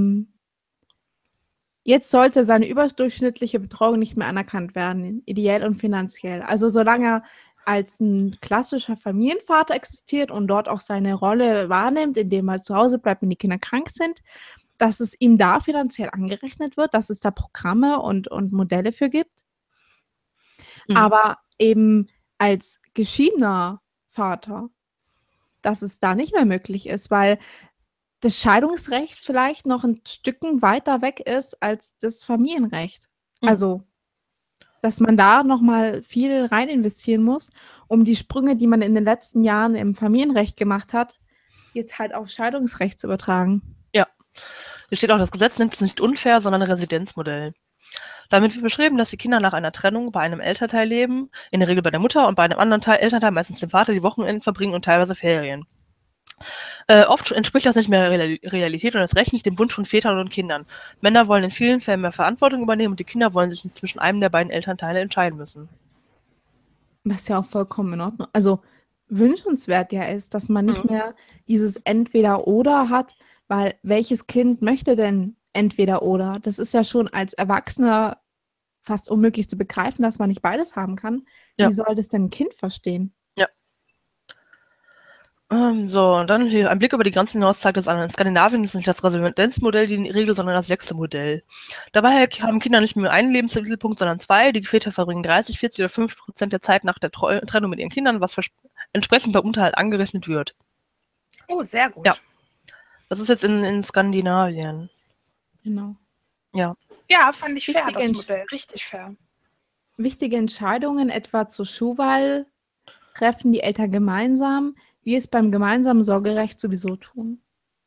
jetzt sollte seine überdurchschnittliche Betreuung nicht mehr anerkannt werden, ideell und finanziell. Also solange er als ein klassischer Familienvater existiert und dort auch seine Rolle wahrnimmt, indem er zu Hause bleibt, wenn die Kinder krank sind, dass es ihm da finanziell angerechnet wird, dass es da Programme und Modelle für gibt. Aber eben als geschiedener Vater, dass es da nicht mehr möglich ist, weil das Scheidungsrecht vielleicht noch ein Stückchen weiter weg ist als das Familienrecht. Also, dass man da nochmal viel rein investieren muss, um die Sprünge, die man in den letzten Jahren im Familienrecht gemacht hat, jetzt halt auf Scheidungsrecht zu übertragen. Ja, hier steht auch, das Gesetz nennt es nicht unfair, sondern Residenzmodell. Damit wird beschrieben, dass die Kinder nach einer Trennung bei einem Elternteil leben, in der Regel bei der Mutter und bei einem anderen Elternteil, meistens dem Vater, die Wochenenden verbringen und teilweise Ferien. Oft entspricht das nicht mehr Realität und das Recht nicht dem Wunsch von Vätern und Kindern. Männer wollen in vielen Fällen mehr Verantwortung übernehmen und die Kinder wollen sich zwischen einem der beiden Elternteile entscheiden müssen. Was ja auch vollkommen in Ordnung. Also wünschenswert ja ist, dass man nicht mehr dieses Entweder-Oder hat, weil welches Kind möchte denn Entweder-Oder? Das ist ja schon als Erwachsener fast unmöglich zu begreifen, dass man nicht beides haben kann. Ja. Wie soll das denn ein Kind verstehen? Ja. So, und dann hier ein Blick über die Grenzen hinaus zeigt es an. In Skandinavien ist nicht das Residenzmodell die Regel, sondern das Wechselmodell. Dabei haben Kinder nicht mehr einen Lebensmittelpunkt, sondern zwei. Die Väter verbringen 30, 40 oder 50% der Zeit nach der Trennung mit ihren Kindern, was entsprechend beim Unterhalt angerechnet wird. Oh, sehr gut. Ja. Das ist jetzt in Skandinavien. Genau. Ja, fand ich fair, das Modell. Richtig fair. Wichtige Entscheidungen, etwa zur Schuhwahl, treffen die Eltern gemeinsam, wie es beim gemeinsamen Sorgerecht sowieso tun.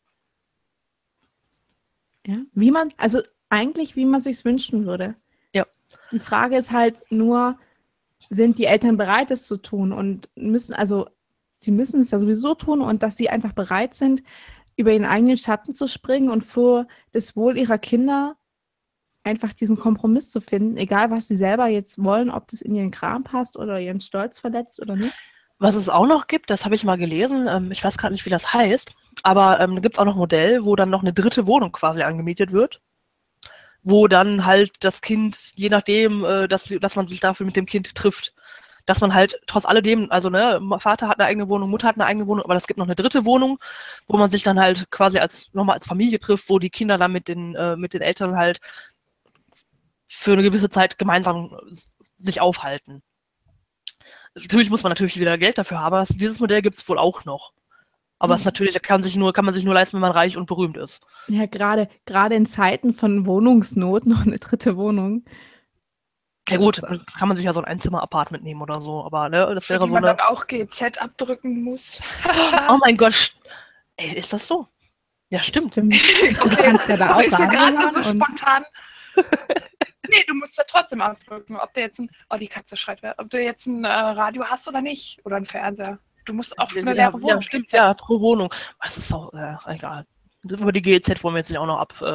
Ja, wie man sich's wünschen würde. Ja. Die Frage ist halt nur, sind die Eltern bereit, es zu tun und sie müssen es ja sowieso tun und dass sie einfach bereit sind, über ihren eigenen Schatten zu springen und für das Wohl ihrer Kinder einfach diesen Kompromiss zu finden, egal was sie selber jetzt wollen, ob das in ihren Kram passt oder ihren Stolz verletzt oder nicht. Was es auch noch gibt, das habe ich mal gelesen, ich weiß gerade nicht, wie das heißt, aber da gibt es auch noch ein Modell, wo dann noch eine dritte Wohnung quasi angemietet wird, wo dann halt das Kind, je nachdem, dass man sich dafür mit dem Kind trifft, dass man halt trotz alledem, also Vater hat eine eigene Wohnung, Mutter hat eine eigene Wohnung, aber es gibt noch eine dritte Wohnung, wo man sich dann halt quasi nochmal als Familie trifft, wo die Kinder dann mit den Eltern halt für eine gewisse Zeit gemeinsam sich aufhalten. Natürlich muss man wieder Geld dafür haben, aber dieses Modell gibt es wohl auch noch. Aber es natürlich kann man sich nur leisten, wenn man reich und berühmt ist. Ja, gerade in Zeiten von Wohnungsnot noch eine dritte Wohnung. Ja gut, dann kann man sich ja so ein Einzimmer-Apartment nehmen oder so, aber das wäre so man dann auch GZ abdrücken muss. Oh mein Gott. Ey, ist das so? Ja, stimmt. Okay, du kannst ja da auch gerade so spontan. Nee, du musst ja trotzdem abdrücken, ob du jetzt die Katze schreit, ob du jetzt ein Radio hast oder nicht. Oder ein Fernseher. Du musst auch eine leere Wohnung. Ja, stimmt, ja, pro Wohnung. Das ist doch egal. Über die GEZ wollen wir jetzt nicht auch noch ab.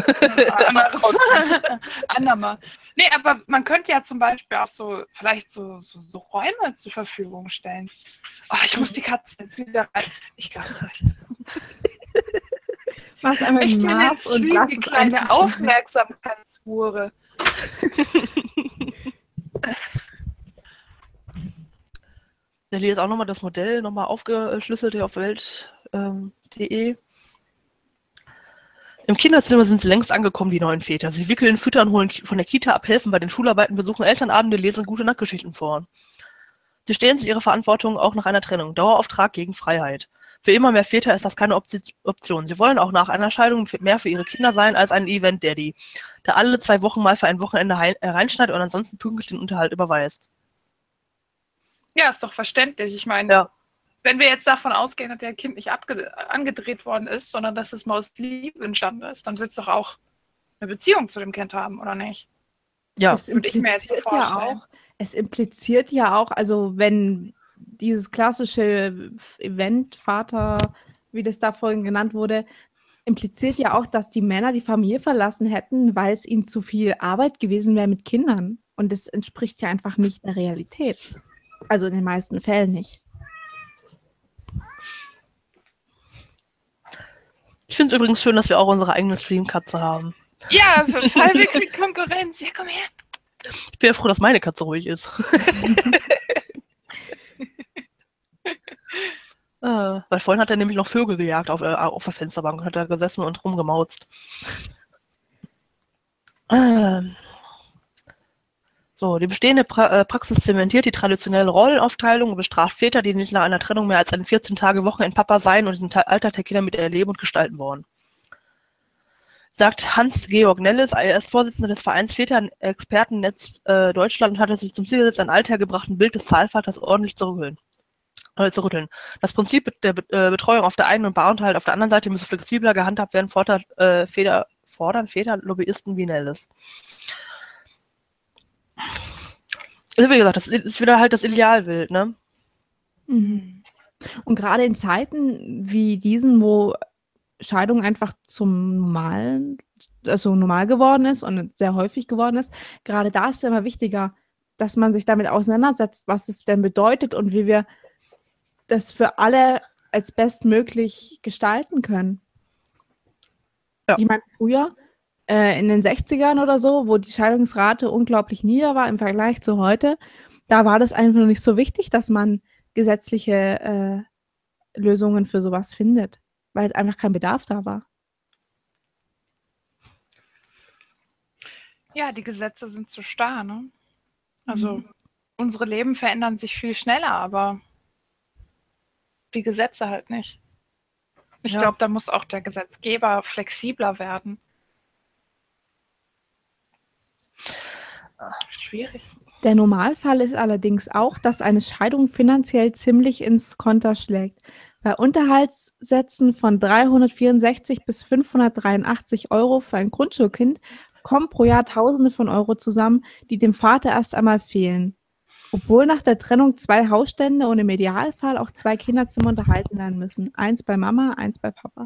Andermal. Nee, aber man könnte ja zum Beispiel auch so Räume zur Verfügung stellen. Oh, ich muss die Katze jetzt wieder rein. Ich glaube es nicht. Mach's einmal Ich im bin Maß jetzt und wie lass die es kleine einfach. Aufmerksamkeitshure. Der hier ist auch nochmal das Modell nochmal aufgeschlüsselt hier auf welt.de. Im Kinderzimmer sind sie längst angekommen, die neuen Väter. Sie wickeln, füttern, holen von der Kita ab, helfen bei den Schularbeiten, besuchen Elternabende, lesen gute Nachtgeschichten vor. Sie stehen sich ihrer Verantwortung auch nach einer Trennung. Dauerauftrag gegen Freiheit. Für immer mehr Väter ist das keine Option. Sie wollen auch nach einer Scheidung mehr für ihre Kinder sein als ein Event-Daddy, der alle 2 Wochen mal für ein Wochenende reinschneidet und ansonsten pünktlich den Unterhalt überweist. Ja, ist doch verständlich. Ich meine, Ja. wenn wir jetzt davon ausgehen, dass der Kind nicht angedreht worden ist, sondern dass es mal aus Liebe entstanden ist, dann wird es doch auch eine Beziehung zu dem Kind haben, oder nicht? Ja, Es würde ich mir jetzt so impliziert ja vorstellen. auch, es impliziert ja auch, also wenn dieses klassische Event-Vater, wie das da vorhin genannt wurde, impliziert ja auch, dass die Männer die Familie verlassen hätten, weil es ihnen zu viel Arbeit gewesen wäre mit Kindern. Und das entspricht ja einfach nicht der Realität. Also in den meisten Fällen nicht. ich finde es übrigens schön, dass wir auch unsere eigene Streamkatze haben. Ja, für Fallweg kriegt Konkurrenz. Ja, komm her. Ich bin ja froh, dass meine Katze ruhig ist. Weil vorhin hat er nämlich noch Vögel gejagt auf der Fensterbank und hat da gesessen und rumgemauzt. So, die bestehende Praxis zementiert die traditionelle Rollenaufteilung und bestraft Väter, die nicht nach einer Trennung mehr als eine 14-Tage-Wochenend-Papa sein und den Alltag der Kinder miterleben und gestalten wollen. Sagt Hans-Georg Nelles, er ist Vorsitzender des Vereins Väter-Expertennetz Deutschland und hat es sich zum Ziel gesetzt, ein althergebrachten Bild des Zahlvaters ordentlich zu rütteln. Das Prinzip der Betreuung auf der einen und Barunterhalt auf der anderen Seite müsse flexibler gehandhabt werden, fordern Väter Lobbyisten wie Nelles. Also wie gesagt, das ist wieder halt das Idealbild, ne? Mhm. Und gerade in Zeiten wie diesen, wo Scheidung einfach zum Normalen, also normal geworden ist und sehr häufig geworden ist, gerade da ist es immer wichtiger, dass man sich damit auseinandersetzt, was es denn bedeutet und wie wir das für alle als bestmöglich gestalten können. Ja. Ich meine, früher, in den 60ern oder so, wo die Scheidungsrate unglaublich nieder war im Vergleich zu heute, da war das einfach noch nicht so wichtig, dass man gesetzliche Lösungen für sowas findet, weil es einfach kein Bedarf da war. Ja, die Gesetze sind zu starr, ne? Also unsere Leben verändern sich viel schneller, aber die Gesetze halt nicht. Ich glaube, da muss auch der Gesetzgeber flexibler werden. Schwierig. Der Normalfall ist allerdings auch, dass eine Scheidung finanziell ziemlich ins Konter schlägt. Bei Unterhaltssätzen von 364 bis 583 € für ein Grundschulkind kommen pro Jahr Tausende von Euro zusammen, die dem Vater erst einmal fehlen. Obwohl nach der Trennung 2 Hausstände und im Idealfall auch 2 Kinderzimmer unterhalten werden müssen. 1 bei Mama, 1 bei Papa.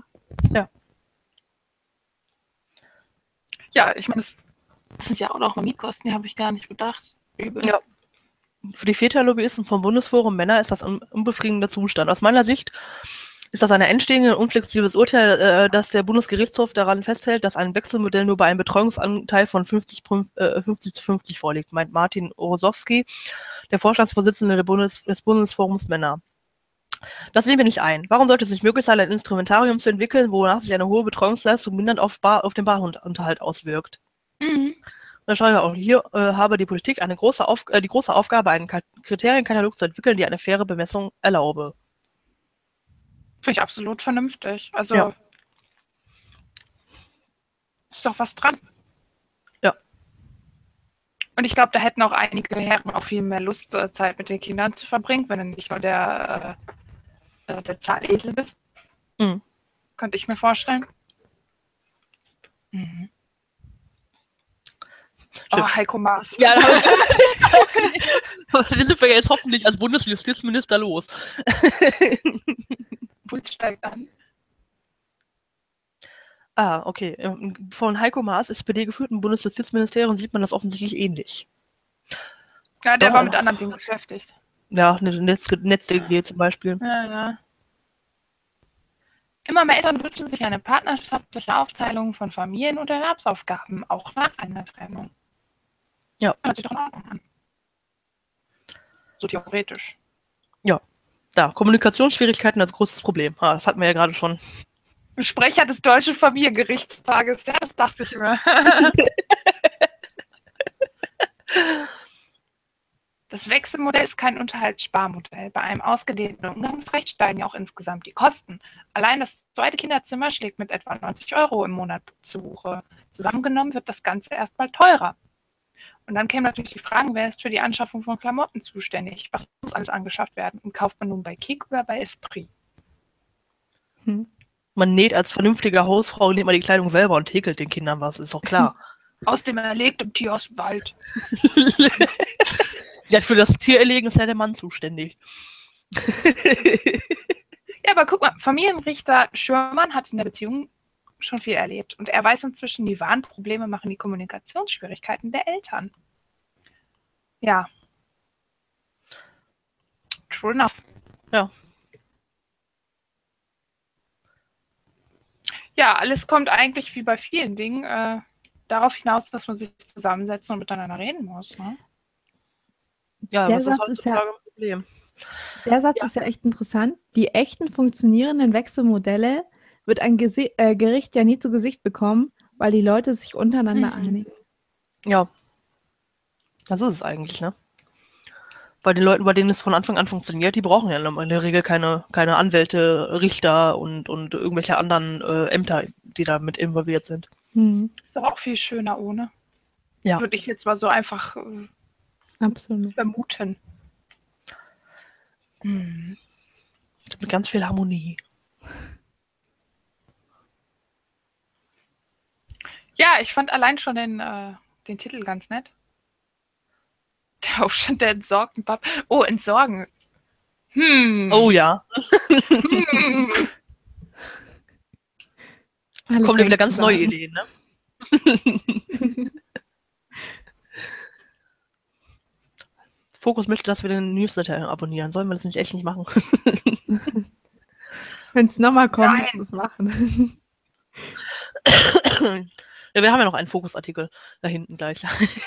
Ja, ich meine, das sind ja auch noch mal Mietkosten, die habe ich gar nicht bedacht. Übel. Ja. Für die Väterlobbyisten vom Bundesforum Männer ist das ein unbefriedigender Zustand. Aus meiner Sicht ist das ein entstehendes und unflexibles Urteil, dass der Bundesgerichtshof daran festhält, dass ein Wechselmodell nur bei einem Betreuungsanteil von 50:50 vorliegt, meint Martin Orosowski, der Vorstandsvorsitzende des Bundesforums Männer. Das sehen wir nicht ein. Warum sollte es nicht möglich sein, ein Instrumentarium zu entwickeln, wonach sich eine hohe Betreuungsleistung mindernd auf den Barunterhalt auswirkt? Mhm. Und dann schreibt er auch, hier habe die Politik die große Aufgabe, einen Kriterienkatalog zu entwickeln, die eine faire Bemessung erlaube. Finde ich absolut vernünftig. Also Ja. ist doch was dran. Ja. Und ich glaube, da hätten auch einige Herren auch viel mehr Lust, Zeit mit den Kindern zu verbringen, wenn du nicht nur der Zahlesel bist. Mhm. Könnte ich mir vorstellen. Mhm. Oh, Heiko Maas. Ja, den sind wir jetzt hoffentlich als Bundesjustizminister los. Puls steigt an. Ah, okay. Von Heiko Maas, SPD geführten Bundesjustizministerium, sieht man das offensichtlich ähnlich. Ja, der Doch, war mit anderen Dingen beschäftigt. Ja, NetzDG zum Beispiel. Ja, ja. Immer mehr Eltern wünschen sich eine partnerschaftliche Aufteilung von Familien- und Erwerbsaufgaben, auch nach einer Trennung. Ja. Hört sich doch in Ordnung an. So theoretisch. Da, Kommunikationsschwierigkeiten als großes Problem. Das hatten wir ja gerade schon. Sprecher des Deutschen Familiengerichtstages. Ja, das dachte ich mir. Das Wechselmodell ist kein Unterhaltssparmodell. Bei einem ausgedehnten Umgangsrecht steigen ja auch insgesamt die Kosten. Allein das zweite Kinderzimmer schlägt mit etwa 90 € im Monat zu Buche. Zusammengenommen wird das Ganze erstmal teurer. Und dann kämen natürlich die Fragen, wer ist für die Anschaffung von Klamotten zuständig? Was muss alles angeschafft werden? Und kauft man nun bei Kick oder bei Esprit? Man näht als vernünftige Hausfrau, näht man die Kleidung selber und häkelt den Kindern was, ist doch klar. Aus dem erlegten Tier aus dem Wald. Ja, für das Tiererlegen ist ja der Mann zuständig. Ja, aber guck mal, Familienrichter Schürmann hat in der Beziehung schon viel erlebt. Und er weiß inzwischen, die wahren Probleme machen die Kommunikationsschwierigkeiten der Eltern. Ja. True enough. Ja. Ja, alles kommt eigentlich wie bei vielen Dingen darauf hinaus, dass man sich zusammensetzen und miteinander reden muss. Ne? Ja, Der was Satz ist ist ja- heutzutage ein Problem? Der Satz ist ja echt interessant. Die echten funktionierenden Wechselmodelle wird ein Gericht ja nie zu Gesicht bekommen, weil die Leute sich untereinander einigen. Ja. Das ist es eigentlich, ne? Bei den Leuten, bei denen es von Anfang an funktioniert, die brauchen ja in der Regel keine Anwälte, Richter und irgendwelche anderen Ämter, die da mit involviert sind. Ist doch auch viel schöner ohne. Ja. Würde ich jetzt mal so einfach Absolut. vermuten. Mit ganz viel Harmonie. Ja, ich fand allein schon den Titel ganz nett. Der Aufstand der entsorgten Pap. Oh, entsorgen. Oh ja. Alles Kommen ja wieder hängt ganz neue zusammen. Ideen, ne? Fokus möchte, dass wir den Newsletter abonnieren. Sollen wir das nicht echt nicht machen? Wenn es nochmal kommt, Nein. musst du es machen. Ja, wir haben ja noch einen Fokusartikel da hinten gleich.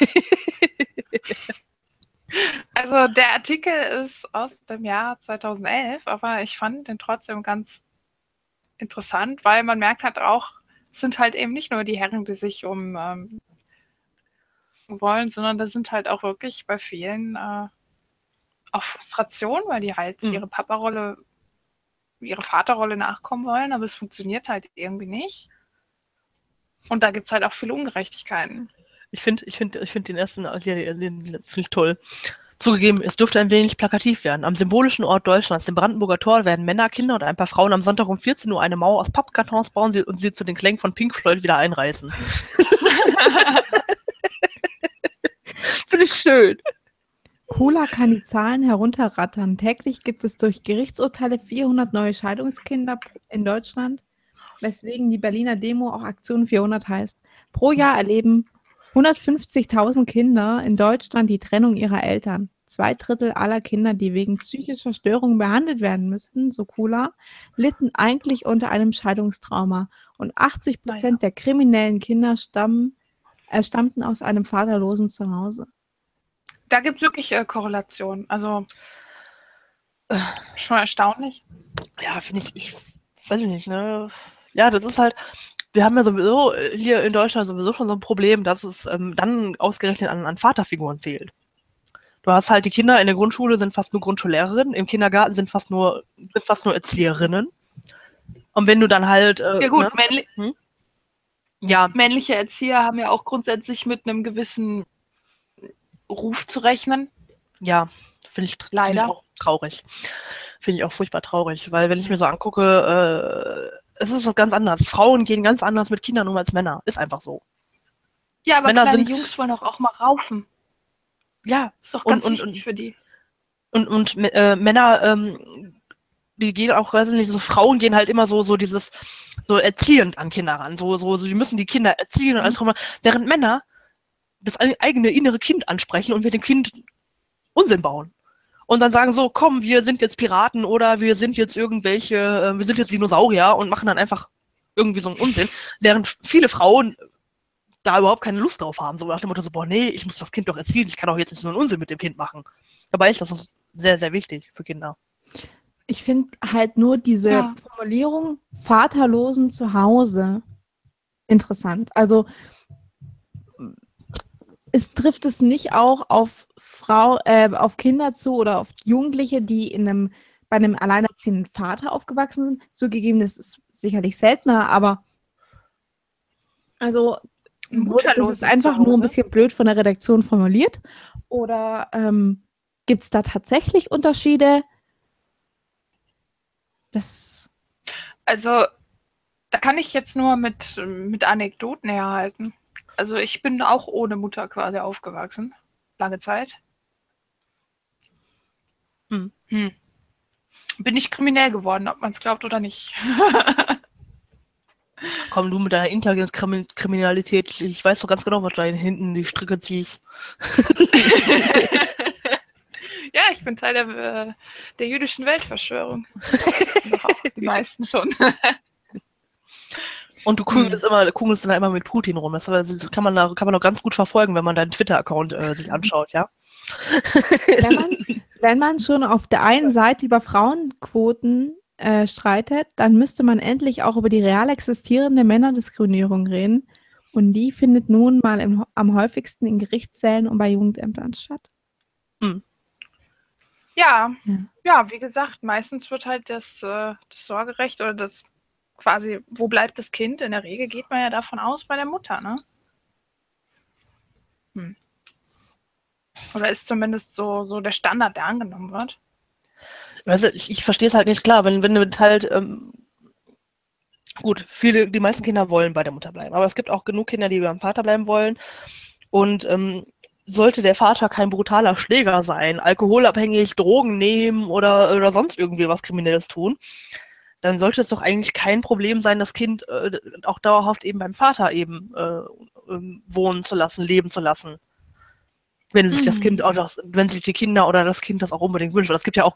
Also der Artikel ist aus dem Jahr 2011, aber ich fand den trotzdem ganz interessant, weil man merkt halt auch, es sind halt eben nicht nur die Herren, die sich wollen, sondern das sind halt auch wirklich bei vielen auch Frustration, weil die halt ihre Papa-Rolle, ihre Vaterrolle nachkommen wollen, aber es funktioniert halt irgendwie nicht. Und da gibt es halt auch viele Ungerechtigkeiten. Ich finde den ersten, den finde ich toll. Zugegeben, es dürfte ein wenig plakativ werden. Am symbolischen Ort Deutschlands, dem Brandenburger Tor, werden Männer, Kinder und ein paar Frauen am Sonntag um 14 Uhr eine Mauer aus Pappkartons bauen und sie zu den Klängen von Pink Floyd wieder einreißen. Finde ich schön. Cola kann die Zahlen herunterrattern. Täglich gibt es durch Gerichtsurteile 400 neue Scheidungskinder in Deutschland, weswegen die Berliner Demo auch Aktion 400 heißt. Pro Jahr erleben 150.000 Kinder in Deutschland die Trennung ihrer Eltern. 2/3 aller Kinder, die wegen psychischer Störungen behandelt werden müssten, so Cola, litten eigentlich unter einem Scheidungstrauma. Und 80% der kriminellen Kinder stammten aus einem vaterlosen Zuhause. Da gibt es wirklich Korrelationen. Also schon erstaunlich. Ja, finde ich weiß nicht, ne? Ja, das ist halt, wir haben ja sowieso hier in Deutschland sowieso schon so ein Problem, dass es dann ausgerechnet an Vaterfiguren fehlt. Du hast halt die Kinder in der Grundschule sind fast nur Grundschullehrerinnen, im Kindergarten sind fast nur Erzieherinnen. Und wenn du dann halt Ja gut, ne? Ja, männliche Erzieher haben ja auch grundsätzlich mit einem gewissen Ruf zu rechnen. ja, finde ich Leider. auch traurig. Finde ich auch furchtbar traurig, weil wenn ich mir so angucke, es ist was ganz anderes. Frauen gehen ganz anders mit Kindern um als Männer. Ist einfach so. Ja, aber Männer kleine sind- Jungs wollen auch mal raufen. Ja, Ist doch Und- ganz und- wichtig für die. und Männer die gehen auch, weiß ich nicht, so Frauen gehen halt immer so dieses, so erziehend an Kinder ran. So, die müssen die Kinder erziehen und alles drum. Während Männer das eigene innere Kind ansprechen und mit dem Kind Unsinn bauen. Und dann sagen so, komm, wir sind jetzt Piraten oder wir sind jetzt wir sind jetzt Dinosaurier und machen dann einfach irgendwie so einen Unsinn. Während viele Frauen da überhaupt keine Lust drauf haben. So nach dem Motto so, boah, nee, ich muss das Kind doch erziehen, ich kann auch jetzt nicht so einen Unsinn mit dem Kind machen. Dabei ist das sehr, sehr wichtig für Kinder. Ich finde halt nur diese Formulierung vaterlosen Zuhause interessant. Also trifft es nicht auch auf auf Kinder zu oder auf Jugendliche, die bei einem alleinerziehenden Vater aufgewachsen sind? Zugegeben, das ist sicherlich seltener, aber also das ist einfach nur ein bisschen blöd von der Redaktion formuliert. Oder gibt es da tatsächlich Unterschiede? Also, da kann ich jetzt nur mit Anekdoten herhalten. Also, ich bin auch ohne Mutter quasi aufgewachsen. Lange Zeit. Bin ich kriminell geworden, ob man es glaubt oder nicht. Komm, du mit deiner Internetkriminalität, ich weiß doch ganz genau, was du da hinten die Stricke ziehst. Ja, ich bin Teil der jüdischen Weltverschwörung. Das wissen doch auch die meisten schon. Und du kugelst dann immer mit Putin rum. Das kann man doch ganz gut verfolgen, wenn man deinen Twitter-Account sich anschaut, ja? Wenn man schon auf der einen Seite über Frauenquoten streitet, dann müsste man endlich auch über die real existierende Männerdiskriminierung reden. Und die findet nun mal am häufigsten in Gerichtssälen und bei Jugendämtern statt. Ja, wie gesagt, meistens wird halt das Sorgerecht oder das quasi, wo bleibt das Kind? In der Regel geht man ja davon aus, bei der Mutter, ne? Oder ist zumindest so der Standard, der angenommen wird. Also ich verstehe es halt nicht klar, wenn du halt, gut, die meisten Kinder wollen bei der Mutter bleiben, aber es gibt auch genug Kinder, die beim Vater bleiben wollen. Und sollte der Vater kein brutaler Schläger sein, alkoholabhängig, Drogen nehmen oder sonst irgendwie was Kriminelles tun, dann sollte es doch eigentlich kein Problem sein, das Kind auch dauerhaft eben beim Vater eben wohnen zu lassen, leben zu lassen. Wenn sich das Kind wenn sich die Kinder oder das Kind das auch unbedingt wünscht. Es gibt ja auch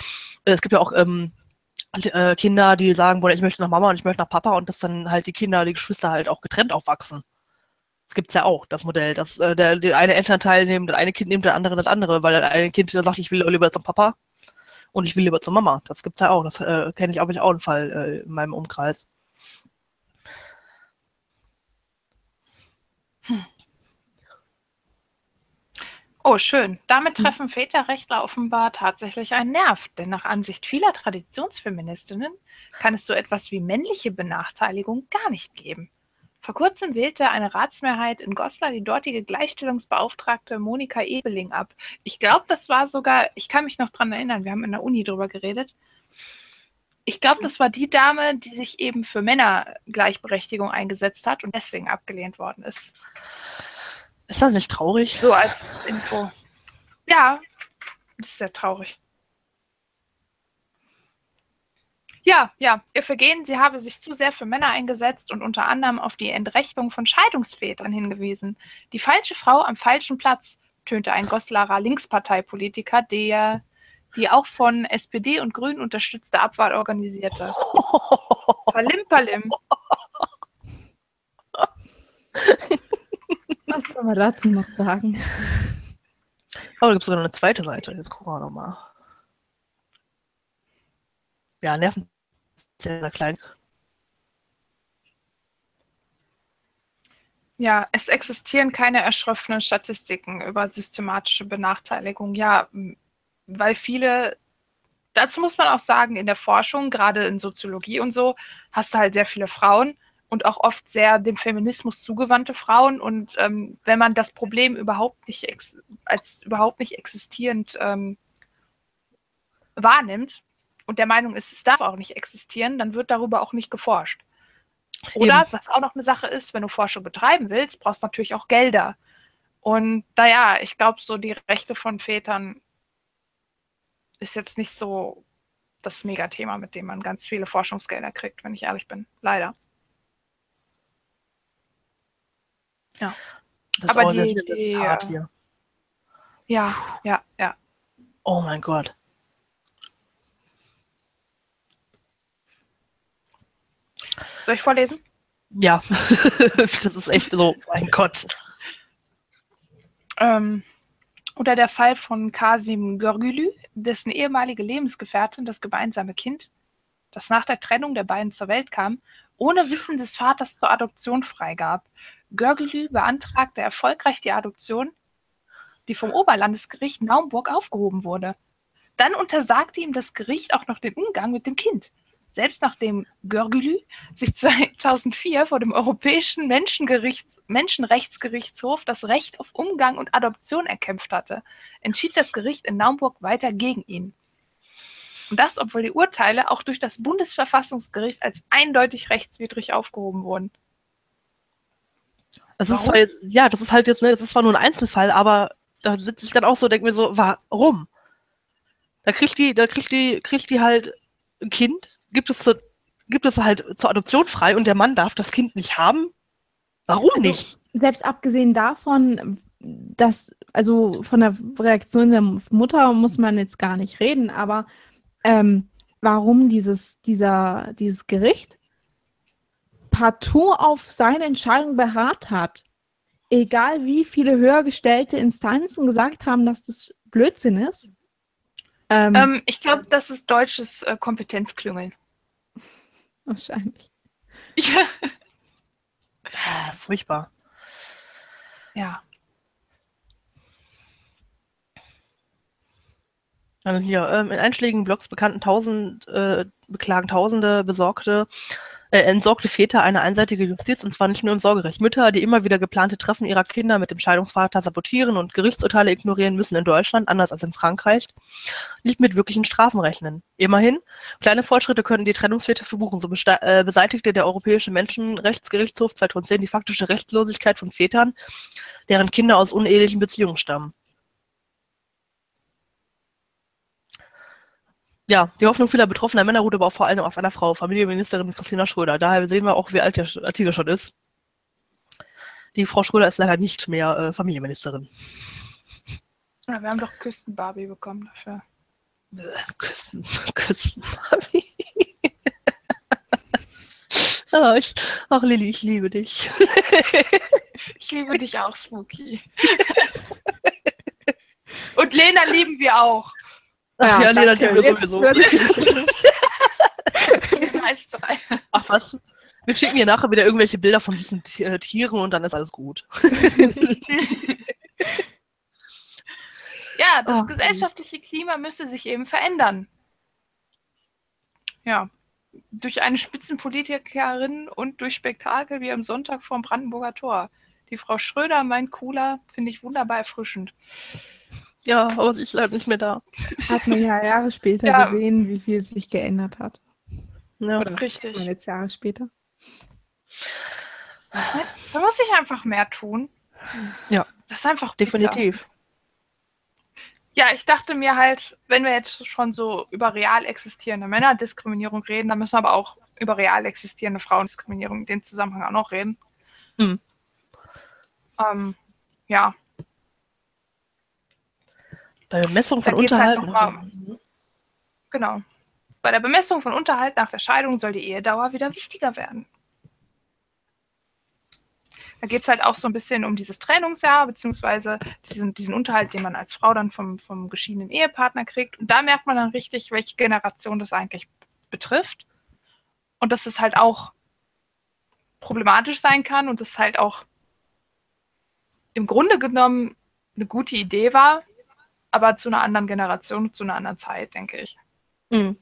Kinder, die sagen, boah, ich möchte nach Mama und ich möchte nach Papa und dass dann halt die Geschwister halt auch getrennt aufwachsen. Das gibt's ja auch, das Modell, dass der eine Elternteil das eine Kind nimmt, der andere das andere, weil das eine Kind sagt, ich will lieber zum Papa und ich will lieber zur Mama. Das gibt's ja auch. Das kenne ich, habe ich auch einen Fall in meinem Umkreis. Oh, schön. Damit treffen Väterrechtler offenbar tatsächlich einen Nerv, denn nach Ansicht vieler Traditionsfeministinnen kann es so etwas wie männliche Benachteiligung gar nicht geben. Vor kurzem wählte eine Ratsmehrheit in Goslar die dortige Gleichstellungsbeauftragte Monika Ebeling ab. Ich glaube, das war sogar, ich kann mich noch dran erinnern, wir haben in der Uni drüber geredet. Ich glaube, das war die Dame, die sich eben für Männergleichberechtigung eingesetzt hat und deswegen abgelehnt worden ist. Ist das nicht traurig? So als Info. Ja, das ist sehr traurig. Ja, ihr Vergehen, sie habe sich zu sehr für Männer eingesetzt und unter anderem auf die Entrechtung von Scheidungsvätern hingewiesen. Die falsche Frau am falschen Platz, tönte ein Goslarer Linksparteipolitiker, die auch von SPD und Grünen unterstützte Abwahl organisierte. Palim, palim. Was soll man dazu noch sagen? Aber da gibt es sogar noch eine zweite Seite. Jetzt gucken wir nochmal. Ja, Nervenzähler klein. Ja, es existieren keine erschroffenen Statistiken über systematische Benachteiligung. Ja, weil dazu muss man auch sagen, in der Forschung, gerade in Soziologie und so, hast du halt sehr viele Frauen und auch oft sehr dem Feminismus zugewandte Frauen. Und wenn man das Problem als überhaupt nicht existierend wahrnimmt und der Meinung ist, es darf auch nicht existieren, dann wird darüber auch nicht geforscht. Oder, eben, was auch noch eine Sache ist, wenn du Forschung betreiben willst, brauchst du natürlich auch Gelder. Und naja, ich glaube, so die Rechte von Vätern ist jetzt nicht so das Megathema, mit dem man ganz viele Forschungsgelder kriegt, wenn ich ehrlich bin. Leider. Ja. Das ist Aber das ist hart hier. Ja. Oh mein Gott. Soll ich vorlesen? Ja, das ist echt so, mein Gott. Oder der Fall von Kasim Görgülü, dessen ehemalige Lebensgefährtin das gemeinsame Kind, das nach der Trennung der beiden zur Welt kam, ohne Wissen des Vaters zur Adoption freigab. Görgülü beantragte erfolgreich die Adoption, die vom Oberlandesgericht Naumburg aufgehoben wurde. Dann untersagte ihm das Gericht auch noch den Umgang mit dem Kind. Selbst nachdem Görgülü sich 2004 vor dem Europäischen Menschenrechtsgerichtshof das Recht auf Umgang und Adoption erkämpft hatte, entschied das Gericht in Naumburg weiter gegen ihn. Und das, obwohl die Urteile auch durch das Bundesverfassungsgericht als eindeutig rechtswidrig aufgehoben wurden. Das ist zwar jetzt, ja, das ist halt jetzt, ne, das ist zwar nur ein Einzelfall, aber da sitze ich dann auch so, denke mir so, warum? Da kriegt die halt ein Kind, gibt es halt zur Adoption frei und der Mann darf das Kind nicht haben? Warum nicht? Selbst abgesehen davon, dass, also von der Reaktion der Mutter muss man jetzt gar nicht reden, aber warum dieses Gericht partout auf seine Entscheidung beharrt hat, egal wie viele höher gestellte Instanzen gesagt haben, dass das Blödsinn ist. Ich glaube, das ist deutsches Kompetenzklüngeln. Wahrscheinlich. Ja. Furchtbar. Ja. Also hier, in einschlägigen Blogs beklagen Tausende entsorgte Väter eine einseitige Justiz, und zwar nicht nur im Sorgerecht. Mütter, die immer wieder geplante Treffen ihrer Kinder mit dem Scheidungsvater sabotieren und Gerichtsurteile ignorieren, müssen in Deutschland, anders als in Frankreich, nicht mit wirklichen Strafen rechnen. Immerhin, kleine Fortschritte können die Trennungsväter verbuchen. So beseitigte der Europäische Menschenrechtsgerichtshof 2010 die faktische Rechtlosigkeit von Vätern, deren Kinder aus unehelichen Beziehungen stammen. Ja, die Hoffnung vieler betroffener Männer ruht aber auch vor allem auf einer Frau, Familienministerin Christina Schröder. Daher sehen wir auch, wie alt der Artikel schon ist. Die Frau Schröder ist leider nicht mehr Familienministerin. Ja, wir haben doch Küsten-Barbie bekommen dafür. Küsten-Barbie. Ach, Lilly, ich liebe dich. Ich liebe dich auch, Spooky. Und Lena lieben wir auch. Ach ja, Lena lieben wir sowieso. Ach was? Wir schicken ihr nachher wieder irgendwelche Bilder von diesen Tieren und dann ist alles gut. Ja, das gesellschaftliche Klima müsste sich eben verändern. Ja, durch eine Spitzenpolitikerin und durch Spektakel wie am Sonntag vorm Brandenburger Tor. Die Frau Schröder, mein Cooler, finde ich wunderbar erfrischend. Ja, aber sie ist leider nicht mehr da. Hat man ja Jahre später gesehen, wie viel sich geändert hat. Ja, oder richtig. Jetzt Jahre später. Da muss ich einfach mehr tun. Ja, das ist einfach definitiv. Ja, ich dachte mir halt, wenn wir jetzt schon so über real existierende Männerdiskriminierung reden, dann müssen wir aber auch über real existierende Frauendiskriminierung in dem Zusammenhang auch noch reden. Mhm. Ja. Bei Bemessung von Unterhalt. Genau. Bei der Bemessung von Unterhalt nach der Scheidung soll die Ehedauer wieder wichtiger werden. Da geht es halt auch so ein bisschen um dieses Trennungsjahr, beziehungsweise diesen Unterhalt, den man als Frau dann vom geschiedenen Ehepartner kriegt. Und da merkt man dann richtig, welche Generation das eigentlich betrifft. Und dass es halt auch problematisch sein kann und das halt auch im Grunde genommen eine gute Idee war, aber zu einer anderen Generation, zu einer anderen Zeit, denke ich. Mhm.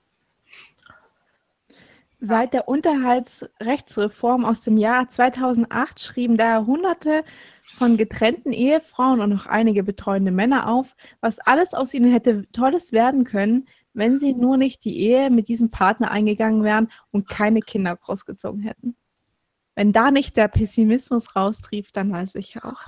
Seit der Unterhaltsrechtsreform aus dem Jahr 2008 schrieben daher Hunderte von getrennten Ehefrauen und noch einige betreuende Männer auf, was alles aus ihnen hätte Tolles werden können, wenn sie nur nicht die Ehe mit diesem Partner eingegangen wären und keine Kinder großgezogen hätten. Wenn da nicht der Pessimismus raustrief, dann weiß ich auch.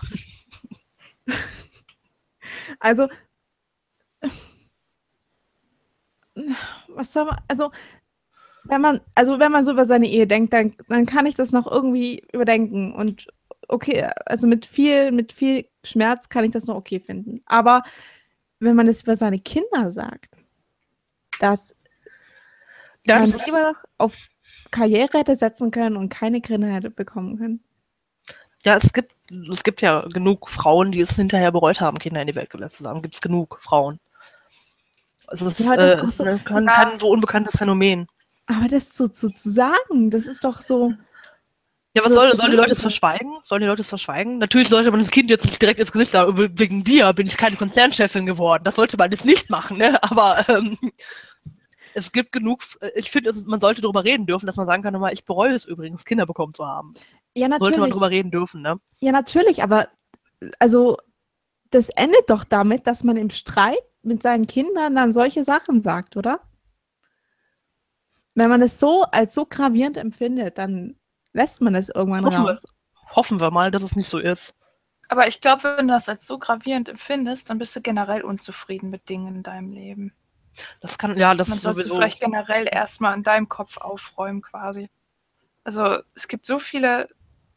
Also, was soll man, also wenn man so über seine Ehe denkt, dann kann ich das noch irgendwie überdenken. Und okay, also mit viel Schmerz kann ich das noch okay finden. Aber wenn man es über seine Kinder sagt, dass Ja, man das ist, lieber auf Karriere hätte setzen können und keine Kinder hätte bekommen können. ja, es gibt ja genug Frauen, die es hinterher bereut haben, Kinder in die Welt gelassen zu haben. Gibt es genug Frauen. Also es ist, Ja, das ist auch ist so, kein so unbekanntes Phänomen. aber das so zu sagen, das ist doch so. Ja, was so sollen die Leute es schlimm. verschweigen? Sollen die Leute es verschweigen? Natürlich sollte man das Kind jetzt nicht direkt ins Gesicht sagen, wegen dir bin ich keine Konzernchefin geworden. Das sollte man jetzt nicht machen, ne? Aber es gibt genug, ich finde, man sollte darüber reden dürfen, dass man sagen kann, ich bereue es übrigens, Kinder bekommen zu haben. Ja, Sollte man natürlich. drüber reden dürfen, ne? Ja, natürlich, aber also das endet doch damit, dass man im Streit mit seinen Kindern dann solche Sachen sagt, oder? Wenn man es so als so gravierend empfindet, dann lässt man es irgendwann raus. Hoffen wir mal, dass es nicht so ist. Aber ich glaube, wenn du das als so gravierend empfindest, dann bist du generell unzufrieden mit Dingen in deinem Leben. Das kann, ja, das Man ist sollte sowieso. vielleicht generell erstmal in deinem Kopf aufräumen quasi. Also es gibt so viele...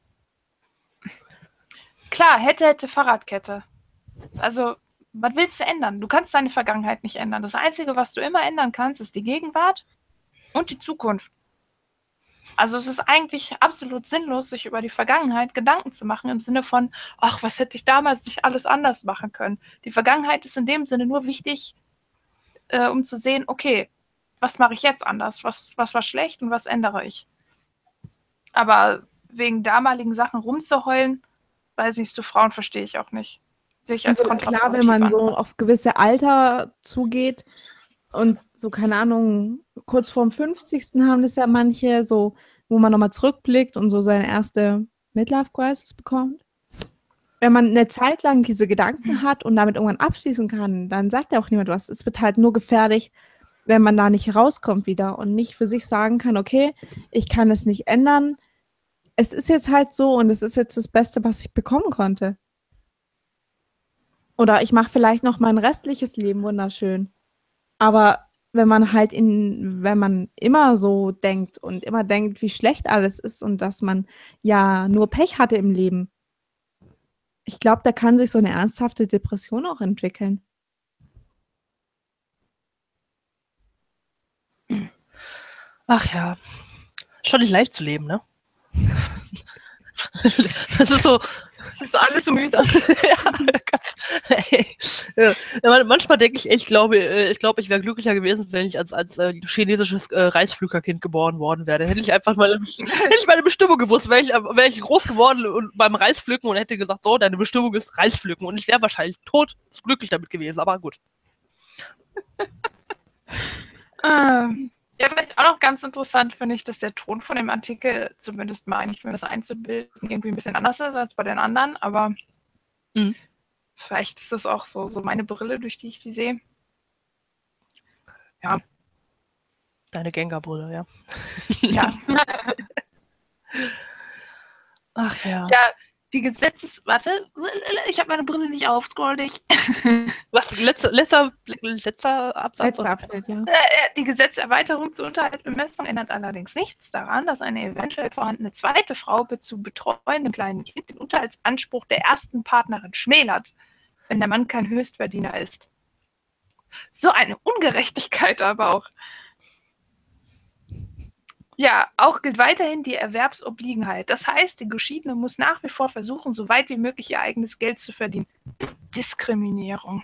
Klar, hätte Fahrradkette. Also, was willst du ändern? Du kannst deine Vergangenheit nicht ändern. Das Einzige, was du immer ändern kannst, ist die Gegenwart und die Zukunft. Also es ist eigentlich absolut sinnlos, sich über die Vergangenheit Gedanken zu machen, im Sinne von, ach, was hätte ich damals nicht alles anders machen können. Die Vergangenheit ist in dem Sinne nur wichtig, um zu sehen, okay, was mache ich jetzt anders? Was war schlecht und was ändere ich? Aber wegen damaligen Sachen rumzuheulen, weiß nicht, so Frauen verstehe ich auch nicht. Sehe ich als Also klar, kontraproduktiv wenn man an. so auf gewisse Alter zugeht und so, keine Ahnung, kurz vorm 50. haben das ja manche, so, wo man nochmal zurückblickt und so seine erste Midlife-Crisis bekommt. Wenn man eine Zeit lang diese Gedanken hat und damit irgendwann abschließen kann, dann sagt ja auch niemand was. Es wird halt nur gefährlich, wenn man da nicht rauskommt wieder und nicht für sich sagen kann, okay, ich kann es nicht ändern. Es ist jetzt halt so und es ist jetzt das Beste, was ich bekommen konnte. Oder ich mache vielleicht noch mein restliches Leben wunderschön. Aber wenn man immer so denkt und immer denkt, wie schlecht alles ist und dass man ja nur Pech hatte im Leben, ich glaube, da kann sich so eine ernsthafte Depression auch entwickeln. Ach ja. Schon nicht leicht zu leben, ne? Das ist so. Das ist alles so mühsam. Manchmal denke ich echt, ich glaube, ich wäre glücklicher gewesen, wenn ich als chinesisches Reisflügerkind geboren worden wäre. Hätte ich einfach hätte ich meine Bestimmung gewusst, wäre ich groß geworden und beim Reispflücken und hätte gesagt, so, deine Bestimmung ist Reispflücken. Und ich wäre wahrscheinlich glücklich damit gewesen, aber gut. Ja, vielleicht auch noch ganz interessant finde ich, dass der Ton von dem Artikel, zumindest meine ich mir das einzubilden, irgendwie ein bisschen anders ist als bei den anderen, aber vielleicht ist das auch so meine Brille, durch die ich die sehe. Ja. Deine Gengar-Brille, ja. Ja. Ach ja. Ja, die Warte, ich habe meine Brille nicht auf, scroll dich. Was, letzter Absatz? Letzter Abschnitt, ja. Die Gesetzerweiterung zur Unterhaltsbemessung ändert allerdings nichts daran, dass eine eventuell vorhandene zweite Frau zu betreuendem kleinen Kind den Unterhaltsanspruch der ersten Partnerin schmälert, wenn der Mann kein Höchstverdiener ist. So eine Ungerechtigkeit aber auch. Ja, auch gilt weiterhin die Erwerbsobliegenheit. Das heißt, die Geschiedene muss nach wie vor versuchen, so weit wie möglich ihr eigenes Geld zu verdienen. Diskriminierung.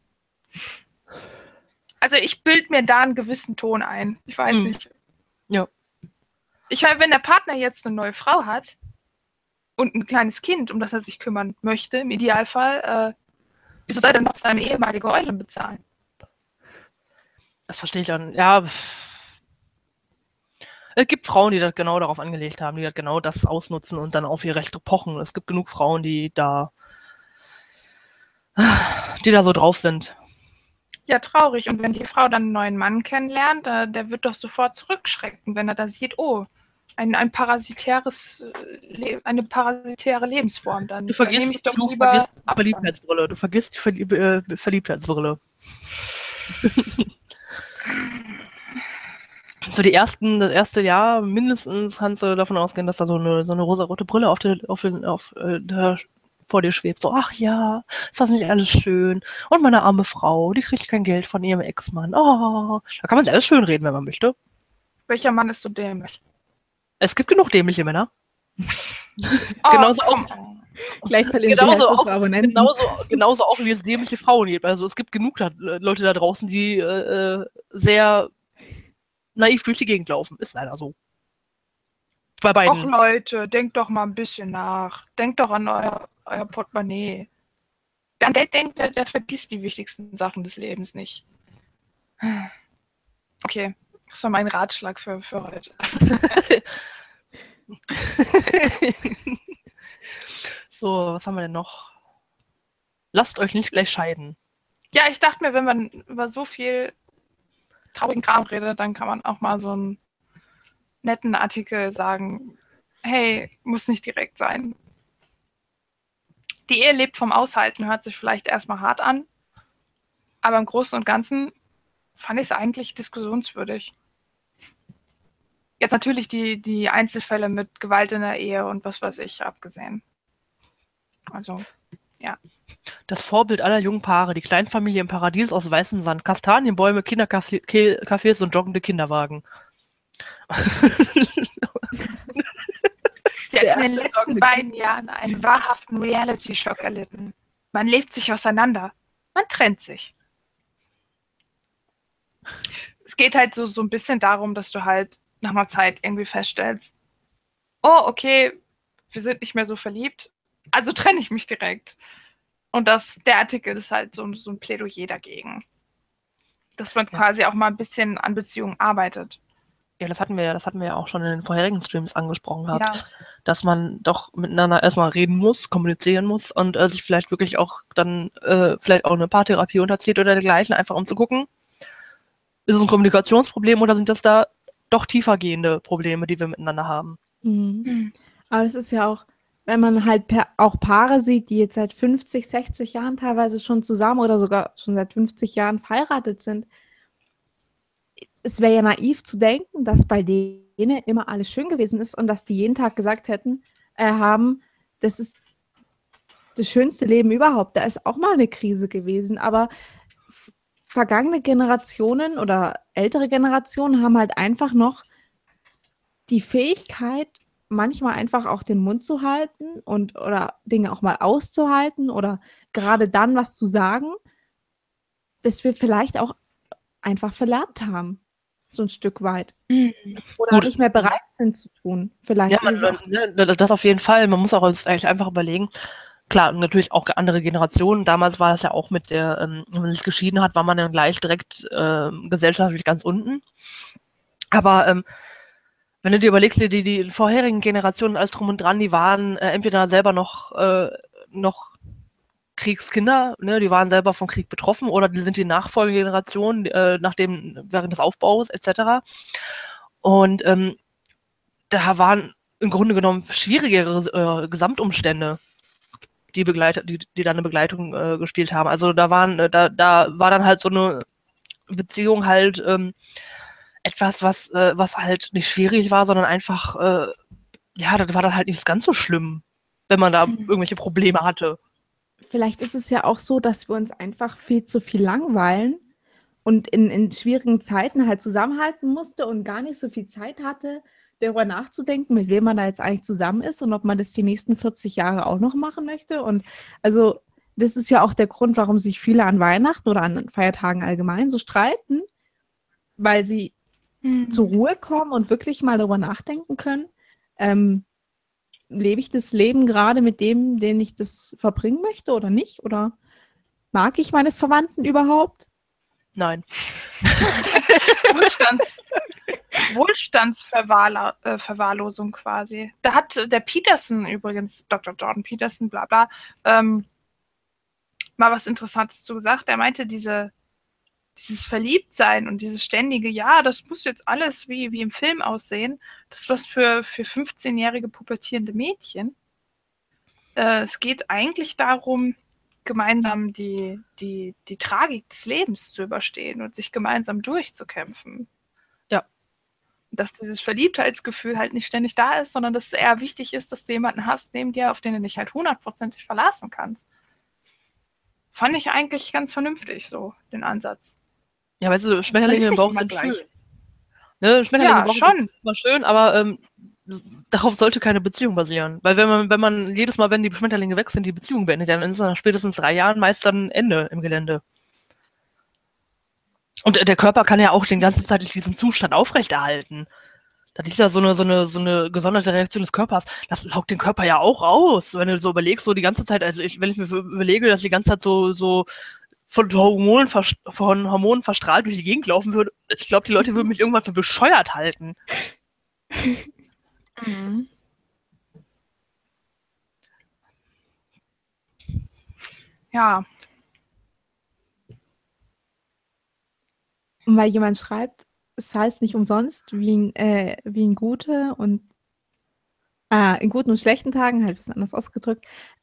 Also ich bilde mir da einen gewissen Ton ein. Ich weiß nicht. Ja. Ich meine, wenn der Partner jetzt eine neue Frau hat und ein kleines Kind, um das er sich kümmern möchte, im Idealfall, wieso soll er noch seine ehemalige Eule bezahlen? Das verstehe ich dann. Ja. Es gibt Frauen, die das genau darauf angelegt haben, die das genau das ausnutzen und dann auf ihr Recht pochen. Es gibt genug Frauen, die da so drauf sind. Ja, traurig. Und wenn die Frau dann einen neuen Mann kennenlernt, der wird doch sofort zurückschrecken, wenn er da sieht, oh, eine parasitäre Lebensform. Dann Du vergisst die Verliebtheitsbrille. Du vergisst die Verliebtheitsbrille. So das erste Jahr mindestens kannst du davon ausgehen, dass da so eine rosarote Brille vor dir schwebt. So, ach ja, ist das nicht alles schön? Und meine arme Frau, die kriegt kein Geld von ihrem Ex-Mann. Oh, da kann man sich alles schön reden, wenn man möchte. Welcher Mann ist so dämlich? Es gibt genug dämliche Männer. Oh, Genauso auch, Gleich verlieren genauso wir auch, Abonnenten. genauso auch wie es dämliche Frauen gibt. Also es gibt genug Leute da draußen, die sehr naiv durch die Gegend laufen. Ist leider so. Bei Och beiden. Leute, denkt doch mal ein bisschen nach. Denkt doch an euer Portemonnaie. An der denkt, der vergisst die wichtigsten Sachen des Lebens nicht. Okay, das war mein Ratschlag für heute. So, was haben wir denn noch? Lasst euch nicht gleich scheiden. Ja, ich dachte mir, wenn man über so viel traurigen Kram redet, dann kann man auch mal so einen netten Artikel sagen, hey, muss nicht direkt sein. Die Ehe lebt vom Aushalten, hört sich vielleicht erstmal hart an, aber im Großen und Ganzen fand ich es eigentlich diskussionswürdig. Jetzt natürlich die Einzelfälle mit Gewalt in der Ehe und was weiß ich abgesehen. Also, ja. Das Vorbild aller jungen Paare, die Kleinfamilie im Paradies aus weißem Sand, Kastanienbäume, Kindercafés und joggende Kinderwagen. Sie hat in den letzten beiden Jahren einen wahrhaften Reality-Schock erlitten. Man lebt sich auseinander. Man trennt sich. Es geht halt so ein bisschen darum, dass du halt nach einer Zeit irgendwie feststellst, oh, okay, wir sind nicht mehr so verliebt, also trenne ich mich direkt. Und der Artikel ist halt so ein Plädoyer dagegen. Dass man quasi auch mal ein bisschen an Beziehungen arbeitet. Ja, das hatten wir ja auch schon in den vorherigen Streams angesprochen gehabt, Ja. dass man doch miteinander erstmal reden muss, kommunizieren muss und sich vielleicht wirklich auch dann vielleicht auch eine Paartherapie unterzieht oder dergleichen, einfach um zu gucken, ist es ein Kommunikationsproblem oder sind das da doch tiefergehende Probleme, die wir miteinander haben? Mhm. Aber das ist ja auch, wenn man halt auch Paare sieht, die jetzt seit 50, 60 Jahren teilweise schon zusammen oder sogar schon seit 50 Jahren verheiratet sind. Es wäre ja naiv zu denken, dass bei denen immer alles schön gewesen ist und dass die jeden Tag gesagt haben, das ist das schönste Leben überhaupt. Da ist auch mal eine Krise gewesen, aber vergangene Generationen oder ältere Generationen haben halt einfach noch die Fähigkeit, manchmal einfach auch den Mund zu halten oder Dinge auch mal auszuhalten oder gerade dann was zu sagen, das wir vielleicht auch einfach verlernt haben. So ein Stück weit. Oder Gut. nicht mehr bereit sind zu tun. Vielleicht Ja, ist es auch das auf jeden Fall. Man muss auch eigentlich einfach überlegen. Klar, natürlich auch andere Generationen. Damals war das ja auch mit der, wenn man sich geschieden hat, war man dann gleich direkt gesellschaftlich ganz unten. Aber wenn du dir überlegst, die vorherigen Generationen, alles drum und dran, die waren entweder selber noch Kriegskinder, ne, die waren selber vom Krieg betroffen oder die sind die Nachfolgegeneration während des Aufbaus etc. Und da waren im Grunde genommen schwierigere Gesamtumstände, die da eine Begleitung gespielt haben. Also da war dann halt so eine Beziehung halt etwas, was halt nicht schwierig war, sondern einfach, das war dann halt nicht ganz so schlimm, wenn man da irgendwelche Probleme hatte. Vielleicht ist es ja auch so, dass wir uns einfach viel zu viel langweilen und in schwierigen Zeiten halt zusammenhalten musste und gar nicht so viel Zeit hatte, darüber nachzudenken, mit wem man da jetzt eigentlich zusammen ist und ob man das die nächsten 40 Jahre auch noch machen möchte. Und also das ist ja auch der Grund, warum sich viele an Weihnachten oder an Feiertagen allgemein so streiten, weil sie zur Ruhe kommen und wirklich mal darüber nachdenken können. Lebe ich das Leben gerade mit dem, den ich das verbringen möchte oder nicht? Oder mag ich meine Verwandten überhaupt? Nein. Wohlstandsverwahrlosung quasi. Da hat der Peterson übrigens, Dr. Jordan Peterson, bla bla, mal was Interessantes zu gesagt. Er meinte, dieses Verliebtsein und dieses ständige, ja, das muss jetzt alles wie im Film aussehen, das ist was für 15-jährige pubertierende Mädchen. Es geht eigentlich darum, gemeinsam die Tragik des Lebens zu überstehen und sich gemeinsam durchzukämpfen. Ja. dass dieses Verliebtheitsgefühl halt nicht ständig da ist, sondern dass es eher wichtig ist, dass du jemanden hast neben dir, auf den du dich halt 100%ig verlassen kannst. Fand ich eigentlich ganz vernünftig, so, den Ansatz. Ja, weißt du, Man Schmetterlinge ist im nicht Bauch immer sind gleich. schön. Ne? Schmetterlinge im Ja, Bauch schon. sind immer schön, aber darauf sollte keine Beziehung basieren. Weil wenn man jedes Mal, wenn die Schmetterlinge weg sind, die Beziehung beendet, dann ist nach spätestens 3 Jahren meist dann Ende im Gelände. Und der Körper kann ja auch den ganzen Zeit diesen Zustand aufrechterhalten. Das ist ja so eine gesonderte Reaktion des Körpers. Das laugt den Körper ja auch aus. Wenn du so überlegst, so die ganze Zeit, also wenn ich mir überlege, dass die ganze Zeit so von Hormonen verstrahlt durch die Gegend laufen würde, ich glaube, die Leute würden mich irgendwann für bescheuert halten. Mhm. Ja, Und weil jemand schreibt, es heißt nicht umsonst, wie in gute und in guten und schlechten Tagen, halt ein bisschen anders ausgedrückt,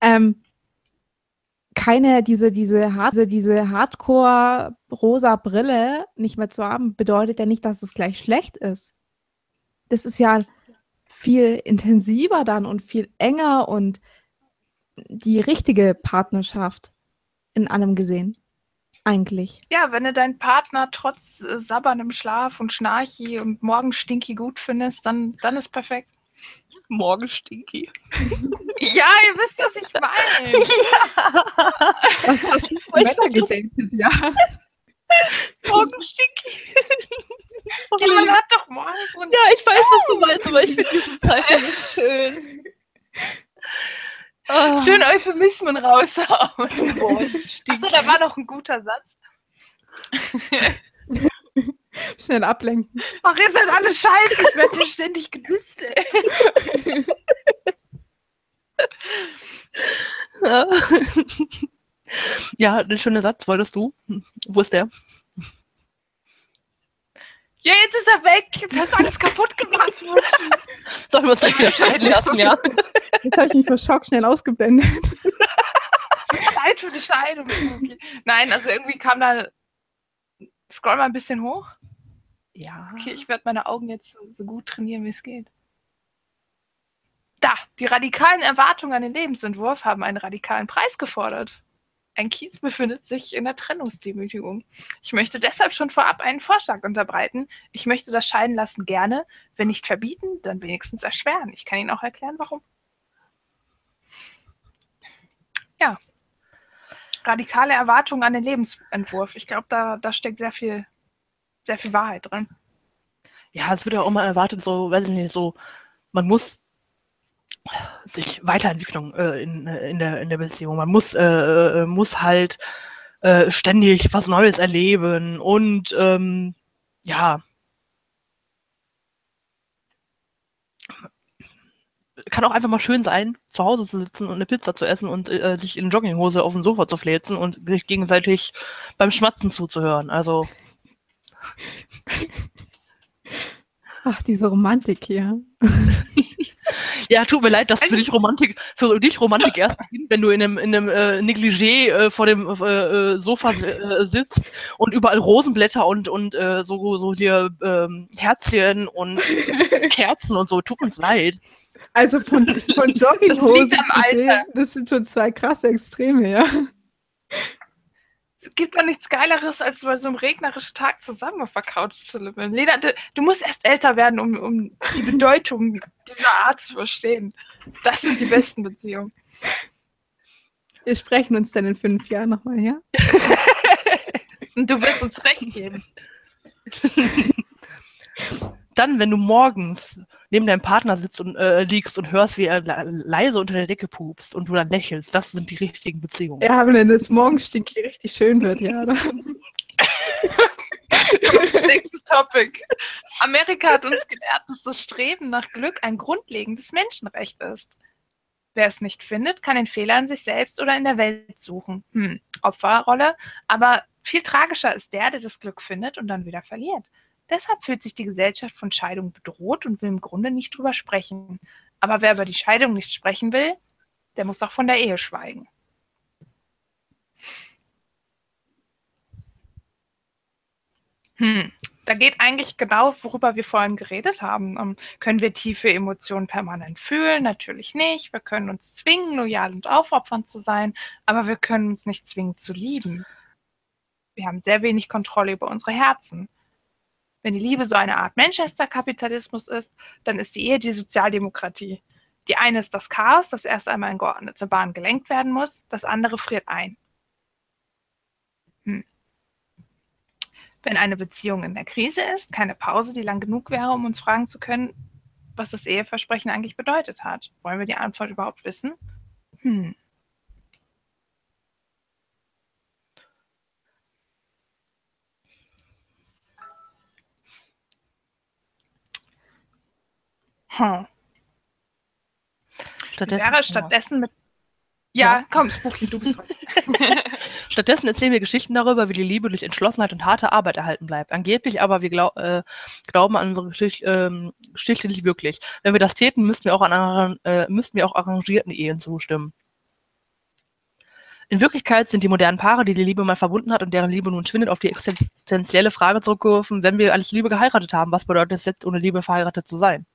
diese Hardcore-rosa Brille nicht mehr zu haben, bedeutet ja nicht, dass es gleich schlecht ist. Das ist ja viel intensiver dann und viel enger und die richtige Partnerschaft in allem gesehen. Eigentlich. ja, wenn du deinen Partner trotz sabberndem Schlaf und Schnarchi und Morgenstinky gut findest, dann ist perfekt. Morgen Stinky. Ja, ihr wisst, was ich meine. Was hast du für Männer gedatet, ja? Morgen Stinky. Ja, man hat doch morgens so Ja, ich weiß, was du meinst, aber ich finde diese Zeichen so schön. schön Euphemismen raushauen. Morgen Achso, Stinky. da war noch ein guter Satz. Schnell ablenken. Ach, ihr seid alle scheiße, ich werde hier ständig gedisst, ey. Ja, ein schöner Satz, wolltest du? Wo ist der? Ja, jetzt ist er weg. Jetzt hast du alles kaputt gemacht. Sollen wir uns gleich wieder scheiden lassen, ja? Jetzt habe ich mich vor Schock schnell ausgeblendet. Zeit für die Scheidung. Okay. Nein, also irgendwie kam da. Scroll mal ein bisschen hoch. Ja. Okay, ich werde meine Augen jetzt so gut trainieren, wie es geht. Da, die radikalen Erwartungen an den Lebensentwurf haben einen radikalen Preis gefordert. Ein Kiez befindet sich in der Trennungsdemütigung. Ich möchte deshalb schon vorab einen Vorschlag unterbreiten. Ich möchte das Scheidenlassen gerne, wenn nicht verbieten, dann wenigstens erschweren. Ich kann Ihnen auch erklären, warum. Ja. Radikale Erwartungen an den Lebensentwurf. Ich glaube, da steckt sehr viel Wahrheit drin. Ja, es wird ja auch mal erwartet, so, weiß ich nicht, so, man muss sich weiterentwickeln in der Beziehung. Man muss halt ständig was Neues erleben und ja, kann auch einfach mal schön sein, zu Hause zu sitzen und eine Pizza zu essen und sich in Jogginghose auf dem Sofa zu fläzen und sich gegenseitig beim Schmatzen zuzuhören. Also Ach, diese Romantik hier. ja, tut mir leid, dass für dich Romantik erst beginnt, wenn du in einem Negligé vor dem Sofa sitzt und überall Rosenblätter und so hier Herzchen und Kerzen und so. Tut uns leid. Also von Jogginghose zu dem, das sind schon zwei krasse Extreme, ja. Es gibt doch nichts Geileres, als bei so einem regnerischen Tag zusammen auf der Couch zu lümmeln. Lena, du musst erst älter werden, um die Bedeutung dieser Art zu verstehen. Das sind die besten Beziehungen. Wir sprechen uns dann in 5 Jahren nochmal, ja? Und du wirst uns recht geben. Dann, wenn du morgens neben deinem Partner sitzt und liegst und hörst, wie er leise unter der Decke pupst und du dann lächelst, das sind die richtigen Beziehungen. Ja, wenn das Morgenstinky richtig schön wird, ja. Next Topic. Amerika hat uns gelehrt, dass das Streben nach Glück ein grundlegendes Menschenrecht ist. Wer es nicht findet, kann den Fehler in sich selbst oder in der Welt suchen. Opferrolle, aber viel tragischer ist der das Glück findet und dann wieder verliert. Deshalb fühlt sich die Gesellschaft von Scheidung bedroht und will im Grunde nicht drüber sprechen. Aber wer über die Scheidung nicht sprechen will, der muss auch von der Ehe schweigen. Da geht eigentlich genau, worüber wir vorhin geredet haben. Können wir tiefe Emotionen permanent fühlen? Natürlich nicht. Wir können uns zwingen, loyal und aufopfernd zu sein, aber wir können uns nicht zwingen zu lieben. Wir haben sehr wenig Kontrolle über unsere Herzen. Wenn die Liebe so eine Art Manchester-Kapitalismus ist, dann ist die Ehe die Sozialdemokratie. Die eine ist das Chaos, das erst einmal in geordnete Bahn gelenkt werden muss, das andere friert ein. Wenn eine Beziehung in der Krise ist, keine Pause, die lang genug wäre, um uns fragen zu können, was das Eheversprechen eigentlich bedeutet hat. Wollen wir die Antwort überhaupt wissen? Stattdessen mit... Ja, komm, Spooky, du bist dran. Stattdessen erzählen wir Geschichten darüber, wie die Liebe durch Entschlossenheit und harte Arbeit erhalten bleibt. Angeblich aber, wir glauben an unsere Geschichte nicht wirklich. Wenn wir das täten, müssten wir auch arrangierten Ehen zustimmen. In Wirklichkeit sind die modernen Paare, die Liebe mal verbunden hat und deren Liebe nun schwindet, auf die existenzielle Frage zurückgeworfen, wenn wir als Liebe geheiratet haben, was bedeutet es jetzt, ohne Liebe verheiratet zu sein?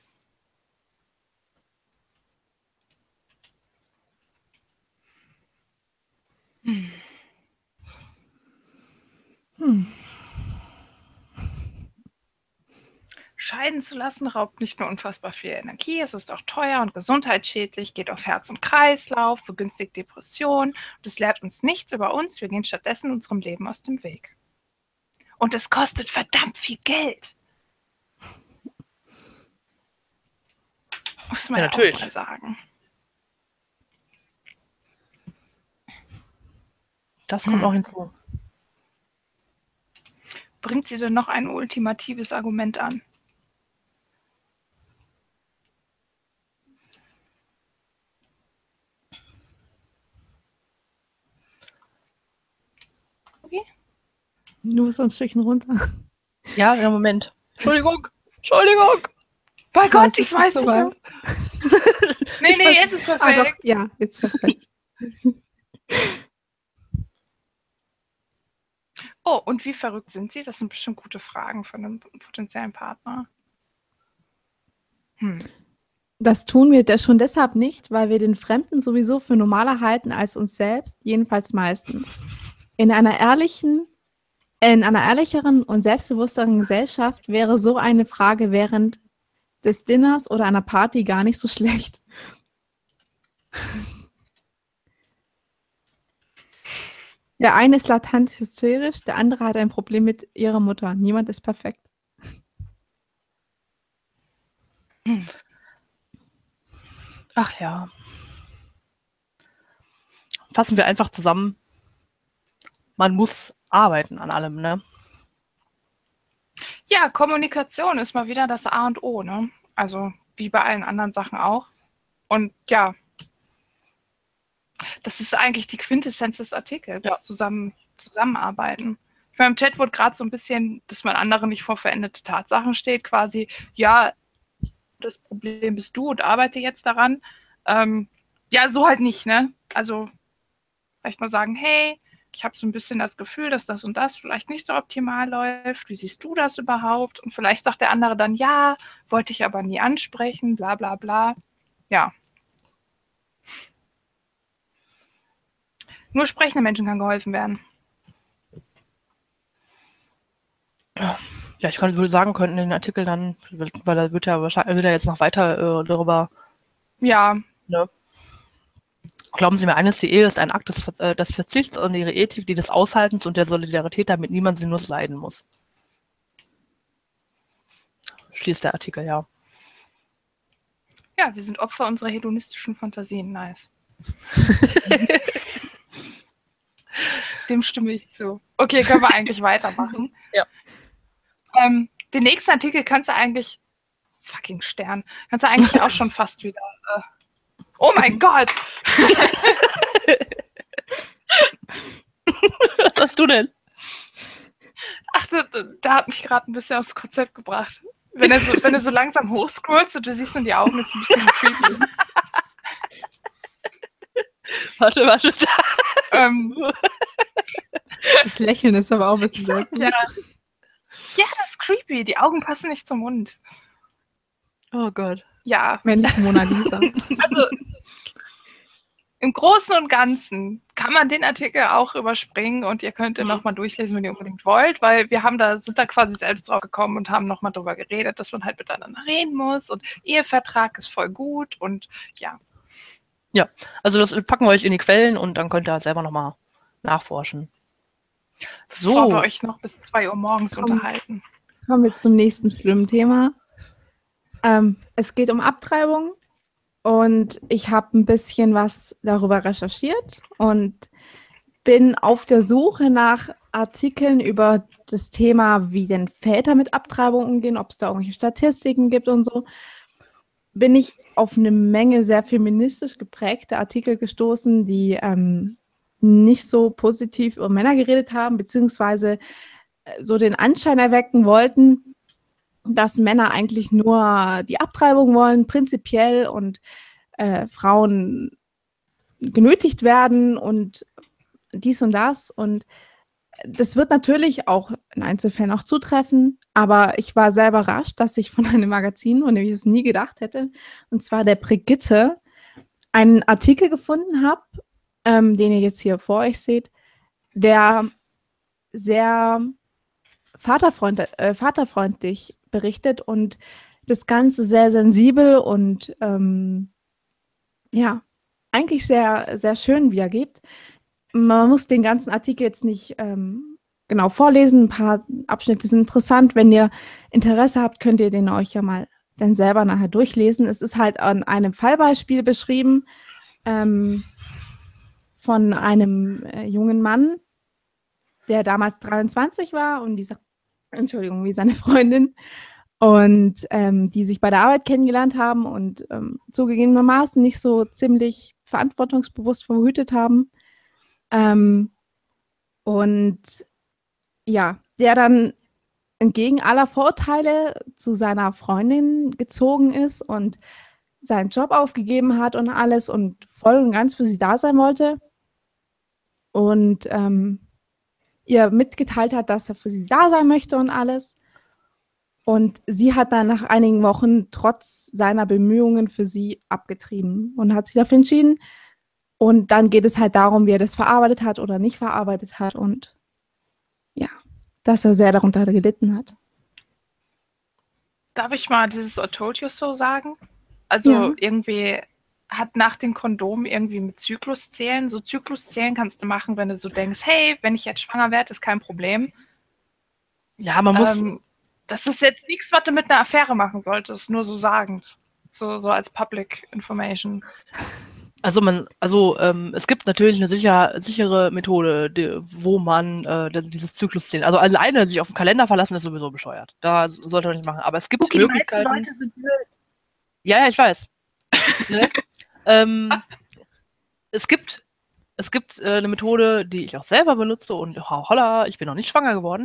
Scheiden zu lassen raubt nicht nur unfassbar viel Energie, es ist auch teuer und gesundheitsschädlich, geht auf Herz und Kreislauf, begünstigt Depressionen und es lehrt uns nichts über uns, wir gehen stattdessen unserem Leben aus dem Weg. Und es kostet verdammt viel Geld. Muss man ja natürlich auch mal sagen. Das kommt auch hinzu. Bringt sie denn noch ein ultimatives Argument an? Okay. Du bist so ein Stückchen runter. Ja, im Moment. Entschuldigung. Bei Ich Gott, weiß, ich es weiß ist nicht. soweit. Nee, jetzt ist perfekt. Ah, doch, ja, jetzt perfekt. Oh, und wie verrückt sind Sie? Das sind bestimmt gute Fragen von einem potenziellen Partner. Das tun wir schon deshalb nicht, weil wir den Fremden sowieso für normaler halten als uns selbst, jedenfalls meistens. In einer ehrlicheren und selbstbewussteren Gesellschaft wäre so eine Frage während des Dinners oder einer Party gar nicht so schlecht. Der eine ist latent hysterisch, der andere hat ein Problem mit ihrer Mutter. Niemand ist perfekt. Ach ja. Fassen wir einfach zusammen. Man muss arbeiten an allem, ne? Ja, Kommunikation ist mal wieder das A und O, ne? Also wie bei allen anderen Sachen auch. Und ja, das ist eigentlich die Quintessenz des Artikels. Ja. Zusammenarbeiten. Ich meine, im Chat wurde gerade so ein bisschen, dass man anderen nicht vor veränderte Tatsachen steht, quasi, ja, das Problem bist du und arbeite jetzt daran. Ja, so halt nicht, ne? Also vielleicht mal sagen, hey, ich habe so ein bisschen das Gefühl, dass das und das vielleicht nicht so optimal läuft. Wie siehst du das überhaupt? Und vielleicht sagt der andere dann, ja, wollte ich aber nie ansprechen, bla bla bla. Ja. Nur sprechenden Menschen kann geholfen werden. Ja, ich würde sagen, könnten den Artikel dann, weil da wird ja wahrscheinlich jetzt noch weiter darüber. Ja. Ne? Glauben Sie mir eines, die Ehe ist ein Akt des Verzichts und ihre Ethik, die des Aushaltens und der Solidarität, damit niemand sinnlos leiden muss. Schließt der Artikel, ja. Ja, wir sind Opfer unserer hedonistischen Fantasien. Nice. Dem stimme ich zu. Okay, können wir eigentlich weitermachen? Ja. Den nächsten Artikel kannst du eigentlich... Fucking Stern. Kannst du eigentlich auch schon fast wieder... Oh mein Gott! Was hast du denn? Ach, da hat mich gerade ein bisschen aufs Konzept gebracht. Wenn er so langsam hochscrollst und du siehst in die Augen, ist ein bisschen creepy. Warte. Das Lächeln ist aber auch ein bisschen seltsam. Ja, das creepy. Die Augen passen nicht zum Mund. Oh Gott. Ja, Männliche Mona Lisa. also im Großen und Ganzen kann man den Artikel auch überspringen und ihr könnt ihn nochmal durchlesen, wenn ihr unbedingt wollt, weil wir sind da quasi selbst drauf gekommen und haben nochmal drüber geredet, dass man halt miteinander reden muss und Ehevertrag ist voll gut und ja. Ja, also das packen wir euch in die Quellen und dann könnt ihr selber nochmal nachforschen. Bevor wir euch noch bis 2 Uhr morgens unterhalten. Kommen wir zum nächsten schlimmen Thema. Es geht um Abtreibung. Und ich habe ein bisschen was darüber recherchiert und bin auf der Suche nach Artikeln über das Thema, wie denn Väter mit Abtreibung umgehen, ob es da irgendwelche Statistiken gibt und so. Bin ich auf eine Menge sehr feministisch geprägte Artikel gestoßen, die nicht so positiv über Männer geredet haben, beziehungsweise so den Anschein erwecken wollten, dass Männer eigentlich nur die Abtreibung wollen, prinzipiell, und Frauen genötigt werden und dies und das. Und das wird natürlich auch in Einzelfällen auch zutreffen, aber ich war sehr überrascht, dass ich von einem Magazin, von dem ich es nie gedacht hätte, und zwar der Brigitte, einen Artikel gefunden habe, den ihr jetzt hier vor euch seht, der sehr vaterfreundlich berichtet und das Ganze sehr sensibel und ja, eigentlich sehr, sehr schön wiedergibt. Man muss den ganzen Artikel jetzt nicht genau vorlesen. Ein paar Abschnitte sind interessant. Wenn ihr Interesse habt, könnt ihr den euch ja mal dann selber nachher durchlesen. Es ist halt an einem Fallbeispiel beschrieben von einem jungen Mann, der damals 23 war und wie seine Freundin, und die sich bei der Arbeit kennengelernt haben und zugegebenermaßen nicht so ziemlich verantwortungsbewusst verhütet haben. Und ja, der dann entgegen aller Vorurteile zu seiner Freundin gezogen ist und seinen Job aufgegeben hat und alles und voll und ganz für sie da sein wollte. Und ihr mitgeteilt hat, dass er für sie da sein möchte und alles. Und sie hat dann nach einigen Wochen trotz seiner Bemühungen für sie abgetrieben und hat sich dafür entschieden. Und dann geht es halt darum, wie er das verarbeitet hat oder nicht verarbeitet hat und ja, dass er sehr darunter gelitten hat. Darf ich mal dieses I told you so sagen? Also Ja. irgendwie hat nach dem Kondom irgendwie mit Zykluszählen. So Zykluszählen kannst du machen, wenn du so denkst, hey, wenn ich jetzt schwanger werde, ist kein Problem. Ja, man muss. Das ist jetzt nichts, was du mit einer Affäre machen solltest, nur so sagend. So als Public Information. Also es gibt natürlich eine sichere Methode, wo man dieses Zykluszählen, also alleine sich auf den Kalender verlassen, ist sowieso bescheuert. Da sollte man nicht machen. Aber es gibt Okay, Möglichkeiten. Die meisten Leute sind blöd. Ja, ich weiß. Es gibt eine Methode, die ich auch selber benutze und holla, ich bin noch nicht schwanger geworden,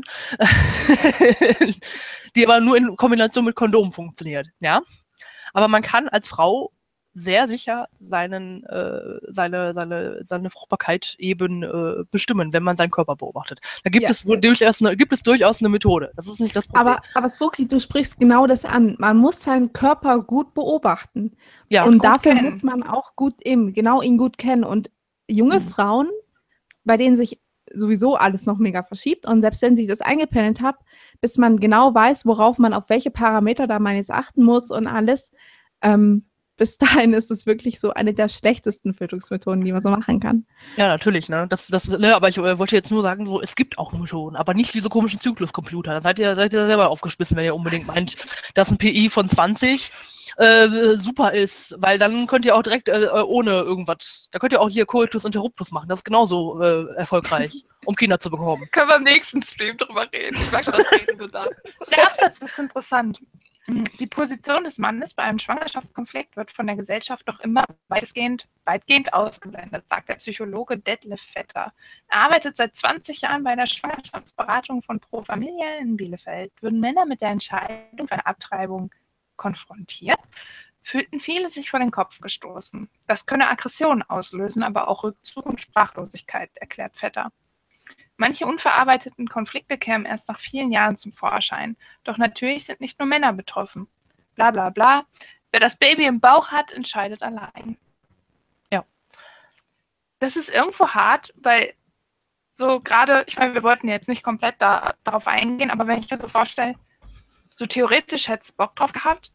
die aber nur in Kombination mit Kondom funktioniert, ja. Aber man kann als Frau sehr sicher seine Fruchtbarkeit eben bestimmen, wenn man seinen Körper beobachtet. Da gibt es durchaus eine Methode. Das ist nicht das Problem. Aber Spooky, du sprichst genau das an. Man muss seinen Körper gut beobachten. Ja, und gut dafür kennen. muss man auch ihn gut kennen. Und junge Frauen, bei denen sich sowieso alles noch mega verschiebt, und selbst wenn sich das eingependelt hat, bis man genau weiß, worauf man auf welche Parameter da man jetzt achten muss und alles, bis dahin ist es wirklich so eine der schlechtesten Verhütungsmethoden, die man so machen kann. Ja, natürlich, ne? Aber ich wollte jetzt nur sagen, so, es gibt auch Methoden, aber nicht diese komischen Zykluscomputer. Dann seid ihr selber aufgeschmissen, wenn ihr unbedingt meint, dass ein PI von 20 super ist, weil dann könnt ihr auch direkt ohne irgendwas, da könnt ihr auch hier Coitus Interruptus machen, das ist genauso erfolgreich, um Kinder zu bekommen. Können wir im nächsten Stream drüber reden. Ich weiß schon, was reden wir da. Der Absatz ist interessant. Die Position des Mannes bei einem Schwangerschaftskonflikt wird von der Gesellschaft noch immer weitgehend ausgeblendet, sagt der Psychologe Detlef Vetter. Er arbeitet seit 20 Jahren bei der Schwangerschaftsberatung von Pro Familia in Bielefeld. Würden Männer mit der Entscheidung für eine Abtreibung konfrontiert, fühlten viele sich vor den Kopf gestoßen. Das könne Aggressionen auslösen, aber auch Rückzug und Sprachlosigkeit, erklärt Vetter. Manche unverarbeiteten Konflikte kämen erst nach vielen Jahren zum Vorschein. Doch natürlich sind nicht nur Männer betroffen. Bla bla bla. Wer das Baby im Bauch hat, entscheidet allein. Ja. Das ist irgendwo hart, weil so gerade, ich meine, wir wollten jetzt nicht komplett darauf eingehen, aber wenn ich mir so vorstelle, so theoretisch hättest du Bock drauf gehabt,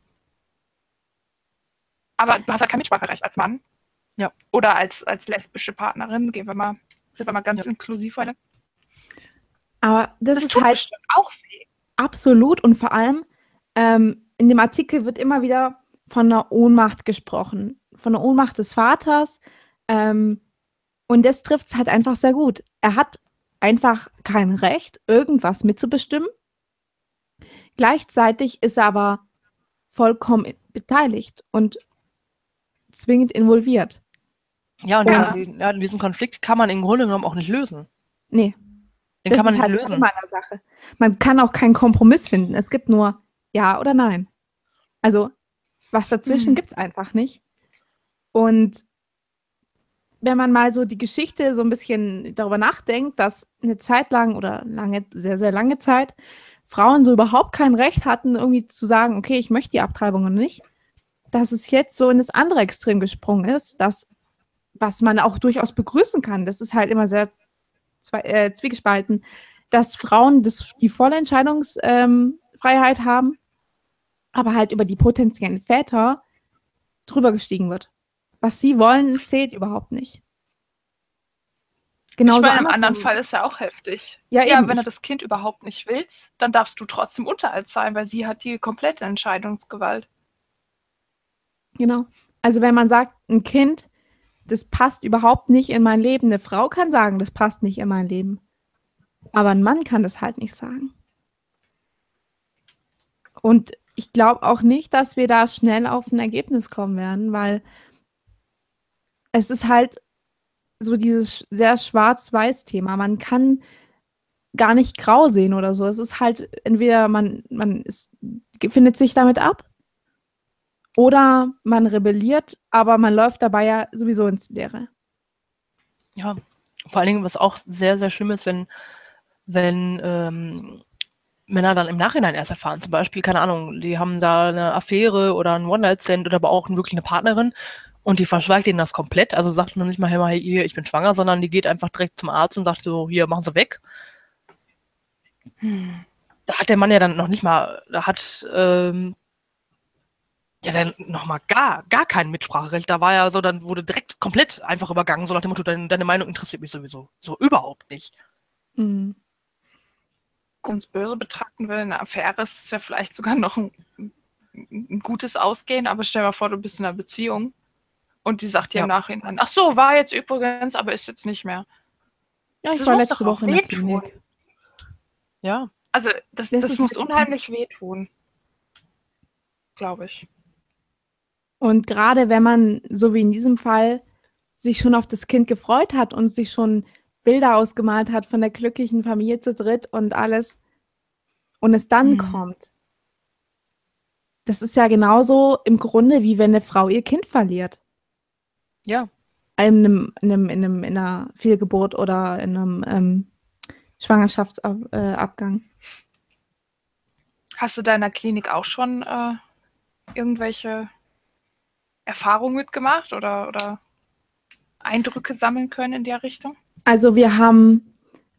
aber du hast halt kein Mitspracherecht als Mann. Ja. Oder als lesbische Partnerin, sind wir mal ganz inklusiv heute. Aber das ist tut halt bestimmt auch weh. absolut und vor allem in dem Artikel wird immer wieder von einer Ohnmacht gesprochen, von der Ohnmacht des Vaters und das trifft es halt einfach sehr gut. Er hat einfach kein Recht, irgendwas mitzubestimmen. Gleichzeitig ist er aber vollkommen beteiligt und zwingend involviert. Ja, und diesen Konflikt kann man im Grunde genommen auch nicht lösen. Nee. Den kann man nicht lösen. Schlimme an der Sache. Man kann auch keinen Kompromiss finden. Es gibt nur Ja oder Nein. Also, was dazwischen gibt es einfach nicht. Und wenn man mal so die Geschichte so ein bisschen darüber nachdenkt, dass eine Zeit lang oder sehr, sehr lange Zeit Frauen so überhaupt kein Recht hatten, irgendwie zu sagen, okay, ich möchte die Abtreibung oder nicht, dass es jetzt so in das andere Extrem gesprungen ist, was man auch durchaus begrüßen kann. Das ist halt immer sehr zwiegespalten, dass Frauen die volle Entscheidungsfreiheit haben, aber halt über die potenziellen Väter drüber gestiegen wird. Was sie wollen, zählt überhaupt nicht. Genauso im anderen Fall ist ja auch heftig. Ja, eben. Wenn du das Kind überhaupt nicht willst, dann darfst du trotzdem Unterhalt zahlen, weil sie hat die komplette Entscheidungsgewalt. Genau. Also wenn man sagt, ein Kind, das passt überhaupt nicht in mein Leben. Eine Frau kann sagen, das passt nicht in mein Leben. Aber ein Mann kann das halt nicht sagen. Und ich glaube auch nicht, dass wir da schnell auf ein Ergebnis kommen werden, weil es ist halt so dieses sehr schwarz-weiß-Thema. Man kann gar nicht grau sehen oder so. Es ist halt entweder man findet sich damit ab oder man rebelliert, aber man läuft dabei ja sowieso ins Leere. Ja, vor allen Dingen, was auch sehr, sehr schlimm ist, wenn Männer dann im Nachhinein erst erfahren, zum Beispiel, keine Ahnung, die haben da eine Affäre oder einen One-Night-Stand oder aber auch wirklich eine Partnerin und die verschweigt denen das komplett, also sagt noch nicht mal, hey, hier, ich bin schwanger, sondern die geht einfach direkt zum Arzt und sagt so, hier, machen Sie weg. Da hat der Mann ja dann noch nicht mal, dann nochmal gar kein Mitspracherecht. Da war ja so, dann wurde direkt komplett einfach übergangen, so nach dem Motto, deine Meinung interessiert mich sowieso. So überhaupt nicht. Mhm. Ganz böse betrachten will, eine Affäre ist ja vielleicht sogar noch ein gutes Ausgehen, aber stell dir mal vor, du bist in einer Beziehung und die sagt dir im Nachhinein, ach so, war jetzt übrigens, aber ist jetzt nicht mehr. Ja, ich war letzte Woche in der Klinik. Ja. Also das muss unheimlich wehtun, glaube ich. Und gerade wenn man, so wie in diesem Fall, sich schon auf das Kind gefreut hat und sich schon Bilder ausgemalt hat von der glücklichen Familie zu dritt und alles und es dann kommt. Das ist ja genauso im Grunde, wie wenn eine Frau ihr Kind verliert. Ja. In einer Fehlgeburt oder in einem Schwangerschaftsabgang. Hast du da in der Klinik auch schon irgendwelche Erfahrungen mitgemacht oder Eindrücke sammeln können in der Richtung? Also wir haben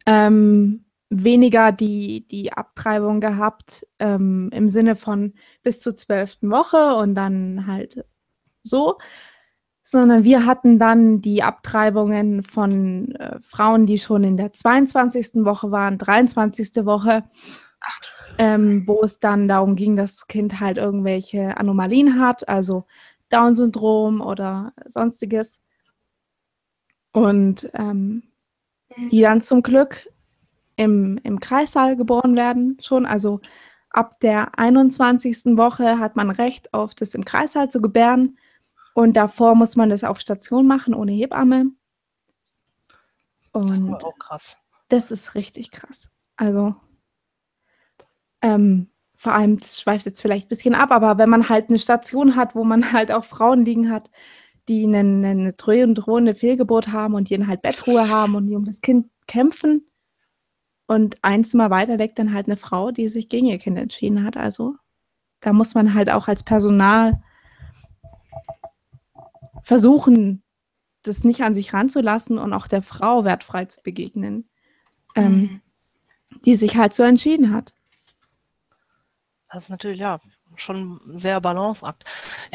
weniger die Abtreibung gehabt im Sinne von bis zur 12. Woche und dann halt so, sondern wir hatten dann die Abtreibungen von Frauen, die schon in der 22. Woche waren, 23. Woche, wo es dann darum ging, dass das Kind halt irgendwelche Anomalien hat, also Down-Syndrom oder sonstiges. Und die dann zum Glück im Kreissaal geboren werden schon. Also ab der 21. Woche hat man Recht auf das im Kreissaal zu gebären. Und davor muss man das auf Station machen, ohne Hebamme. Und das war auch krass. Das ist richtig krass. Also vor allem, das schweift jetzt vielleicht ein bisschen ab, aber wenn man halt eine Station hat, wo man halt auch Frauen liegen hat, die eine drohende Fehlgeburt haben und die dann halt Bettruhe haben und die um das Kind kämpfen Und ein Zimmer weiter liegt dann halt eine Frau, die sich gegen ihr Kind entschieden hat. Also da muss man halt auch als Personal versuchen, das nicht an sich ranzulassen und auch der Frau wertfrei zu begegnen, die sich halt so entschieden hat. Das ist natürlich, ja, schon ein sehr Balanceakt. Ja,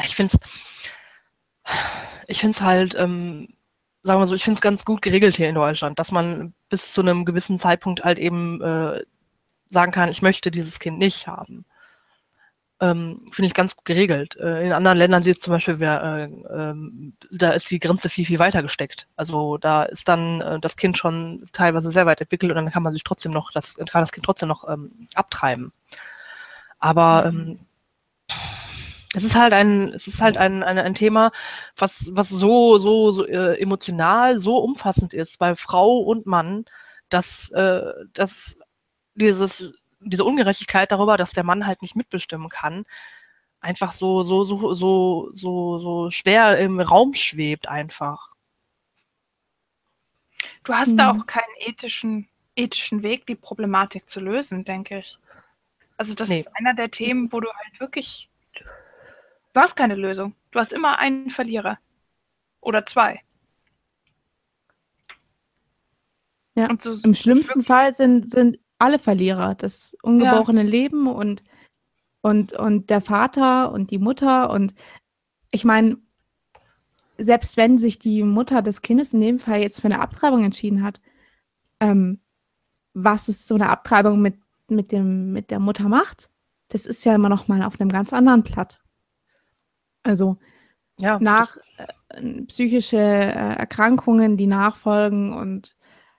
ich finde es halt, sagen wir so, ich finde es ganz gut geregelt hier in Deutschland, dass man bis zu einem gewissen Zeitpunkt halt eben sagen kann, ich möchte dieses Kind nicht haben. Finde ich ganz gut geregelt. In anderen Ländern sieht es zum Beispiel wieder, da ist die Grenze viel, viel weiter gesteckt. Also da ist dann das Kind schon teilweise sehr weit entwickelt und dann kann man sich trotzdem noch, kann das Kind trotzdem noch abtreiben. Aber es ist halt ein Thema, was so emotional so umfassend ist bei Frau und Mann, dass diese Ungerechtigkeit darüber, dass der Mann halt nicht mitbestimmen kann, einfach so schwer im Raum schwebt einfach. Du hast da auch keinen ethischen Weg, die Problematik zu lösen, denke ich. Also das ist einer der Themen, wo du halt wirklich, du hast keine Lösung. Du hast immer einen Verlierer. Oder zwei. Ja, und so im schlimmsten Fall sind alle Verlierer. Das ungeborene Leben und der Vater und die Mutter. Und ich meine, selbst wenn sich die Mutter des Kindes in dem Fall jetzt für eine Abtreibung entschieden hat, was ist so eine Abtreibung mit der Mutter macht, das ist ja immer noch mal auf einem ganz anderen Blatt. Also nach psychische Erkrankungen, die nachfolgen und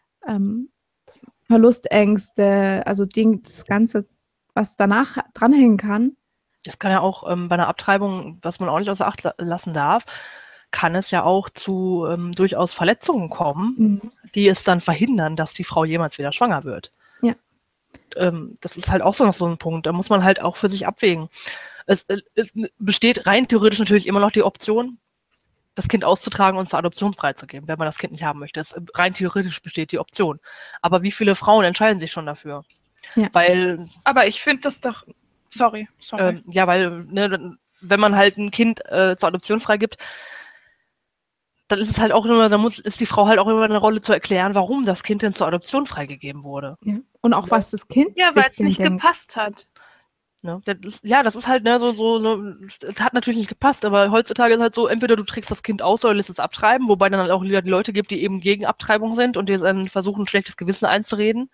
Verlustängste, also das Ganze, was danach dranhängen kann. Es kann ja auch bei einer Abtreibung, was man auch nicht außer Acht lassen darf, kann es ja auch zu durchaus Verletzungen kommen, die es dann verhindern, dass die Frau jemals wieder schwanger wird. Ja. Das ist halt auch so noch so ein Punkt. Da muss man halt auch für sich abwägen. Es besteht rein theoretisch natürlich immer noch die Option, das Kind auszutragen und zur Adoption freizugeben, wenn man das Kind nicht haben möchte. Rein theoretisch besteht die Option. Aber wie viele Frauen entscheiden sich schon dafür? Ja. Aber ich finde das doch... Sorry. Ja, weil, wenn man halt ein Kind zur Adoption freigibt, dann ist es halt auch immer, ist die Frau halt auch immer eine Rolle zu erklären, warum das Kind denn zur Adoption freigegeben wurde. Ja. Und auch was das Kind weil es nicht gepasst hat. Ne? Das ist halt, das hat natürlich nicht gepasst, aber heutzutage ist halt so, entweder du trägst das Kind aus oder lässt es abtreiben, wobei dann halt auch wieder die Leute gibt, die eben gegen Abtreibung sind und dir dann versuchen, ein schlechtes Gewissen einzureden.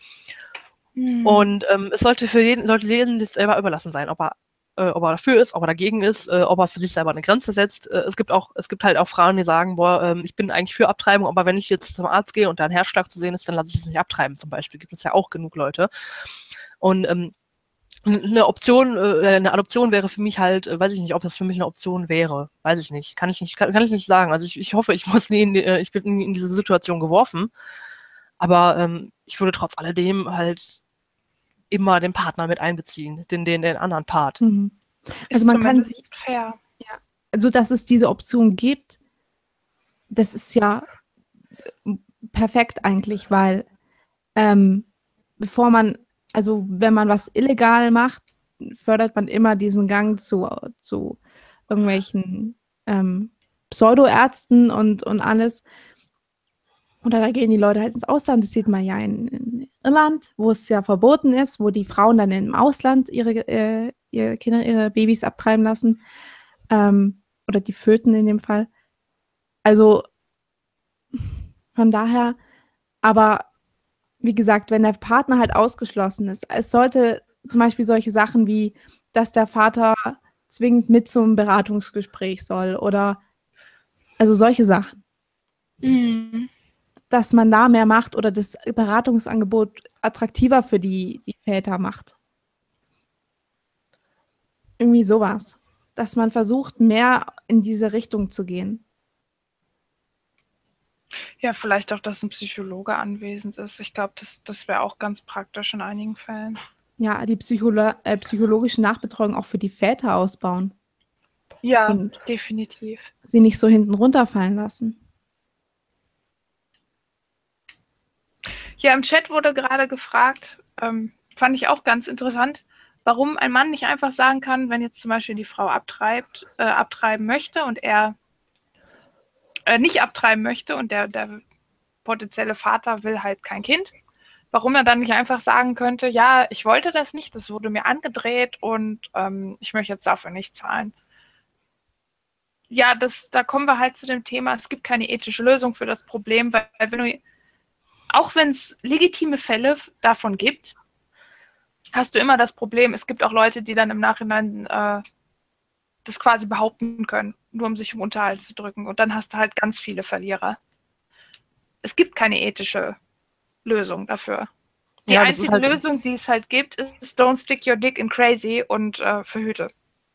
Und es sollte jedem das selber überlassen sein, ob er dafür ist, ob er dagegen ist, ob er für sich selber eine Grenze setzt. Es gibt halt auch Frauen, die sagen, ich bin eigentlich für Abtreibung, aber wenn ich jetzt zum Arzt gehe und da ein Herzschlag zu sehen ist, dann lasse ich es nicht abtreiben zum Beispiel. Gibt es ja auch genug Leute. Und eine Adoption wäre für mich halt, weiß ich nicht, ob das für mich eine Option wäre. Weiß ich nicht. Kann ich nicht sagen. Also ich hoffe, ich bin nie in diese Situation geworfen. Aber ich würde trotz alledem halt immer den Partner mit einbeziehen, den anderen Part. Mhm. Also man kann sich fair. Ja, also dass es diese Option gibt, das ist ja perfekt eigentlich, weil wenn man was illegal macht, fördert man immer diesen Gang zu irgendwelchen Pseudoärzten und alles. Oder da gehen die Leute halt ins Ausland. Das sieht man ja in Irland, wo es ja verboten ist, wo die Frauen dann im Ausland ihre Kinder, ihre Babys abtreiben lassen. Oder die föten in dem Fall. Also von daher, aber wie gesagt, wenn der Partner halt ausgeschlossen ist, es sollte zum Beispiel solche Sachen wie, dass der Vater zwingend mit zum Beratungsgespräch soll oder also solche Sachen. Dass man da mehr macht oder das Beratungsangebot attraktiver für die Väter macht. Irgendwie sowas. Dass man versucht, mehr in diese Richtung zu gehen. Ja, vielleicht auch, dass ein Psychologe anwesend ist. Ich glaube, das wäre auch ganz praktisch in einigen Fällen. Ja, die psychologische Nachbetreuung auch für die Väter ausbauen. Ja, und definitiv. Sie nicht so hinten runterfallen lassen. Ja, im Chat wurde gerade gefragt, fand ich auch ganz interessant, warum ein Mann nicht einfach sagen kann, wenn jetzt zum Beispiel die Frau abtreiben möchte und er nicht abtreiben möchte und der potenzielle Vater will halt kein Kind, warum er dann nicht einfach sagen könnte, ja, ich wollte das nicht, das wurde mir angedreht und ich möchte jetzt dafür nicht zahlen. Ja, da kommen wir halt zu dem Thema, es gibt keine ethische Lösung für das Problem, weil auch wenn es legitime Fälle davon gibt, hast du immer das Problem, es gibt auch Leute, die dann im Nachhinein das quasi behaupten können, nur um sich im Unterhalt zu drücken. Und dann hast du halt ganz viele Verlierer. Es gibt keine ethische Lösung dafür. Die einzige halt Lösung, die es halt gibt, ist don't stick your dick in crazy und verhüte.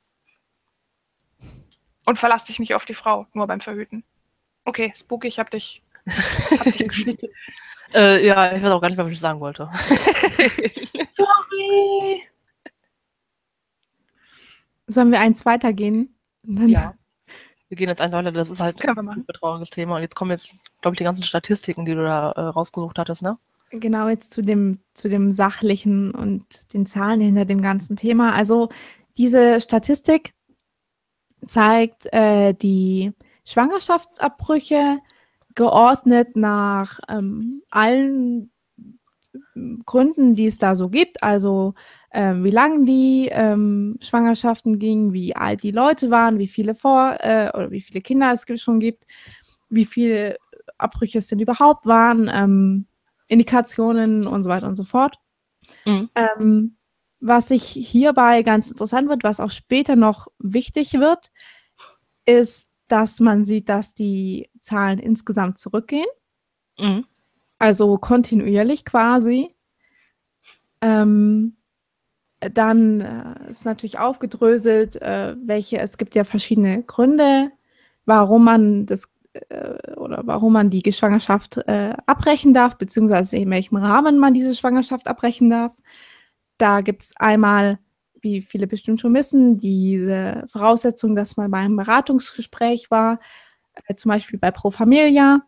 Und verlass dich nicht auf die Frau, nur beim Verhüten. Okay, Spooky, ich hab dich geschnitten. Ja, ich weiß auch gar nicht mehr, was ich sagen wollte. Sorry. Sollen wir eins weitergehen? Ja. Wir gehen jetzt eins weiter. Das ist halt ein trauriges Thema. Und jetzt kommen glaube ich, die ganzen Statistiken, die du da rausgesucht hattest, ne? Genau, jetzt zu dem Sachlichen und den Zahlen hinter dem ganzen Thema. Also diese Statistik zeigt die Schwangerschaftsabbrüche geordnet nach allen Gründen, die es da so gibt. Also wie lang die Schwangerschaften gingen, wie alt die Leute waren, wie viele oder wie viele Kinder es schon gibt, wie viele Abbrüche es denn überhaupt waren, Indikationen und so weiter und so fort. Mhm. Was sich hierbei ganz interessant wird, was auch später noch wichtig wird, ist, dass man sieht, dass die Zahlen insgesamt zurückgehen. Mhm. Also kontinuierlich quasi. Dann ist natürlich aufgedröselt, es gibt ja verschiedene Gründe, warum man warum man die Schwangerschaft abbrechen darf, beziehungsweise in welchem Rahmen man diese Schwangerschaft abbrechen darf. Da gibt es einmal, wie viele bestimmt schon wissen, diese Voraussetzung, dass man bei einem Beratungsgespräch war, zum Beispiel bei Pro Familia,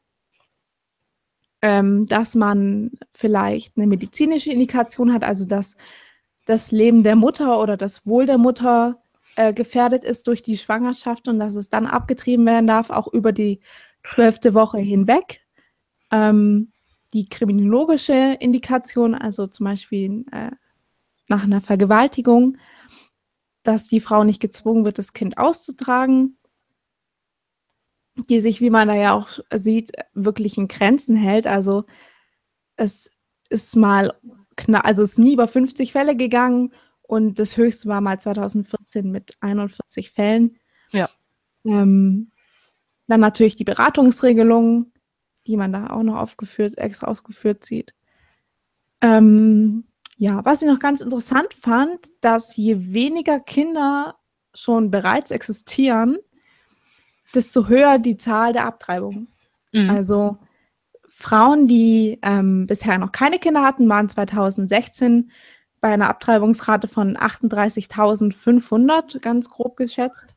dass man vielleicht eine medizinische Indikation hat, also dass das Leben der Mutter oder das Wohl der Mutter gefährdet ist durch die Schwangerschaft und dass es dann abgetrieben werden darf, auch über die 12. Woche hinweg. Die kriminologische Indikation, also zum Beispiel nach einer Vergewaltigung, dass die Frau nicht gezwungen wird, das Kind auszutragen, die sich, wie man da ja auch sieht, wirklich in Grenzen hält. Also es ist es ist nie über 50 Fälle gegangen und das höchste war mal 2014 mit 41 Fällen. Ja. Dann natürlich die Beratungsregelung, die man da auch noch extra ausgeführt sieht. Ja, was ich noch ganz interessant fand, dass je weniger Kinder schon bereits existieren, desto höher die Zahl der Abtreibungen. Mhm. Also Frauen, die bisher noch keine Kinder hatten, waren 2016 bei einer Abtreibungsrate von 38.500, ganz grob geschätzt.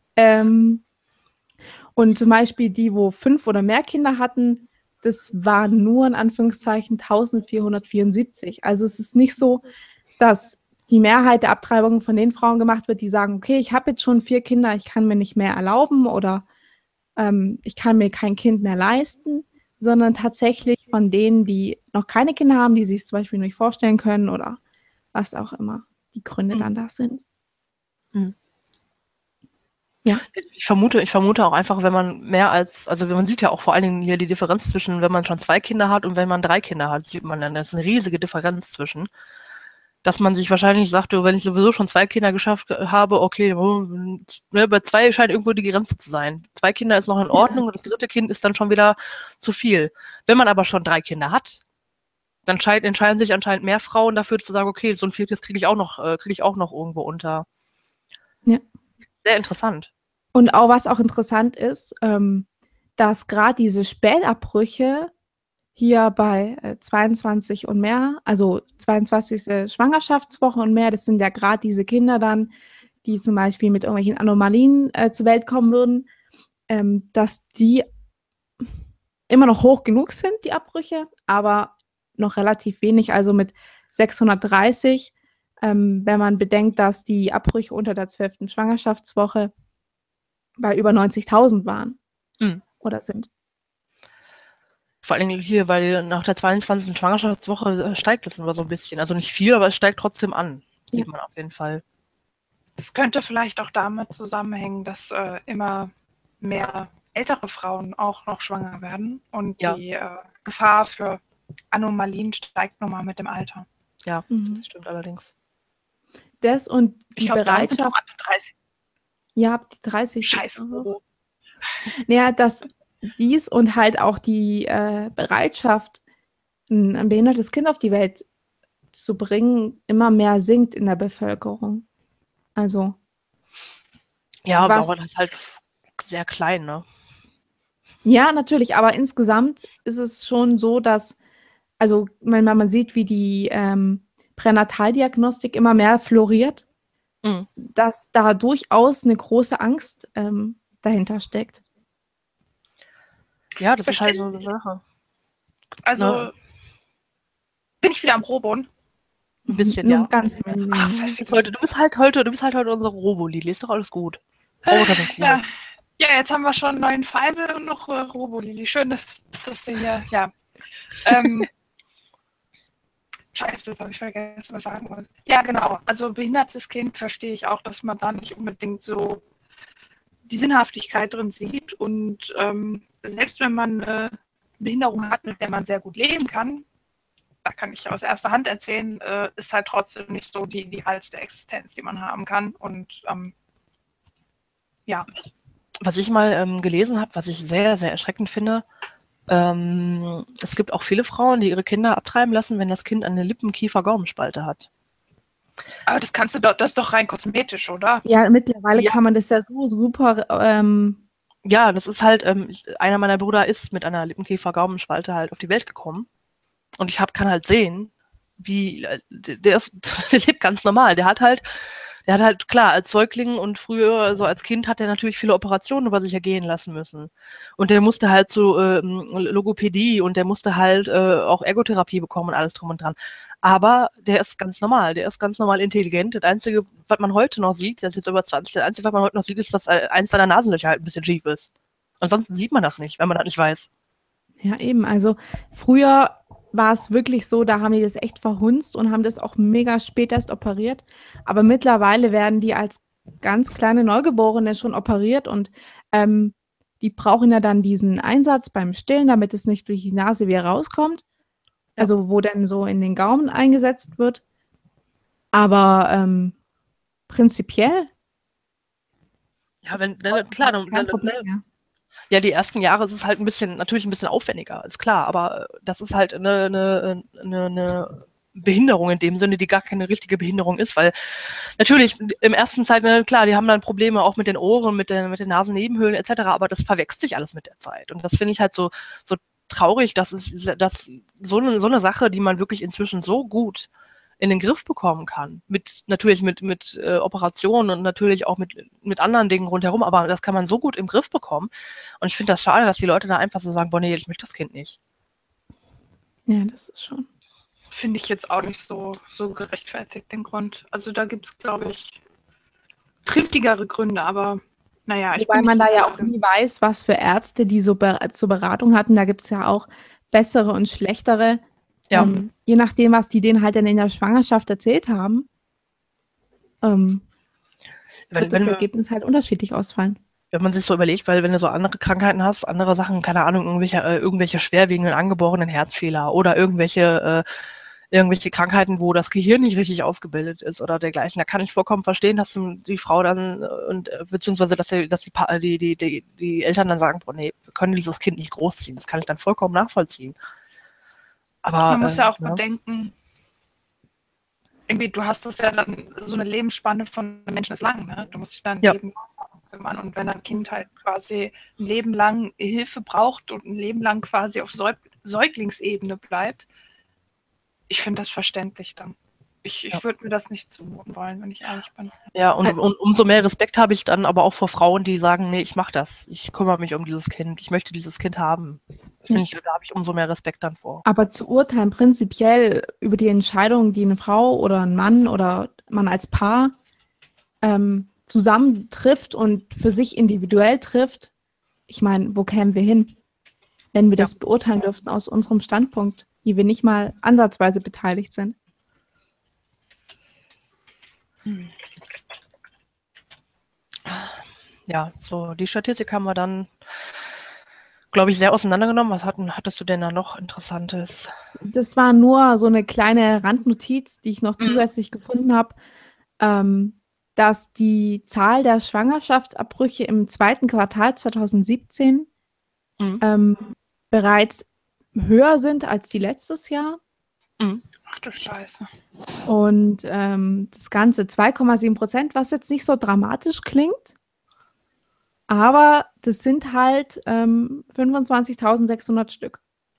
Und zum Beispiel die, wo 5 oder mehr Kinder hatten, das waren nur in Anführungszeichen 1474. Also es ist nicht so, dass die Mehrheit der Abtreibungen von den Frauen gemacht wird, die sagen, okay, ich habe jetzt schon 4 Kinder, ich kann mir nicht mehr erlauben oder ich kann mir kein Kind mehr leisten, sondern tatsächlich von denen, die noch keine Kinder haben, die sich es zum Beispiel nicht vorstellen können oder was auch immer die Gründe dann da sind. Mhm. Ja. Ich vermute auch einfach, wenn man also man sieht ja auch vor allen Dingen hier die Differenz zwischen, wenn man schon 2 Kinder hat und wenn man 3 Kinder hat, sieht man dann, da ist eine riesige Differenz zwischen. Dass man sich wahrscheinlich sagt, wenn ich sowieso schon 2 Kinder geschafft habe, okay, bei 2 scheint irgendwo die Grenze zu sein. 2 Kinder ist noch in Ordnung und das 3. Kind ist dann schon wieder zu viel. Wenn man aber schon 3 Kinder hat, dann entscheiden sich anscheinend mehr Frauen dafür zu sagen, okay, so ein 4. kriege ich auch noch irgendwo unter. Ja. Sehr interessant. Und auch was auch interessant ist, dass gerade diese Spätabbrüche hier bei 22 und mehr, also 22. Schwangerschaftswoche und mehr, das sind ja gerade diese Kinder dann, die zum Beispiel mit irgendwelchen Anomalien zur Welt kommen würden, dass die immer noch hoch genug sind, die Abbrüche, aber noch relativ wenig, also mit 630, wenn man bedenkt, dass die Abbrüche unter der 12. Schwangerschaftswoche bei über 90.000 waren oder sind. Vor allem hier, weil nach der 22. Schwangerschaftswoche steigt das immer so ein bisschen. Also nicht viel, aber es steigt trotzdem an. Sieht man auf jeden Fall. Es könnte vielleicht auch damit zusammenhängen, dass immer mehr ältere Frauen auch noch schwanger werden und die Gefahr für Anomalien steigt nochmal mit dem Alter. Ja, das stimmt allerdings. Das und die Ich glaube, Bereitschaft. ab 30. Ja, ab die 30. Scheiße. Naja, dass dies und halt auch die Bereitschaft, ein behindertes Kind auf die Welt zu bringen, immer mehr sinkt in der Bevölkerung. Also. Ja, aber das ist halt sehr klein, ne? Ja, natürlich, aber insgesamt ist es schon so, dass, also wenn man sieht, wie die Pränataldiagnostik immer mehr floriert, dass da durchaus eine große Angst dahinter steckt. Ja, das ist halt so eine Sache. Also bin ich wieder am Robon? Ein bisschen, Nur ja. ganz Du bist halt heute unsere Robo-Lili. Ist doch alles gut. Roboter sind cool. Ja, jetzt haben wir schon einen neuen Feibel und noch Robo-Lili. Schön, dass Sie hier, Scheiße, das habe ich vergessen, was ich sagen wollte. Ja, genau. Also behindertes Kind verstehe ich auch, dass man da nicht unbedingt so die Sinnhaftigkeit drin sieht. Und selbst wenn man eine Behinderung hat, mit der man sehr gut leben kann, da kann ich aus erster Hand erzählen, ist halt trotzdem nicht so die Hals der Existenz, die man haben kann. Und Was ich mal gelesen habe, was ich sehr, sehr erschreckend finde, es gibt auch viele Frauen, die ihre Kinder abtreiben lassen, wenn das Kind eine Lippen-Kiefer-Gaumenspalte hat. Aber das ist doch rein kosmetisch, oder? Ja, mittlerweile kann man das ja so super. Ja, das ist halt, einer meiner Brüder ist mit einer Lippenkiefer-Gaumenspalte halt auf die Welt gekommen. Und ich kann halt sehen, wie, der lebt ganz normal. Der hat halt, klar, als Säugling und früher, so als Kind, hat er natürlich viele Operationen über sich ergehen lassen müssen. Und der musste halt so Logopädie und der musste halt auch Ergotherapie bekommen und alles drum und dran. Aber der ist ganz normal, intelligent. Das Einzige, was man heute noch sieht, der ist jetzt über 20, das Einzige, was man heute noch sieht, ist, dass eins seiner Nasenlöcher halt ein bisschen schief ist. Ansonsten sieht man das nicht, wenn man das nicht weiß. Ja, eben. Also früher war es wirklich so, da haben die das echt verhunzt und haben das auch mega spät erst operiert. Aber mittlerweile werden die als ganz kleine Neugeborene schon operiert und die brauchen ja dann diesen Einsatz beim Stillen, damit es nicht durch die Nase wieder rauskommt. Ja. Also wo dann so in den Gaumen eingesetzt wird. Aber prinzipiell. Ja, klar, kein Problem, ja. Ja, die ersten Jahre ist es halt natürlich ein bisschen aufwendiger, ist klar, aber das ist halt eine Behinderung in dem Sinne, die gar keine richtige Behinderung ist, weil natürlich im ersten Zeit, klar, die haben dann Probleme auch mit den Ohren, mit den Nasennebenhöhlen etc., aber das verwechselt sich alles mit der Zeit. Und das finde ich halt so traurig, dass so eine Sache, die man wirklich inzwischen so gut in den Griff bekommen kann. Natürlich mit Operationen und natürlich auch mit anderen Dingen rundherum, aber das kann man so gut im Griff bekommen. Und ich finde das schade, dass die Leute da einfach so sagen, boah, nee, ich möchte das Kind nicht. Ja, das ist schon. Finde ich jetzt auch nicht so gerechtfertigt, den Grund. Also da gibt es, glaube ich, triftigere Gründe, aber naja. Wobei man da ja auch nie weiß, was für Ärzte die so zur Beratung hatten. Da gibt es ja auch bessere und schlechtere. Ja. Je nachdem, was die denen halt dann in der Schwangerschaft erzählt haben, wird das Ergebnis halt unterschiedlich ausfallen. Wenn man sich so überlegt, weil wenn du so andere Krankheiten hast, andere Sachen, keine Ahnung, irgendwelche schwerwiegenden angeborenen Herzfehler oder irgendwelche Krankheiten, wo das Gehirn nicht richtig ausgebildet ist oder dergleichen, da kann ich vollkommen verstehen, dass die Frau dann beziehungsweise dass die Eltern dann sagen, boah, nee, wir können dieses Kind nicht großziehen. Das kann ich dann vollkommen nachvollziehen. Aber man muss ja auch bedenken, irgendwie, du hast das ja dann, so eine Lebensspanne von einem Menschen ist lang, ne? Du musst dich dann Leben lang kümmern. Und wenn ein Kind halt quasi ein Leben lang Hilfe braucht und ein Leben lang quasi auf Säuglingsebene bleibt, ich finde das verständlich dann. Ich würde mir das nicht zumuten wollen, wenn ich ehrlich bin. Ja, und umso mehr Respekt habe ich dann aber auch vor Frauen, die sagen, nee, ich mache das. Ich kümmere mich um dieses Kind. Ich möchte dieses Kind haben. Da habe ich umso mehr Respekt dann vor. Aber zu urteilen prinzipiell über die Entscheidung, die eine Frau oder ein Mann oder man als Paar zusammen trifft und für sich individuell trifft, ich meine, wo kämen wir hin, wenn wir das beurteilen dürften aus unserem Standpunkt, die wir nicht mal ansatzweise beteiligt sind? Ja, so die Statistik haben wir dann, glaube ich, sehr auseinandergenommen. Was hattest du denn da noch Interessantes? Das war nur so eine kleine Randnotiz, die ich noch zusätzlich gefunden habe, dass die Zahl der Schwangerschaftsabbrüche im zweiten Quartal 2017 bereits höher sind als die letztes Jahr. Ach du Scheiße. Und das Ganze 2,7%, was jetzt nicht so dramatisch klingt, aber das sind halt 25.600 Stück.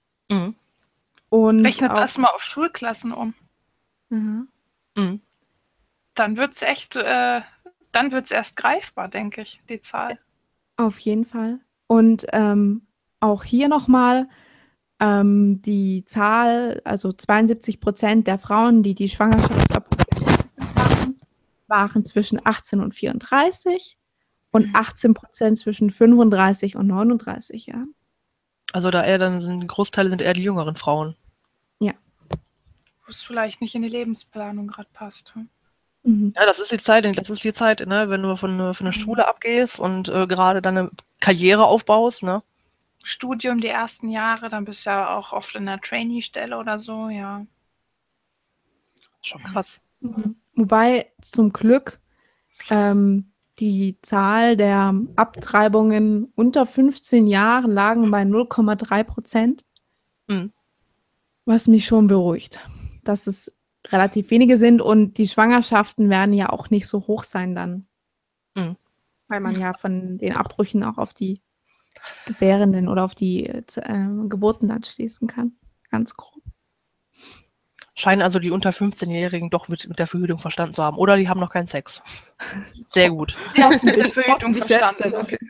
Und Rechnet das mal auf Schulklassen um. Dann wird es echt, dann wird es erst greifbar, denke ich, die Zahl. Auf jeden Fall. Und auch hier nochmal die Zahl, also 72% der Frauen, die die Schwangerschaftsabbrüche haben, waren zwischen 18 und 34 und 18% zwischen 35 und 39 Jahren. Also da eher dann, die Großteile sind eher die jüngeren Frauen. Ja. Wo es vielleicht nicht in die Lebensplanung gerade passt. Ja, das ist die Zeit, ne, wenn du von der Schule abgehst und gerade deine Karriere aufbaust, ne? Studium die ersten Jahre, dann bist du ja auch oft in einer Trainee-Stelle oder so, ja. Schon krass. Wobei zum Glück die Zahl der Abtreibungen unter 15 Jahren lagen bei 0,3%, was mich schon beruhigt, dass es relativ wenige sind und die Schwangerschaften werden ja auch nicht so hoch sein dann, weil man ja von den Abbrüchen auch auf die Gebärenden oder auf die Geburten dann schließen kann, ganz grob. Scheinen also die unter 15-Jährigen doch mit der Verhütung verstanden zu haben. Oder die haben noch keinen Sex. Sehr gut. Die haben es mit der Verhütung verstanden.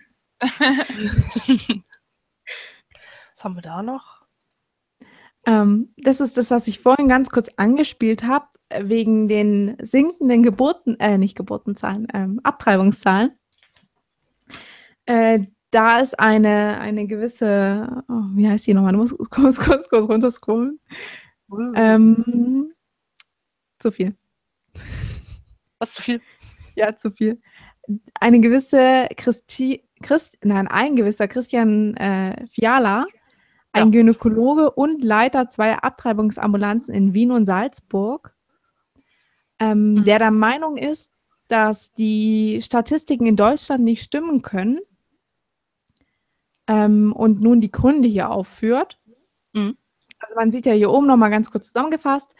Was haben wir da noch? Das ist das, was ich vorhin ganz kurz angespielt habe, wegen den sinkenden Abtreibungszahlen. Da ist eine gewisse, wie heißt die nochmal? Du musst kurz runterscrollen. Zu viel. Was, zu viel? Ja, zu viel. Ein gewisser Christian Fiala, ein Gynäkologe und Leiter zweier Abtreibungsambulanzen in Wien und Salzburg, der der Meinung ist, dass die Statistiken in Deutschland nicht stimmen können und nun die Gründe hier aufführt. Also man sieht ja hier oben nochmal ganz kurz zusammengefasst,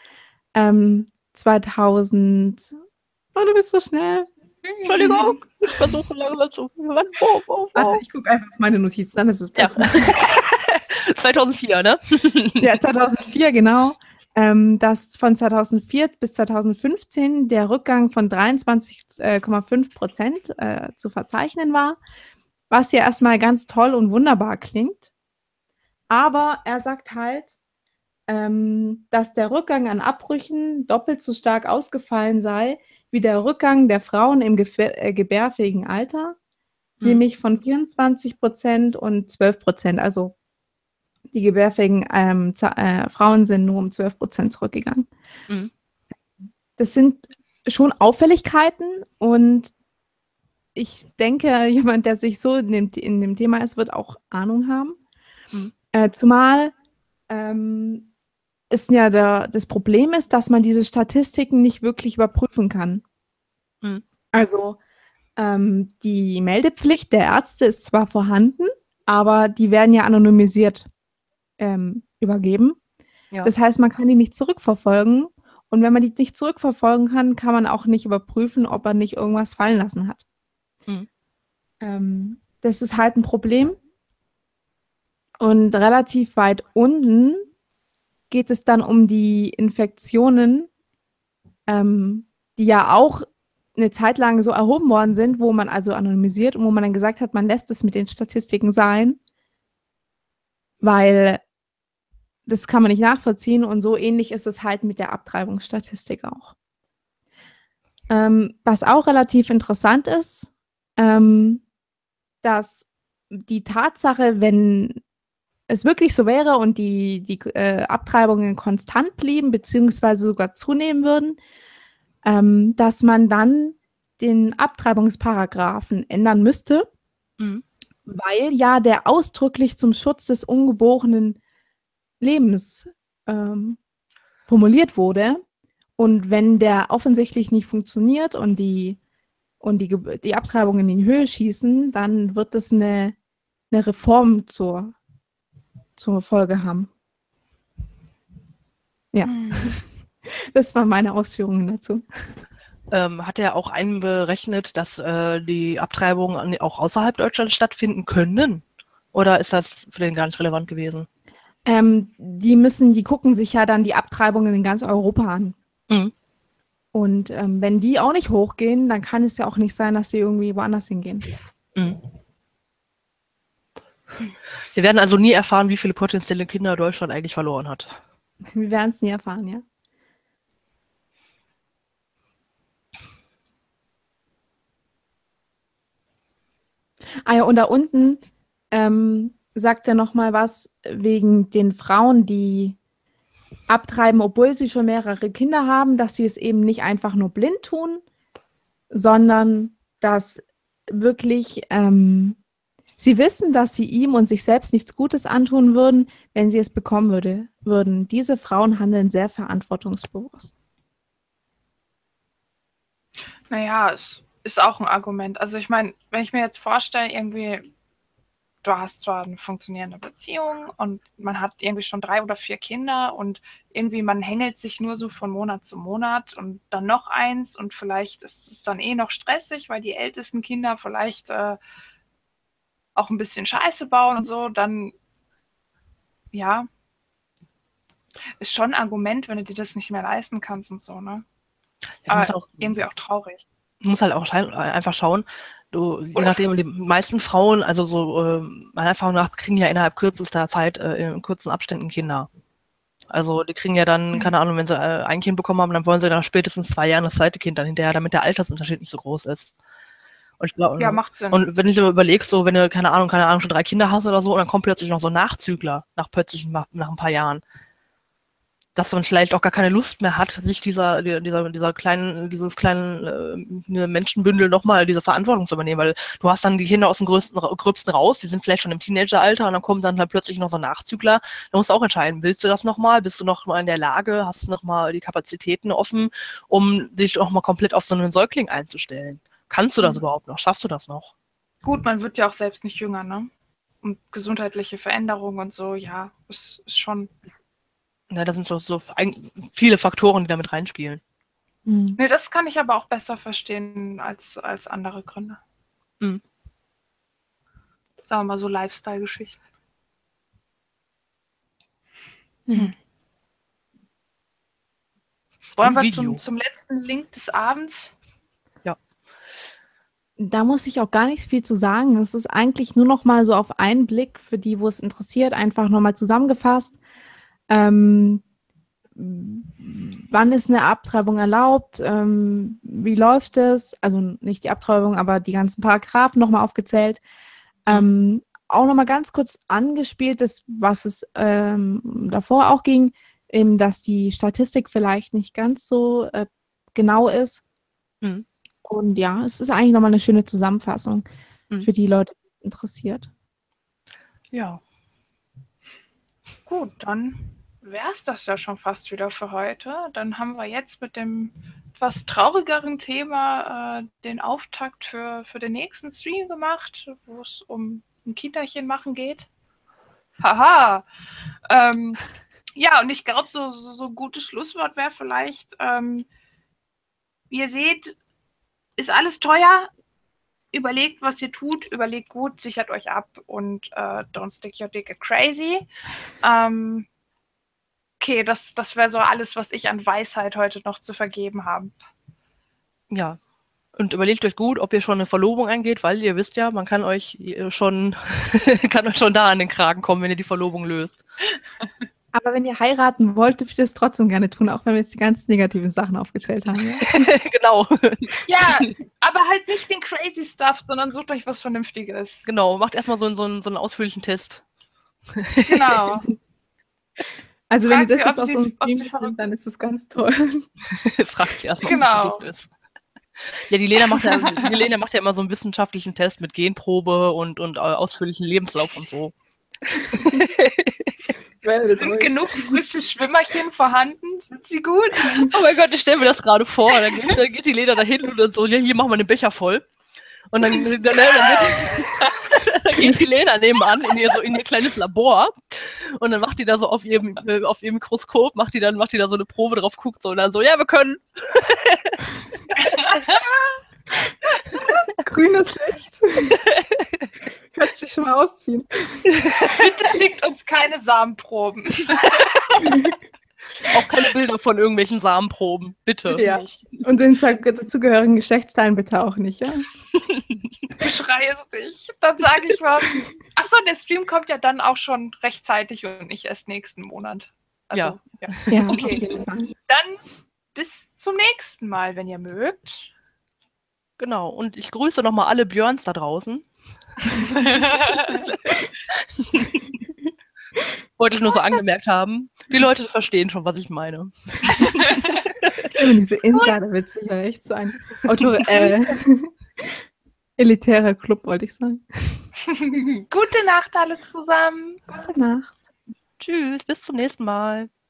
2000, du bist so schnell. Entschuldigung, ich versuche langsam zu. Warte, ich gucke einfach auf meine Notizen, dann ist es besser. Ja. 2004, ne? Ja, 2004, genau. Dass von 2004 bis 2015 der Rückgang von 23,5% zu verzeichnen war, was ja erstmal ganz toll und wunderbar klingt. Aber er sagt halt, dass der Rückgang an Abbrüchen doppelt so stark ausgefallen sei, wie der Rückgang der Frauen im gebärfähigen Alter, nämlich von 24% und 12%. Also die gebärfähigen Frauen sind nur um 12% zurückgegangen. Das sind schon Auffälligkeiten und ich denke, jemand, der sich so in dem Thema ist, wird auch Ahnung haben. Zumal das Problem ist, dass man diese Statistiken nicht wirklich überprüfen kann. Also die Meldepflicht der Ärzte ist zwar vorhanden, aber die werden ja anonymisiert übergeben. Ja. Das heißt, man kann die nicht zurückverfolgen. Und wenn man die nicht zurückverfolgen kann, kann man auch nicht überprüfen, ob er nicht irgendwas fallen lassen hat. Das ist halt ein Problem. Und relativ weit unten geht es dann um die Infektionen die ja auch eine Zeit lang so erhoben worden sind, wo man also anonymisiert und wo man dann gesagt hat, man lässt es mit den Statistiken sein, weil das kann man nicht nachvollziehen und so ähnlich ist es halt mit der Abtreibungsstatistik auch. Was auch relativ interessant ist, dass die Tatsache, wenn es wirklich so wäre und die Abtreibungen konstant blieben, beziehungsweise sogar zunehmen würden, dass man dann den Abtreibungsparagraphen ändern müsste, weil ja der ausdrücklich zum Schutz des ungeborenen Lebens formuliert wurde. Und wenn der offensichtlich nicht funktioniert und die Abtreibungen in die Höhe schießen, dann wird es eine Reform zur Folge haben. Ja, das waren meine Ausführungen dazu. Hat er auch einberechnet, dass die Abtreibungen auch außerhalb Deutschlands stattfinden können? Oder ist das für den gar nicht relevant gewesen? Die gucken sich ja dann die Abtreibungen in ganz Europa an. Mhm. Und wenn die auch nicht hochgehen, dann kann es ja auch nicht sein, dass die irgendwie woanders hingehen. Mhm. Wir werden also nie erfahren, wie viele potenzielle Kinder Deutschland eigentlich verloren hat. Wir werden es nie erfahren, ja. Ah ja, und da unten sagt er nochmal was wegen den Frauen, die abtreiben, obwohl sie schon mehrere Kinder haben, dass sie es eben nicht einfach nur blind tun, sondern dass wirklich sie wissen, dass sie ihm und sich selbst nichts Gutes antun würden, wenn sie es bekommen würden. Diese Frauen handeln sehr verantwortungsbewusst. Naja, es ist auch ein Argument. Also ich meine, wenn ich mir jetzt vorstelle, irgendwie, du hast zwar eine funktionierende Beziehung und man hat irgendwie schon 3 oder 4 Kinder und irgendwie man hängelt sich nur so von Monat zu Monat und dann noch eins und vielleicht ist es dann noch stressig, weil die ältesten Kinder vielleicht auch ein bisschen Scheiße bauen und so, dann ja, ist schon ein Argument, wenn du dir das nicht mehr leisten kannst und so, ne? Aber irgendwie auch traurig. Du musst halt auch einfach schauen, je nachdem, die meisten Frauen, also so meiner Erfahrung nach, kriegen ja innerhalb kürzester Zeit in kurzen Abständen Kinder. Also die kriegen ja dann, keine Ahnung, wenn sie ein Kind bekommen haben, dann wollen sie nach spätestens 2 Jahren das zweite Kind dann hinterher, damit der Altersunterschied nicht so groß ist. Und ich glaub, Ja, macht Sinn. Und wenn du dir überlegst, so wenn du, keine Ahnung, schon 3 Kinder hast oder so, und dann kommt plötzlich noch so ein Nachzügler, nach ein paar Jahren, dass man vielleicht auch gar keine Lust mehr hat, sich dieses kleinen Menschenbündel nochmal diese Verantwortung zu übernehmen, weil du hast dann die Kinder aus dem Gröbsten raus, die sind vielleicht schon im Teenageralter und dann kommt dann halt plötzlich noch so ein Nachzügler. Da musst du auch entscheiden, willst du das nochmal? Bist du noch mal in der Lage? Hast du nochmal die Kapazitäten offen, um dich nochmal komplett auf so einen Säugling einzustellen? Kannst du das überhaupt noch? Schaffst du das noch? Gut, man wird ja auch selbst nicht jünger, ne? Und gesundheitliche Veränderungen und so, ja, ist schon... Ja, da sind so viele Faktoren, die damit reinspielen. Nee, das kann ich aber auch besser verstehen als andere Gründe. Sagen wir mal so Lifestyle-Geschichten. Wollen wir zum letzten Link des Abends? Ja. Da muss ich auch gar nicht viel zu sagen. Es ist eigentlich nur noch mal so auf einen Blick für die, wo es interessiert, einfach noch mal zusammengefasst. Wann ist eine Abtreibung erlaubt? Wie läuft es? Also nicht die Abtreibung, aber die ganzen Paragraphen nochmal aufgezählt. Auch nochmal ganz kurz angespielt ist, was es davor auch ging, eben, dass die Statistik vielleicht nicht ganz so genau ist. Und ja, es ist eigentlich nochmal eine schöne Zusammenfassung für die Leute, die es interessiert. Ja. Gut, dann wäre es das ja schon fast wieder für heute. Dann haben wir jetzt mit dem etwas traurigeren Thema den Auftakt für den nächsten Stream gemacht, wo es um ein Kinderchen machen geht. Haha! Ja, und ich glaube, so ein gutes Schlusswort wäre vielleicht, wie ihr seht, ist alles teuer. Überlegt, was ihr tut, überlegt gut, sichert euch ab und don't stick your dick crazy. Okay, das wäre so alles, was ich an Weisheit heute noch zu vergeben habe. Ja. Und überlegt euch gut, ob ihr schon eine Verlobung eingeht, weil ihr wisst ja, man kann euch schon, kann euch schon da an den Kragen kommen, wenn ihr die Verlobung löst. Aber wenn ihr heiraten wollt, dürft ihr das trotzdem gerne tun, auch wenn wir jetzt die ganz negativen Sachen aufgezählt haben. Ja? Genau. Ja, aber halt nicht den crazy Stuff, sondern sucht euch was Vernünftiges. Genau, macht erstmal so einen ausführlichen Test. Genau. Also wenn ihr das Fragt jetzt sie, aus uns ob sie Stream verrückt findet, dann ist das ganz toll. Fragt sie erstmal, Genau. ob sie verrückt ist. Ja, die Lena macht ja immer so einen wissenschaftlichen Test mit Genprobe und ausführlichen Lebenslauf und so. Sind genug frische Schwimmerchen vorhanden? Sind sie gut? Oh mein Gott, ich stelle mir das gerade vor. Dann geht die Lena da hin und dann so, ja, hier machen wir den Becher voll. Und dann geht die Lena nebenan in ihr kleines Labor und dann macht die da so auf ihrem Mikroskop, macht die da so eine Probe drauf, guckt so und dann so, ja, wir können. Grünes Licht. Kannst dich schon mal ausziehen. Bitte schickt uns keine Samenproben. Auch keine Bilder von irgendwelchen Samenproben, bitte. Ja. Und den dazugehörigen Geschlechtsteilen bitte auch nicht, ja? Beschrei es nicht. Dann sage ich mal. Achso, der Stream kommt ja dann auch schon rechtzeitig und nicht erst nächsten Monat. Also, ja. Ja, Okay. Dann bis zum nächsten Mal, wenn ihr mögt. Genau, und ich grüße nochmal alle Björns da draußen. Wollte ich nur so angemerkt haben. Die Leute verstehen schon, was ich meine. Diese Insider-Witze hier echt sein. Elitärer Club, wollte ich sagen. Gute Nacht alle zusammen. Gute Nacht. Tschüss, bis zum nächsten Mal.